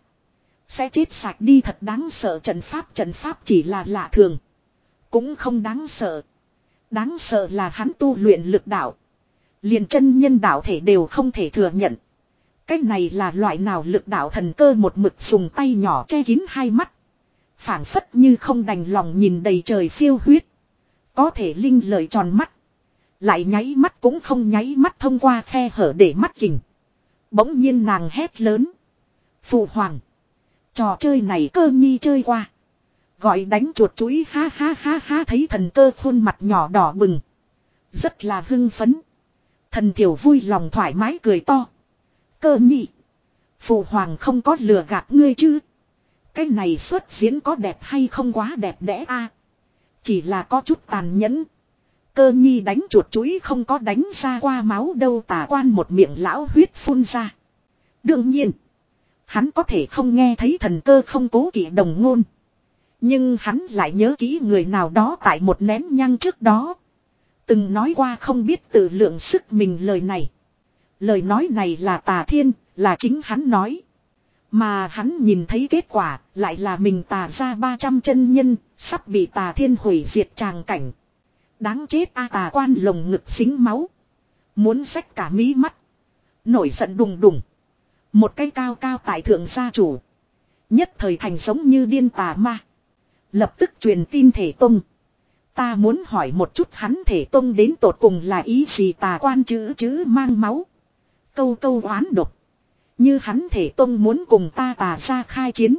S1: Sẽ chết sạch đi thật đáng sợ trận pháp. Trận pháp chỉ là lạ thường. Cũng không đáng sợ. Đáng sợ là hắn tu luyện lực đạo. Liền chân nhân đạo thể đều không thể thừa nhận. Cái này là loại nào lực đạo thần cơ một mực dùng tay nhỏ che kín hai mắt. Phảng phất như không đành lòng nhìn đầy trời phiêu huyết. Có thể linh lời tròn mắt. Lại nháy mắt cũng không nháy mắt thông qua khe hở để mắt kình. Bỗng nhiên nàng hét lớn. Phụ hoàng. Trò chơi này cơ nhi chơi qua. Gọi đánh chuột chuối ha ha ha ha thấy thần cơ khuôn mặt nhỏ đỏ bừng. Rất là hưng phấn. Thần thiểu vui lòng thoải mái cười to. Cơ nhi. Phụ hoàng không có lừa gạt ngươi chứ. Cái này xuất diễn có đẹp hay không quá đẹp đẽ a? Chỉ là có chút tàn nhẫn. Cơ nhi đánh chuột chuối không có đánh ra qua máu đâu. Tả quan một miệng lão huyết phun ra. Đương nhiên. Hắn có thể không nghe thấy thần cơ không cố kỵ đồng ngôn. Nhưng hắn lại nhớ kỹ người nào đó tại một nén nhang trước đó. Từng nói qua không biết tự lượng sức mình lời này. Lời nói này là Tà Thiên, là chính hắn nói. Mà hắn nhìn thấy kết quả, lại là mình tà ra ba trăm chân nhân, sắp bị Tà Thiên hủy diệt tràng cảnh. Đáng chết a tà quan lồng ngực xính máu. Muốn xách cả mí mắt. Nổi giận đùng đùng. Một cái cao cao tại thượng gia chủ. Nhất thời thành giống như điên tà ma. Lập tức truyền tin Thể Tông. Ta muốn hỏi một chút hắn Thể Tông đến tột cùng là ý gì tà quan chữ chữ mang máu. Câu câu oán độc. Như hắn Thể Tông muốn cùng ta tà ra khai chiến.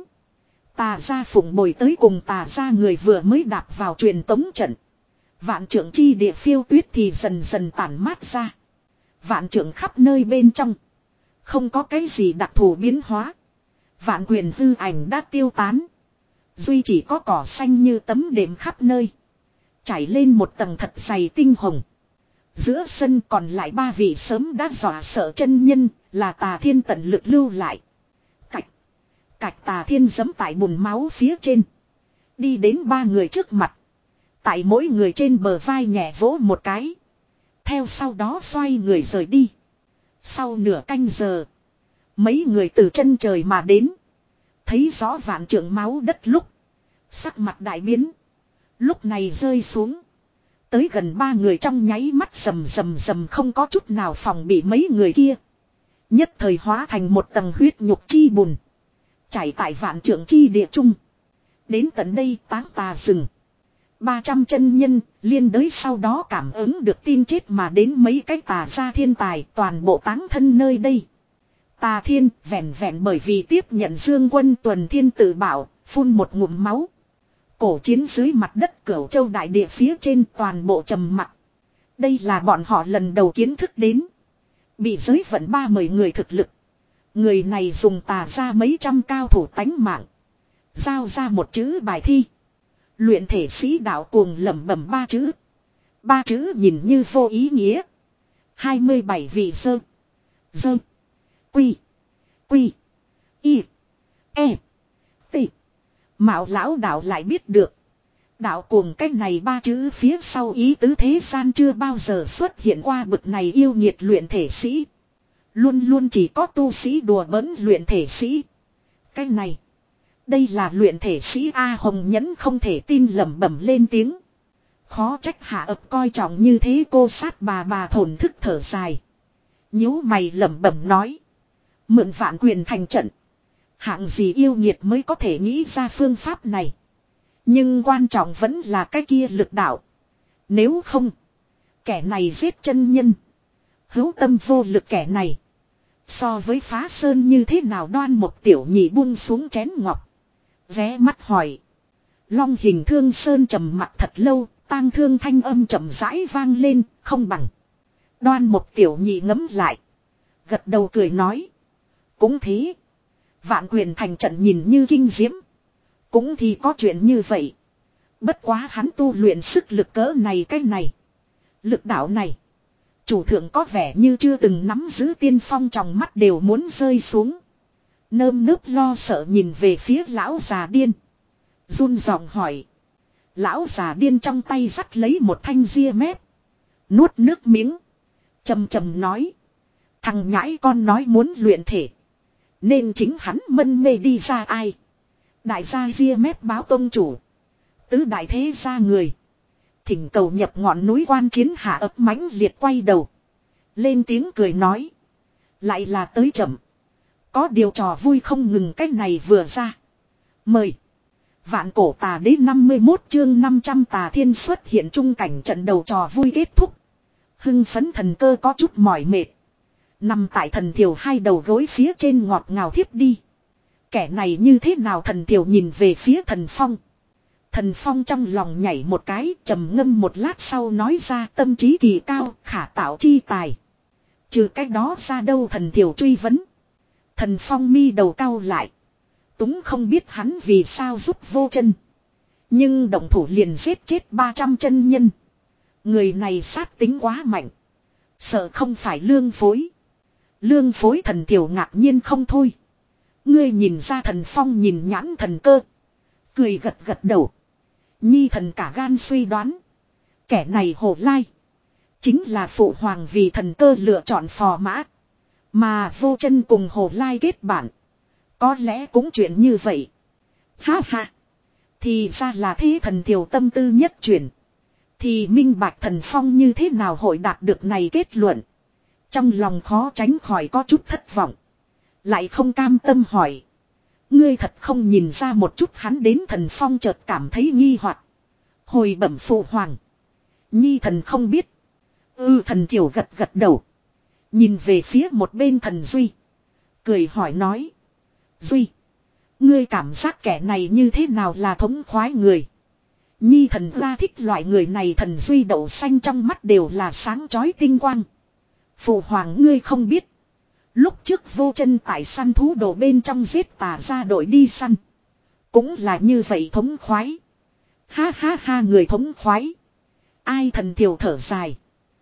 S1: Tà ra phụng bồi tới cùng tà ra người vừa mới đạp vào truyền tống trận. Vạn trưởng chi địa phiêu tuyết thì dần dần tản mát ra. Vạn trưởng khắp nơi bên trong. Không có cái gì đặc thù biến hóa. Vạn quyền hư ảnh đã tiêu tán. Duy chỉ có cỏ xanh như tấm đệm khắp nơi. Chảy lên một tầng thật dày tinh hồng. Giữa sân còn lại ba vị sớm đã dọa sợ chân nhân là Tà Thiên tận lực lưu lại. Cạch. Cạch Tà Thiên giẫm tại bùn máu phía trên. Đi đến ba người trước mặt. Tại mỗi người trên bờ vai nhẹ vỗ một cái. Theo sau đó xoay người rời đi. Sau nửa canh giờ. Mấy người từ chân trời mà đến. Thấy rõ vạn trượng máu đất lúc. Sắc mặt đại biến. Lúc này rơi xuống. Tới gần ba người trong nháy mắt rầm rầm rầm không có chút nào phòng bị mấy người kia. Nhất thời hóa thành một tầng huyết nhục chi bùn. Chảy tại vạn trượng chi địa trung. Đến tận đây táng tà rừng. ba trăm chân nhân liên đới sau đó cảm ứng được tin chết mà đến mấy cái tà gia thiên tài toàn bộ táng thân nơi đây. Tà Thiên vẹn vẹn bởi vì tiếp nhận Dương Quân tuần thiên tự bảo, phun một ngụm máu. Cổ chiến dưới mặt đất Cửu Châu đại địa phía trên toàn bộ trầm mặc. Đây là bọn họ lần đầu kiến thức đến. Bị giới vận ba mười người thực lực. Người này dùng tà ra mấy trăm cao thủ tánh mạng. Giao ra một chữ bài thi. Luyện thể sĩ đạo cuồng lẩm bẩm ba chữ. Ba chữ nhìn như vô ý nghĩa. hai mươi bảy vị sơ. Dơ. Quy. Quy. Y. E. T. Mạo lão đạo lại biết được. Đạo cuồng cách này ba chữ phía sau ý tứ thế gian chưa bao giờ xuất hiện qua bực này yêu nghiệt luyện thể sĩ. Luôn luôn chỉ có tu sĩ đùa bỡn luyện thể sĩ. Cái này. Đây là luyện thể sĩ A Hồng Nhẫn không thể tin lẩm bẩm lên tiếng. Khó trách hạ ập coi trọng như thế cô sát bà bà thổn thức thở dài. Nhíu mày lẩm bẩm nói. Mượn vạn quyền thành trận. Hạng gì yêu nghiệt mới có thể nghĩ ra phương pháp này. Nhưng quan trọng vẫn là cái kia lực đạo. Nếu không. Kẻ này giết chân nhân. Hữu tâm vô lực kẻ này. So với phá sơn như thế nào đoan một tiểu nhị buông xuống chén ngọc. Ghé mắt hỏi. Long hình thương sơn trầm mặt thật lâu. Tang thương thanh âm chậm rãi vang lên. Không bằng. Đoan một tiểu nhị ngấm lại. Gật đầu cười nói. Cũng thế. Vạn quyền thành trận nhìn như kinh diễm. Cũng thì có chuyện như vậy. Bất quá hắn tu luyện sức lực cỡ này cái này. Lực đạo này. Chủ thượng có vẻ như chưa từng nắm giữ tiên phong trong mắt đều muốn rơi xuống. Nơm nớp lo sợ nhìn về phía lão già điên. Run giọng hỏi. Lão già điên trong tay dắt lấy một thanh ria mép. Nuốt nước miếng. Trầm trầm nói. Thằng nhãi con nói muốn luyện thể. Nên chính hắn mân mê đi ra ai. Đại gia ria mép báo tông chủ. Tứ đại thế gia người. Thỉnh cầu nhập ngọn núi quan chiến hạ ấp mãnh liệt quay đầu. Lên tiếng cười nói. Lại là tới chậm. Có điều trò vui không ngừng cách này vừa ra. Mời. Vạn cổ tà đế năm mươi mốt chương năm trăm Tà Thiên xuất hiện trung cảnh trận đầu trò vui kết thúc. Hưng phấn thần cơ có chút mỏi mệt. Nằm tại thần thiểu hai đầu gối phía trên ngọt ngào thiếp đi. Kẻ này như thế nào thần thiểu nhìn về phía thần phong. Thần phong trong lòng nhảy một cái trầm ngâm một lát sau nói ra tâm trí kỳ cao khả tạo chi tài. Trừ cách đó ra đâu thần thiểu truy vấn. Thần phong mi đầu cao lại. Túng không biết hắn vì sao giúp vô chân. Nhưng động thủ liền giết chết ba trăm chân nhân. Người này sát tính quá mạnh. Sợ không phải lương phối. Lương phối thần thiểu ngạc nhiên không thôi. Ngươi nhìn ra thần phong nhìn nhãn thần cơ. Cười gật gật đầu. Nhi thần cả gan suy đoán. Kẻ này hồ lai. Chính là phụ hoàng vì thần cơ lựa chọn phò mã. Mà vô chân cùng hồ lai kết bạn. Có lẽ cũng chuyện như vậy. Ha ha. Thì ra là thế thần thiểu tâm tư nhất chuyển. Thì minh bạch thần phong như thế nào hội đạt được này kết luận. Trong lòng khó tránh khỏi có chút thất vọng. Lại không cam tâm hỏi. Ngươi thật không nhìn ra một chút hắn đến Thần Phong chợt cảm thấy nghi hoặc. Hồi bẩm phụ hoàng. Nhi thần không biết. Ừ, thần thiểu gật gật đầu. Nhìn về phía một bên thần Duy. Cười hỏi nói. Duy. Ngươi cảm giác kẻ này như thế nào là thống khoái người. Nhi thần ra thích loại người này. Thần Duy đậu xanh trong mắt đều là sáng chói tinh quang. Phụ hoàng ngươi không biết. Lúc trước vô chân tại săn thú đồ bên trong giết tà ra đội đi săn. Cũng là như vậy thống khoái. Ha ha ha, người thống khoái. Ai? Thần thiểu thở dài.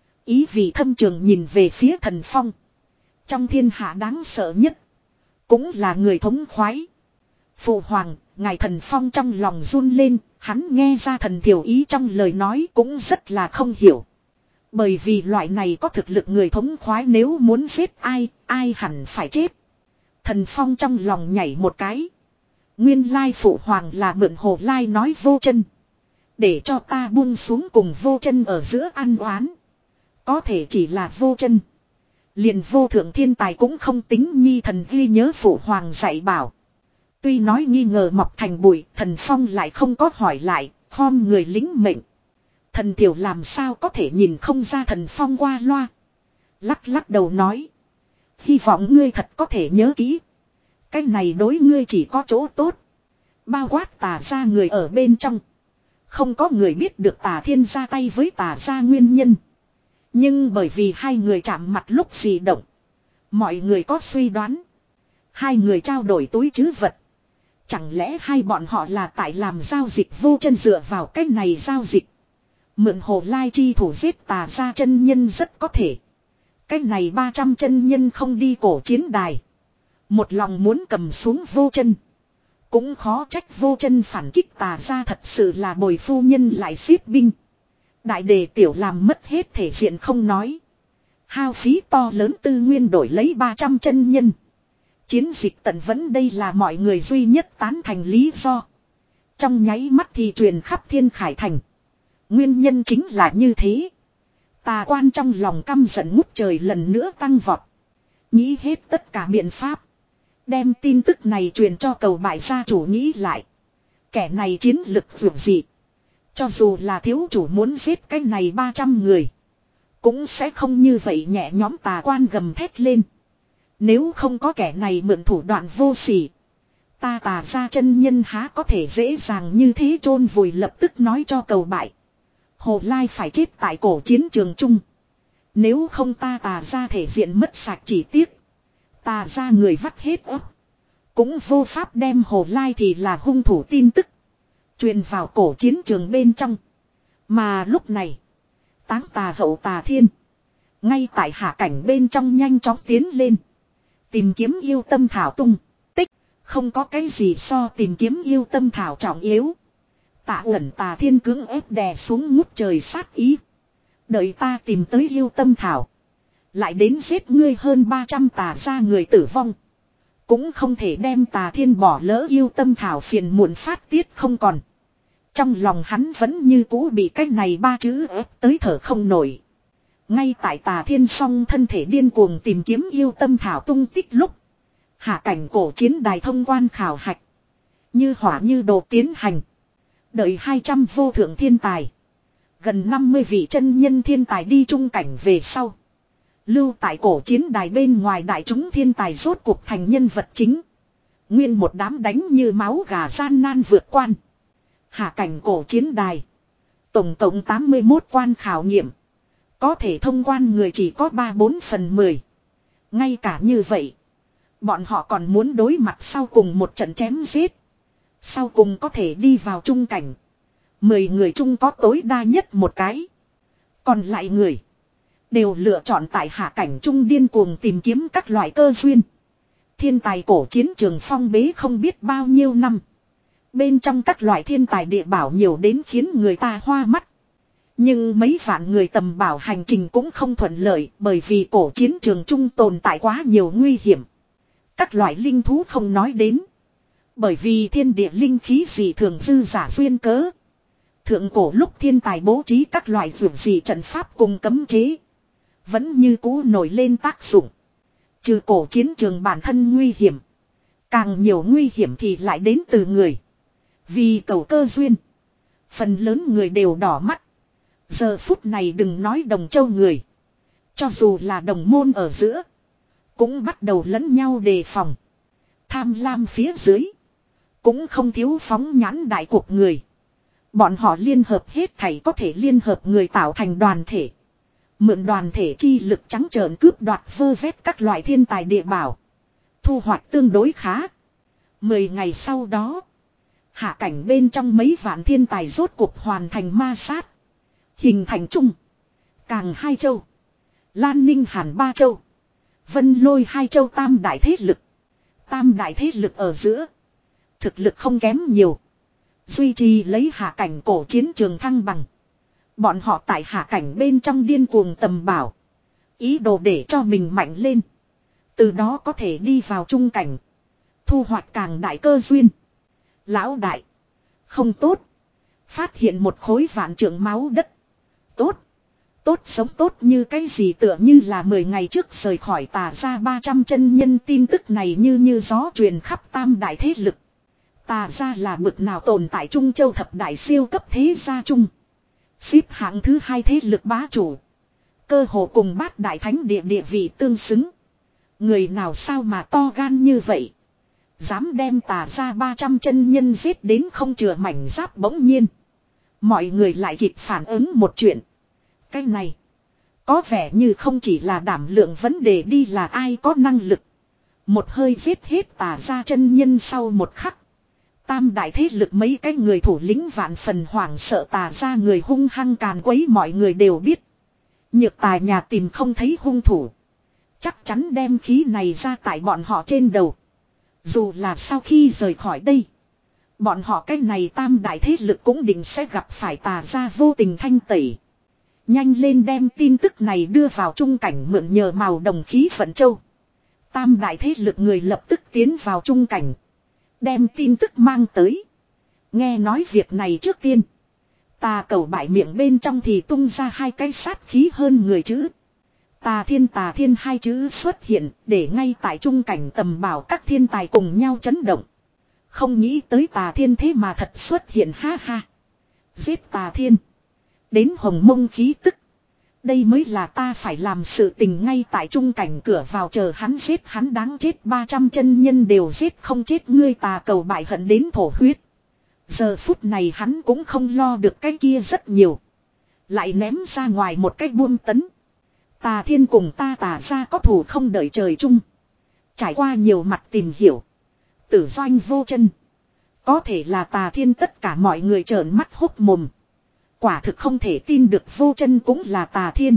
S1: Ý vị thâm trường nhìn về phía Thần Phong. Trong thiên hạ đáng sợ nhất. Cũng là người thống khoái. Phụ hoàng, ngài Thần Phong trong lòng run lên. Hắn nghe ra thần thiểu ý trong lời nói cũng rất là không hiểu. Bởi vì loại này có thực lực người thống khoái nếu muốn giết ai, ai hẳn phải chết. Thần Phong trong lòng nhảy một cái. Nguyên lai phụ hoàng là mượn Hồ Lai nói vô chân. Để cho ta buông xuống cùng vô chân ở giữa ăn oán. Có thể chỉ là vô chân. Liền vô thượng thiên tài cũng không tính. Nhi thần ghi nhớ phụ hoàng dạy bảo. Tuy nói nghi ngờ mọc thành bụi, Thần Phong lại không có hỏi lại, khom người lính mệnh. Thần thiểu làm sao có thể nhìn không ra Thần Phong qua loa. Lắc lắc đầu nói. Hy vọng ngươi thật có thể nhớ kỹ. Cái này đối ngươi chỉ có chỗ tốt. Bao quát tà ra người ở bên trong. Không có người biết được tà thiên ra tay với tà ra nguyên nhân. Nhưng bởi vì hai người chạm mặt lúc gì động. Mọi người có suy đoán. Hai người trao đổi túi trữ vật. Chẳng lẽ hai bọn họ là tại làm giao dịch vô chân dựa vào cái này giao dịch. Mượn Hồ Lai chi thủ giết tà ra chân nhân rất có thể. Cái này ba trăm chân nhân không đi cổ chiến đài. Một lòng muốn cầm xuống vô chân. Cũng khó trách vô chân phản kích tà ra, thật sự là bồi phu nhân lại xếp binh. Đại đề tiểu làm mất hết thể diện không nói. Hao phí to lớn tư nguyên đổi lấy ba trăm chân nhân. Chiến dịch tận vẫn đây là mọi người duy nhất tán thành lý do. Trong nháy mắt thì truyền khắp Thiên Khải Thành. Nguyên nhân chính là như thế. Tà quan trong lòng căm giận ngút trời lần nữa tăng vọt. Nghĩ hết tất cả biện pháp. Đem tin tức này truyền cho cầu bại gia chủ nghĩ lại. Kẻ này chiến lực vượt dị. Cho dù là thiếu chủ muốn giết cái này ba trăm người. Cũng sẽ không như vậy nhẹ nhõm. Tà quan gầm thét lên. Nếu không có kẻ này mượn thủ đoạn vô sỉ. Ta tà ra chân nhân há có thể dễ dàng như thế chôn vùi. Lập tức nói cho cầu bại. Hồ Lai phải chết tại cổ chiến trường chung. Nếu không ta tà ra thể diện mất sạch, chỉ tiếc. Tà ra người vắt hết ấp. Cũng vô pháp đem Hồ Lai thì là hung thủ tin tức truyền vào cổ chiến trường bên trong. Mà lúc này, Táng Tà hậu Tà Thiên ngay tại hạ cảnh bên trong nhanh chóng tiến lên. Tìm kiếm yêu tâm thảo tung tích. Không có cái gì so tìm kiếm yêu tâm thảo trọng yếu. Tạ Uẩn Tà Thiên cưỡng ép đè xuống ngút trời sát ý. Đợi ta tìm tới yêu tâm thảo. Lại đến giết ngươi hơn ba trăm tà ra người tử vong. Cũng không thể đem Tà Thiên bỏ lỡ yêu tâm thảo phiền muộn phát tiết không còn. Trong lòng hắn vẫn như cũ bị cái này ba chữ ép tới thở không nổi. Ngay tại Tà Thiên song thân thể điên cuồng tìm kiếm yêu tâm thảo tung tích lúc. Hạ cảnh cổ chiến đài thông quan khảo hạch. Như hỏa như đồ tiến hành. Đợi hai trăm vô thượng thiên tài. Gần năm mươi vị chân nhân thiên tài đi trung cảnh về sau. Lưu tại cổ chiến đài bên ngoài đại chúng thiên tài rốt cuộc thành nhân vật chính. Nguyên một đám đánh như máu gà gian nan vượt quan. Hạ cảnh cổ chiến đài. Tổng cộng tám mươi mốt quan khảo nghiệm. Có thể thông quan người chỉ có ba bốn phần mười. Ngay cả như vậy. Bọn họ còn muốn đối mặt sau cùng một trận chém giết. Sau cùng có thể đi vào trung cảnh. Mười người chung có tối đa nhất một cái. Còn lại người. Đều lựa chọn tại hạ cảnh trung điên cuồng tìm kiếm các loại cơ duyên. Thiên tài cổ chiến trường phong bế không biết bao nhiêu năm. Bên trong các loại thiên tài địa bảo nhiều đến khiến người ta hoa mắt. Nhưng mấy vạn người tầm bảo hành trình cũng không thuận lợi bởi vì cổ chiến trường trung tồn tại quá nhiều nguy hiểm. Các loại linh thú không nói đến. Bởi vì thiên địa linh khí dị thường dư giả duyên cớ. Thượng cổ lúc thiên tài bố trí các loại vượt dị trận pháp cùng cấm chế. Vẫn như cũ nổi lên tác dụng. Trừ cổ chiến trường bản thân nguy hiểm. Càng nhiều nguy hiểm thì lại đến từ người. Vì cầu cơ duyên. Phần lớn người đều đỏ mắt. Giờ phút này đừng nói Đồng Châu người. Cho dù là đồng môn ở giữa. Cũng bắt đầu lẫn nhau đề phòng. Tham lam phía dưới. Cũng không thiếu phóng nhãn đại cuộc người. Bọn họ liên hợp hết thảy có thể liên hợp người tạo thành đoàn thể. Mượn đoàn thể chi lực trắng trợn cướp đoạt vơ vét các loại thiên tài địa bảo. Thu hoạch tương đối khá. Mười ngày sau đó. Hạ cảnh bên trong mấy vạn thiên tài rốt cuộc hoàn thành ma sát. Hình thành chung. Càng hai châu. Lan Ninh Hàn ba châu. Vân Lôi hai châu tam đại thế lực. Tam đại thế lực ở giữa. Thực lực không kém nhiều. Duy trì lấy hạ cảnh cổ chiến trường thăng bằng. Bọn họ tại hạ cảnh bên trong điên cuồng tầm bảo. Ý đồ để cho mình mạnh lên. Từ đó có thể đi vào trung cảnh. Thu hoạch càng đại cơ duyên. Lão đại. Không tốt. Phát hiện một khối vạn trượng máu đất. Tốt. Tốt sống tốt như cái gì tựa như là mười ngày trước rời khỏi Tà gia ba trăm chân nhân tin tức này như như gió truyền khắp tam đại thế lực. Tà gia là bực nào tồn tại Trung Châu thập đại siêu cấp thế gia chung. Xếp hạng thứ hai thế lực bá chủ. Cơ hồ cùng bát đại thánh địa địa vị tương xứng. Người nào sao mà to gan như vậy. Dám đem Tà gia ba trăm chân nhân giết đến không chừa mảnh giáp bỗng nhiên. Mọi người lại kịp phản ứng một chuyện. Cái này. Có vẻ như không chỉ là đảm lượng vấn đề đi là ai có năng lực. Một hơi giết hết Tà gia chân nhân sau một khắc. Tam đại thế lực mấy cái người thủ lĩnh vạn phần hoảng sợ Tà gia người hung hăng càn quấy mọi người đều biết. Nhược Tà nhà tìm không thấy hung thủ. Chắc chắn đem khí này ra tại bọn họ trên đầu. Dù là sau khi rời khỏi đây. Bọn họ cái này tam đại thế lực cũng định sẽ gặp phải Tà gia vô tình thanh tẩy. Nhanh lên đem tin tức này đưa vào trung cảnh mượn nhờ màu đồng khí vận châu. Tam đại thế lực người lập tức tiến vào trung cảnh. Đem tin tức mang tới. Nghe nói việc này trước tiên. Tà cầu bại miệng bên trong thì tung ra hai cái sát khí hơn người chữ. Tà thiên tà thiên hai chữ xuất hiện để ngay tại trung cảnh tầm bảo các thiên tài cùng nhau chấn động. Không nghĩ tới Tà thiên thế mà thật xuất hiện ha ha. Giết Tà thiên. Đến hồng mông khí tức. Đây mới là ta phải làm sự tình ngay tại trung cảnh cửa vào chờ hắn giết hắn đáng chết ba trăm chân nhân đều giết không chết ngươi Tà cầu bại hận đến thổ huyết. Giờ phút này hắn cũng không lo được cái kia rất nhiều. Lại ném ra ngoài một cái buông tấn. Tà thiên cùng ta Tà gia có thù không đợi trời chung. Trải qua nhiều mặt tìm hiểu. Tử doanh vô chân. Có thể là Tà thiên tất cả mọi người trợn mắt hốc mồm. Quả thực không thể tin được vô chân cũng là Tà thiên.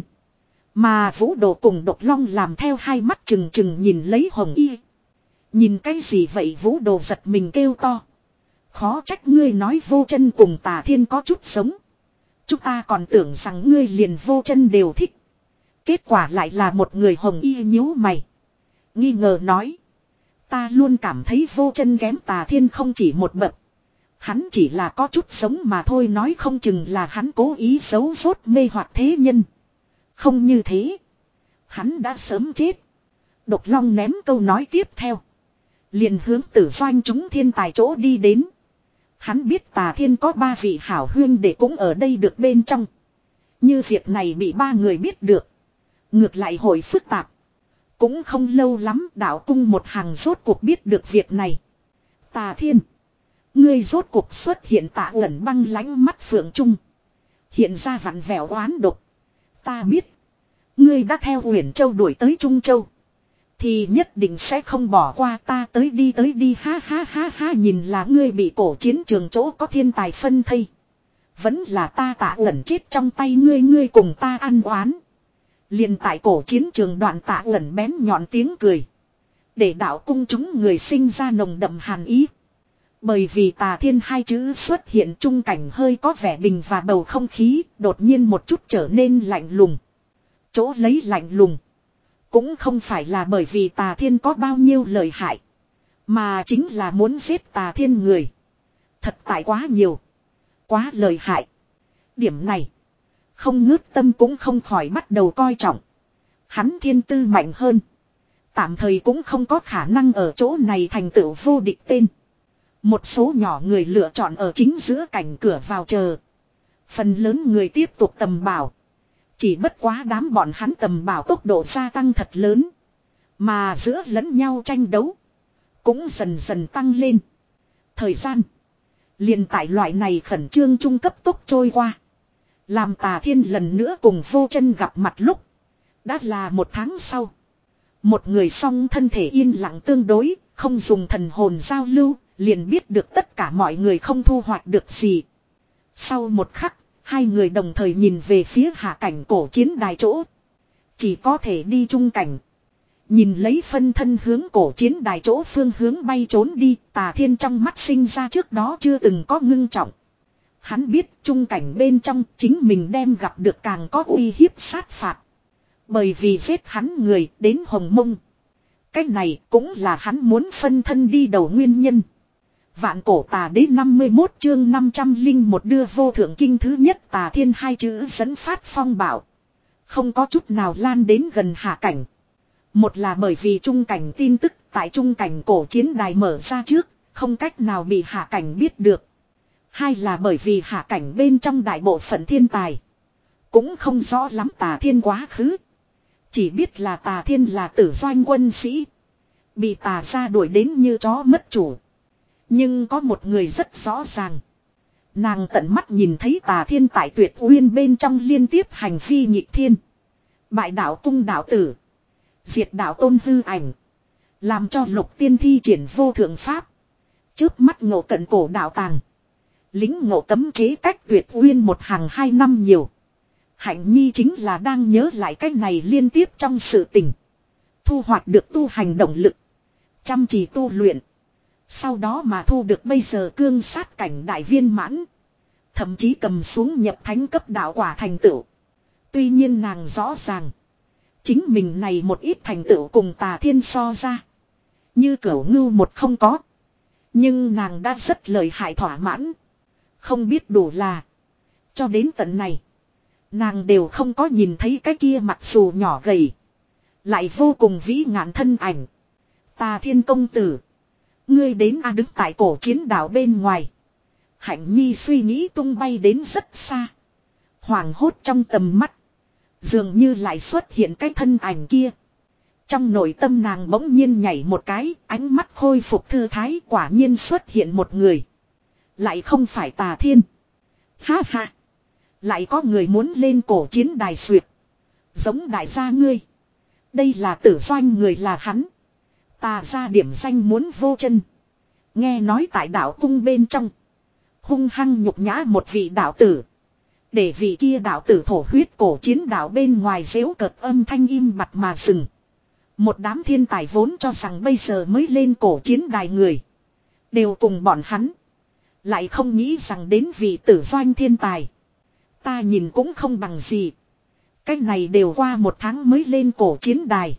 S1: Mà Vũ Đồ cùng Độc Long làm theo hai mắt chừng chừng nhìn lấy Hồng Y. Nhìn cái gì vậy Vũ Đồ giật mình kêu to. Khó trách ngươi nói vô chân cùng Tà thiên có chút sống. Chúng ta còn tưởng rằng ngươi liền vô chân đều thích. Kết quả lại là một người Hồng Y nhíu mày. Nghi ngờ nói. Ta luôn cảm thấy vô chân kém Tà thiên không chỉ một bậc. Hắn chỉ là có chút sống mà thôi nói không chừng là hắn cố ý xấu rốt mê hoặc thế nhân. Không như thế. Hắn đã sớm chết. Độc Long ném câu nói tiếp theo. Liền hướng Tử Doanh chúng thiên tài chỗ đi đến. Hắn biết Tà thiên có ba vị hảo huyên để cũng ở đây được bên trong. Như việc này bị ba người biết được. Ngược lại hội phức tạp. Cũng không lâu lắm đạo cung một hàng rốt cuộc biết được việc này. Tà thiên. Ngươi rốt cuộc xuất hiện Tạ Ẩn băng lánh mắt phượng trung. Hiện ra vặn vẹo oán độc. Ta biết. Ngươi đã theo Uyển Châu đuổi tới Trung Châu. Thì nhất định sẽ không bỏ qua ta tới đi tới đi ha ha ha ha nhìn là ngươi bị cổ chiến trường chỗ có thiên tài phân thây. Vẫn là ta Tạ Ẩn chết trong tay ngươi ngươi cùng ta ăn oán. Liền tại cổ chiến trường đoạn Tạ Ẩn bén nhọn tiếng cười. Để đạo cung chúng người sinh ra nồng đậm hàn ý. Bởi vì Tà thiên hai chữ xuất hiện trung cảnh hơi có vẻ bình và bầu không khí đột nhiên một chút trở nên lạnh lùng. Chỗ lấy lạnh lùng. Cũng không phải là bởi vì Tà thiên có bao nhiêu lợi hại. Mà chính là muốn giết Tà thiên người. Thật tại quá nhiều. Quá lợi hại. Điểm này. Không ngước tâm cũng không khỏi bắt đầu coi trọng. Hắn thiên tư mạnh hơn. Tạm thời cũng không có khả năng ở chỗ này thành tựu vô địch tên. Một số nhỏ người lựa chọn ở chính giữa cảnh cửa vào chờ. Phần lớn người tiếp tục tầm bảo. Chỉ bất quá đám bọn hắn tầm bảo tốc độ gia tăng thật lớn. Mà giữa lẫn nhau tranh đấu cũng dần dần tăng lên. Thời gian liền tại loại này khẩn trương trung cấp tốc trôi qua. Làm Tà Thiên lần nữa cùng Vô Chân gặp mặt lúc đã là một tháng sau. Một người song thân thể yên lặng tương đối, không dùng thần hồn giao lưu, liền biết được tất cả mọi người không thu hoạch được gì. Sau một khắc, hai người đồng thời nhìn về phía hạ cảnh cổ chiến đài chỗ. Chỉ có thể đi trung cảnh. Nhìn lấy phân thân hướng cổ chiến đài chỗ phương hướng bay trốn đi, Tà Thiên trong mắt sinh ra trước đó chưa từng có ngưng trọng. Hắn biết trung cảnh bên trong chính mình đem gặp được càng có uy hiếp sát phạt. Bởi vì giết hắn người đến Hồng Mông. Cách này cũng là hắn muốn phân thân đi đầu nguyên nhân. Vạn cổ tà đế năm mươi mốt chương năm trăm linh một đưa vô thượng kinh thứ nhất Tà Thiên hai chữ dẫn phát phong bảo. Không có chút nào lan đến gần hạ cảnh. Một là bởi vì trung cảnh tin tức tại trung cảnh cổ chiến đài mở ra trước, không cách nào bị hạ cảnh biết được. Hai là bởi vì hạ cảnh bên trong đại bộ phận thiên tài cũng không rõ lắm Tà Thiên quá khứ. Chỉ biết là Tà Thiên là tử doanh quân sĩ. Bị Tà gia đuổi đến như chó mất chủ. Nhưng có một người rất rõ ràng. Nàng tận mắt nhìn thấy Tà Thiên tại Tuyệt Uyên bên trong liên tiếp hành vi nghịch thiên. Bại đạo cung đạo tử. Diệt đạo tôn hư ảnh. Làm cho Lục Tiên thi triển vô thượng pháp. Trước mắt ngộ cận cổ đạo tàng. Lính ngộ cấm chế cách Tuyệt Uyên một hàng hai năm nhiều. Hạnh Nhi chính là đang nhớ lại cái này liên tiếp trong sự tình. Thu hoạch được tu hành động lực. Chăm chỉ tu luyện. Sau đó mà thu được bây giờ cương sát cảnh đại viên mãn. Thậm chí cầm xuống nhập thánh cấp đạo quả thành tựu. Tuy nhiên nàng rõ ràng. Chính mình này một ít thành tựu cùng Tà Thiên so ra. Như cửu ngưu một không có. Nhưng nàng đã rất lợi hại thỏa mãn. Không biết đủ là. Cho đến tận này. Nàng đều không có nhìn thấy cái kia mặc dù nhỏ gầy. Lại vô cùng vĩ ngạn thân ảnh. Tà Thiên công tử. Ngươi đến a đứng tại cổ chiến đảo bên ngoài. Hạnh Nhi suy nghĩ tung bay đến rất xa. Hoàng hốt trong tầm mắt. Dường như lại xuất hiện cái thân ảnh kia. Trong nội tâm nàng bỗng nhiên nhảy một cái. Ánh mắt khôi phục thư thái quả nhiên xuất hiện một người. Lại không phải Tà Thiên. Ha ha. Lại có người muốn lên cổ chiến đài xuyệt. Giống đại gia ngươi. Đây là tử doanh người là hắn. Tà ra điểm danh muốn Vô Chân. Nghe nói tại đạo cung bên trong. Hung hăng nhục nhã một vị đạo tử. Để vị kia đạo tử thổ huyết cổ chiến đạo bên ngoài dễu cợt âm thanh im bặt mà dừng. Một đám thiên tài vốn cho rằng bây giờ mới lên cổ chiến đài người. Đều cùng bọn hắn. Lại không nghĩ rằng đến vị tử doanh thiên tài. Ta nhìn cũng không bằng gì. Cái này đều qua một tháng mới lên cổ chiến đài.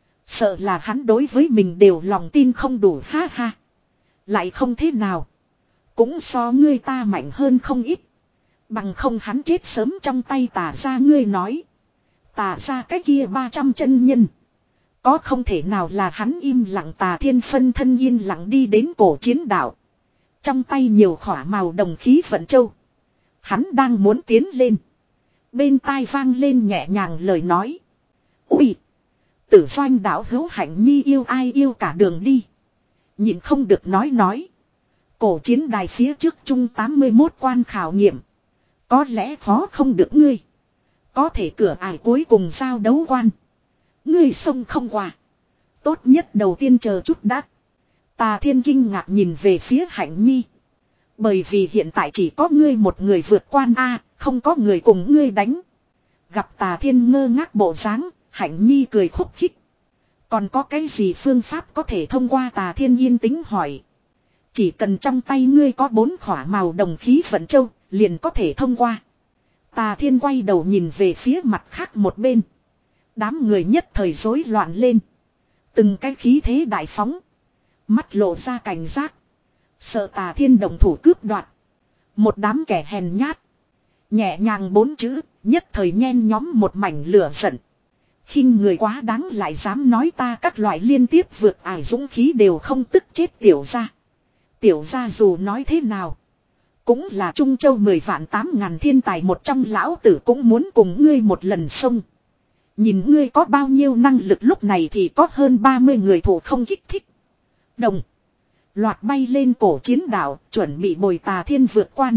S1: Sợ là hắn đối với mình đều lòng tin không đủ ha ha. Lại không thế nào. Cũng so ngươi ta mạnh hơn không ít. Bằng không hắn chết sớm trong tay Tà gia ngươi nói. Tà gia cái kia ba trăm chân nhân. Có không thể nào là hắn im lặng Tà Thiên phân thân yên lặng đi đến cổ chiến đảo. Trong tay nhiều khỏa màu đồng khí vận châu. Hắn đang muốn tiến lên. Bên tai vang lên nhẹ nhàng lời nói. Ui! Tử doanh đảo hữu Hạnh Nhi yêu ai yêu cả đường đi. Nhịn không được nói nói. Cổ chiến đài phía trước chung tám mươi mốt quan khảo nghiệm. Có lẽ khó không được ngươi. Có thể cửa ải cuối cùng giao đấu quan. Ngươi xông không qua. Tốt nhất đầu tiên chờ chút đã. Tà Thiên kinh ngạc nhìn về phía Hạnh Nhi. Bởi vì hiện tại chỉ có ngươi một người vượt quan A, không có người cùng ngươi đánh. Gặp Tà Thiên ngơ ngác bộ dáng, Hạnh Nhi cười khúc khích. Còn có cái gì phương pháp có thể thông qua Tà Thiên yên tĩnh hỏi. Chỉ cần trong tay ngươi có bốn khỏa màu đồng khí vận châu, liền có thể thông qua. Tà Thiên quay đầu nhìn về phía mặt khác một bên. Đám người nhất thời rối loạn lên. Từng cái khí thế đại phóng. Mắt lộ ra cảnh giác. Sợ Tà Thiên động thủ cướp đoạt. Một đám kẻ hèn nhát. Nhẹ nhàng bốn chữ, nhất thời nhen nhóm một mảnh lửa giận. Khinh người quá đáng lại dám nói ta các loại liên tiếp vượt ải dũng khí đều không tức chết tiểu gia. Tiểu gia dù nói thế nào. Cũng là Trung Châu mười vạn tám ngàn thiên tài một trong, lão tử cũng muốn cùng ngươi một lần xông. Nhìn ngươi có bao nhiêu năng lực, lúc này thì có hơn ba mươi người thủ không kích thích. Đồng. Loạt bay lên cổ chiến đảo, chuẩn bị bồi Tà Thiên vượt quan.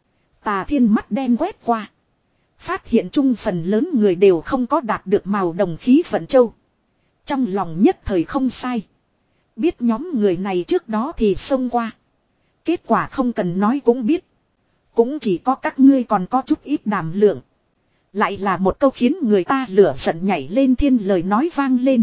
S1: Tà Thiên mắt đen quét qua. Phát hiện chung phần lớn người đều không có đạt được màu đồng khí vận châu. Trong lòng nhất thời không sai. Biết nhóm người này trước đó thì xông qua. Kết quả không cần nói cũng biết. Cũng chỉ có các ngươi còn có chút ít đảm lượng. Lại là một câu khiến người ta lửa giận nhảy lên thiên lời nói vang lên.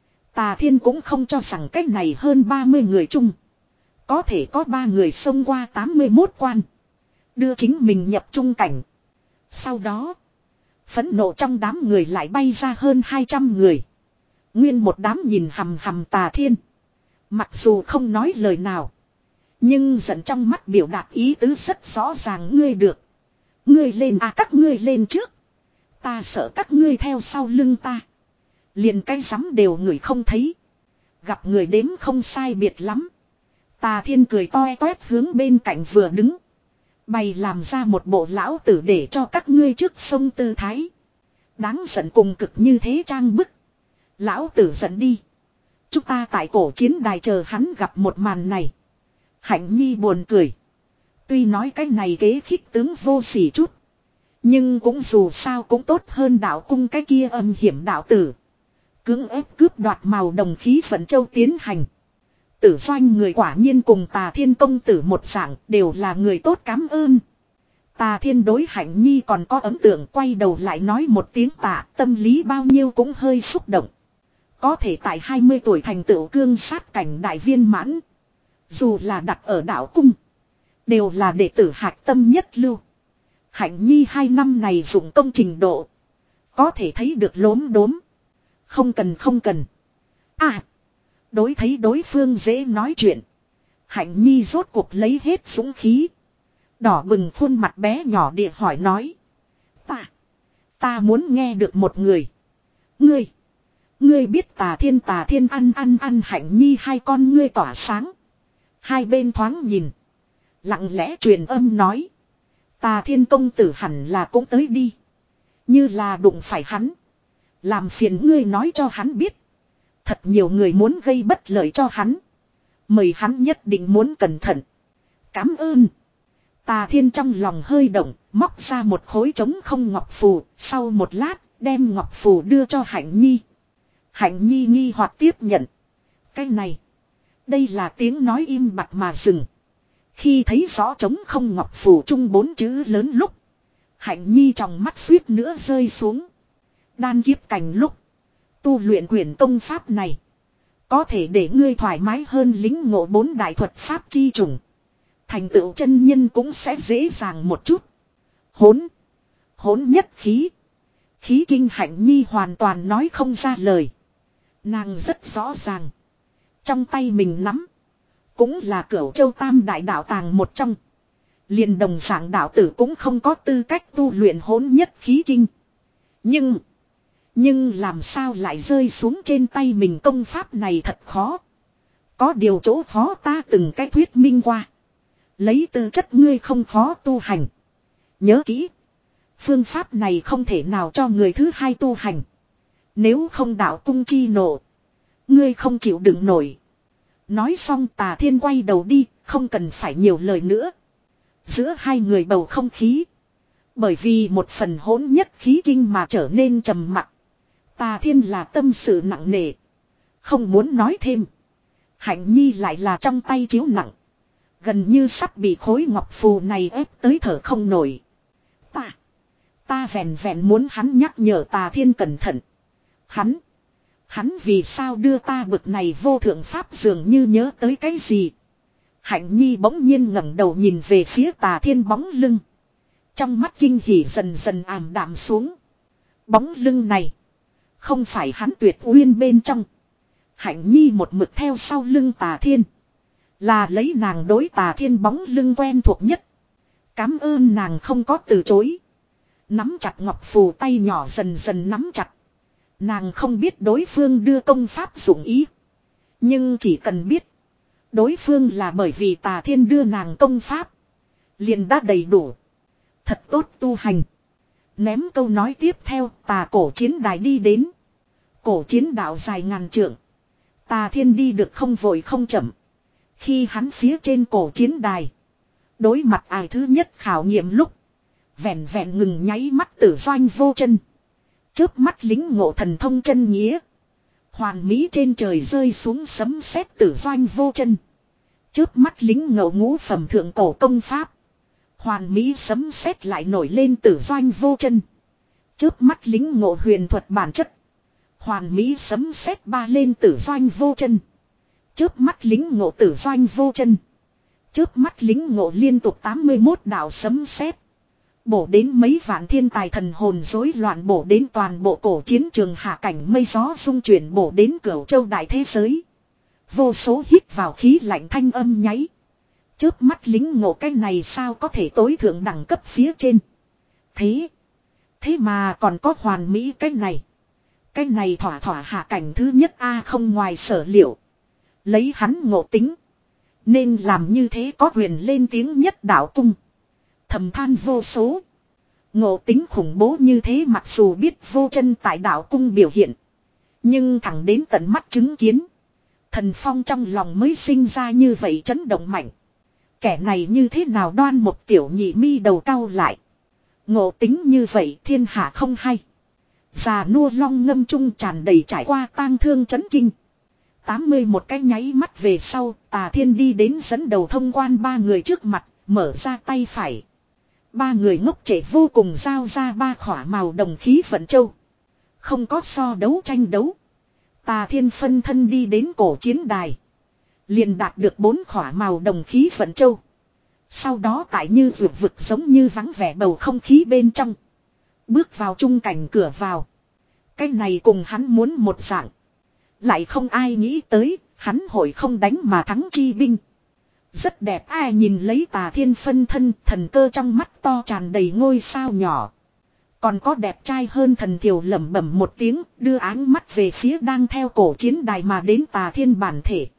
S1: Tà Thiên cũng không cho rằng cách này hơn ba mươi người chung. Có thể có ba người xông qua tám mươi mốt quan. Đưa chính mình nhập trung cảnh. Sau đó. Phẫn nộ trong đám người lại bay ra hơn hai trăm người. Nguyên một đám nhìn hằm hằm Tà Thiên. Mặc dù không nói lời nào. Nhưng giận trong mắt biểu đạt ý tứ rất rõ ràng. Ngươi được. Ngươi lên à, các ngươi lên trước. Ta sợ các ngươi theo sau lưng ta. Liền cái rắm đều người không thấy. Gặp người đếm không sai biệt lắm. Tà Thiên cười toe toét hướng bên cạnh vừa đứng. Bày làm ra một bộ lão tử để cho các ngươi trước sông tư thái. Đáng giận cùng cực như thế trang bức. Lão tử giận đi. Chúng ta tại cổ chiến đài chờ hắn gặp một màn này. Hạnh Nhi buồn cười. Tuy nói cái này kế khích tướng vô sỉ chút. Nhưng cũng dù sao cũng tốt hơn đạo cung cái kia âm hiểm đạo tử. Cưỡng ép cướp đoạt màu đồng khí vận châu tiến hành. Tử Doanh người quả nhiên cùng Tà Thiên công tử một dạng, đều là người tốt, cảm ơn. Tà Thiên đối Hạnh Nhi còn có ấn tượng, quay đầu lại nói một tiếng tạ, tâm lý bao nhiêu cũng hơi xúc động. Có thể tại hai mươi tuổi thành tựu cương sát cảnh đại viên mãn. Dù là đặt ở đạo cung, đều là đệ tử hạch tâm nhất lưu. Hạnh Nhi hai năm này dụng công trình độ, có thể thấy được lốm đốm. Không cần không cần. À, đối thấy đối phương dễ nói chuyện. Hạnh Nhi rốt cuộc lấy hết dũng khí. Đỏ bừng khuôn mặt bé nhỏ địa hỏi nói. Ta, ta muốn nghe được một người. Ngươi, ngươi biết Tà Thiên Tà Thiên ăn ăn ăn. Hạnh Nhi hai con ngươi tỏa sáng. Hai bên thoáng nhìn. Lặng lẽ truyền âm nói. Tà Thiên công tử hẳn là cũng tới đi. Như là đụng phải hắn. Làm phiền ngươi nói cho hắn biết. Thật nhiều người muốn gây bất lợi cho hắn. Mời hắn nhất định muốn cẩn thận. Cảm ơn. Tà Thiên trong lòng hơi động. Móc ra một khối trống không ngọc phù. Sau một lát đem ngọc phù đưa cho Hạnh Nhi. Hạnh Nhi nghi hoặc tiếp nhận. Cái này. Đây là tiếng nói im bặt mà dừng. Khi thấy rõ trống không ngọc phù chung bốn chữ lớn lúc. Hạnh Nhi trong mắt suýt nữa rơi xuống. Đan kiếp cảnh lúc. Tu luyện quyển công pháp này. Có thể để ngươi thoải mái hơn lính ngộ bốn đại thuật pháp chi trùng. Thành tựu chân nhân cũng sẽ dễ dàng một chút. Hốn. Hốn nhất khí. Khí kinh. Hạnh Nhi hoàn toàn nói không ra lời. Nàng rất rõ ràng. Trong tay mình nắm. Cũng là Cửu Châu Tam đại đạo tàng một trong. Liền đồng dạng đạo tử cũng không có tư cách tu luyện hốn nhất khí kinh. Nhưng. Nhưng làm sao lại rơi xuống trên tay mình, công pháp này thật khó. Có điều chỗ khó ta từng cái thuyết minh qua. Lấy tư chất ngươi không khó tu hành. Nhớ kỹ. Phương pháp này không thể nào cho người thứ hai tu hành. Nếu không đạo cung chi nộ. Ngươi không chịu đựng nổi. Nói xong Tà Thiên quay đầu đi, không cần phải nhiều lời nữa. Giữa hai người bầu không khí. Bởi vì một phần hỗn nhất khí kinh mà trở nên trầm mặc. Tà Thiên là tâm sự nặng nề. Không muốn nói thêm. Hạnh Nhi lại là trong tay chiếu nặng. Gần như sắp bị khối ngọc phù này ép tới thở không nổi. Ta. Ta vẹn vẹn muốn hắn nhắc nhở Tà Thiên cẩn thận. Hắn. Hắn vì sao đưa ta bực này vô thượng pháp, dường như nhớ tới cái gì. Hạnh Nhi bỗng nhiên ngẩng đầu nhìn về phía Tà Thiên bóng lưng. Trong mắt kinh hỉ dần dần ảm đạm xuống. Bóng lưng này. Không phải hắn Tuyệt Uyên bên trong. Hạnh Nhi một mực theo sau lưng Tà Thiên. Là lấy nàng đối Tà Thiên bóng lưng quen thuộc nhất. Cám ơn nàng không có từ chối. Nắm chặt ngọc phù tay nhỏ dần dần nắm chặt. Nàng không biết đối phương đưa công pháp dụng ý. Nhưng chỉ cần biết. Đối phương là bởi vì Tà Thiên đưa nàng công pháp. Liền đã đầy đủ. Thật tốt tu hành. Ném câu nói tiếp theo, Tà cổ chiến đài đi đến. Cổ chiến đạo dài ngàn trượng. Tà Thiên đi được không vội không chậm. Khi hắn phía trên cổ chiến đài. Đối mặt ai thứ nhất khảo nghiệm lúc. Vẹn vẹn ngừng nháy mắt Tử Doanh vô chân. Chớp mắt lính ngộ thần thông chân nghĩa. Hoàn mỹ trên trời rơi xuống sấm sét Tử Doanh vô chân. Chớp mắt lính ngộ ngũ phẩm thượng cổ công pháp. Hoàn mỹ sấm sét lại nổi lên Tử Doanh vô chân. Chớp mắt lính ngộ huyền thuật bản chất. Hoàn mỹ sấm sét ba lên Tử Doanh vô chân. Chớp mắt lính ngộ Tử Doanh vô chân. Chớp mắt lính ngộ liên tục tám mươi mốt đạo sấm sét. Bổ đến mấy vạn thiên tài thần hồn rối loạn, bổ đến toàn bộ cổ chiến trường hạ cảnh mây gió rung chuyển, bổ đến cửu châu đại thế giới. Vô số hít vào khí lạnh thanh âm nháy. Chớp mắt lính ngộ cái này sao có thể tối thượng đẳng cấp phía trên. Thế. Thế mà còn có hoàn mỹ cái này. Cái này thỏa thỏa hạ cảnh thứ nhất a không ngoài sở liệu. Lấy hắn ngộ tính. Nên làm như thế có quyền lên tiếng nhất đạo cung. Thầm than vô số. Ngộ tính khủng bố như thế mặc dù biết vô chân tại đạo cung biểu hiện. Nhưng thẳng đến tận mắt chứng kiến. Thần Phong trong lòng mới sinh ra như vậy chấn động mạnh. Kẻ này như thế nào đoan một tiểu nhị mi đầu cau lại. Ngộ tính như vậy thiên hạ không hay. Già nua long ngâm trung tràn đầy trải qua tang thương chấn kinh. tám mươi một cái nháy mắt về sau, Tà Thiên đi đến dẫn đầu thông quan ba người trước mặt, mở ra tay phải. Ba người ngốc trệ vô cùng giao ra ba khỏa màu đồng khí vận châu. Không có so đấu tranh đấu. Tà Thiên phân thân đi đến cổ chiến đài. Liền đạt được bốn khỏa màu đồng khí vận châu. Sau đó tại như vượt vực giống như vắng vẻ bầu không khí bên trong. Bước vào trung cảnh cửa vào. Cái này cùng hắn muốn một dạng. Lại không ai nghĩ tới, hắn hội không đánh mà thắng chi binh. Rất đẹp ai nhìn lấy Tà Thiên phân thân, thần cơ trong mắt to tràn đầy ngôi sao nhỏ. Còn có đẹp trai hơn thần thiểu lẩm bẩm một tiếng, đưa áng mắt về phía đang theo cổ chiến đài mà đến Tà Thiên bản thể.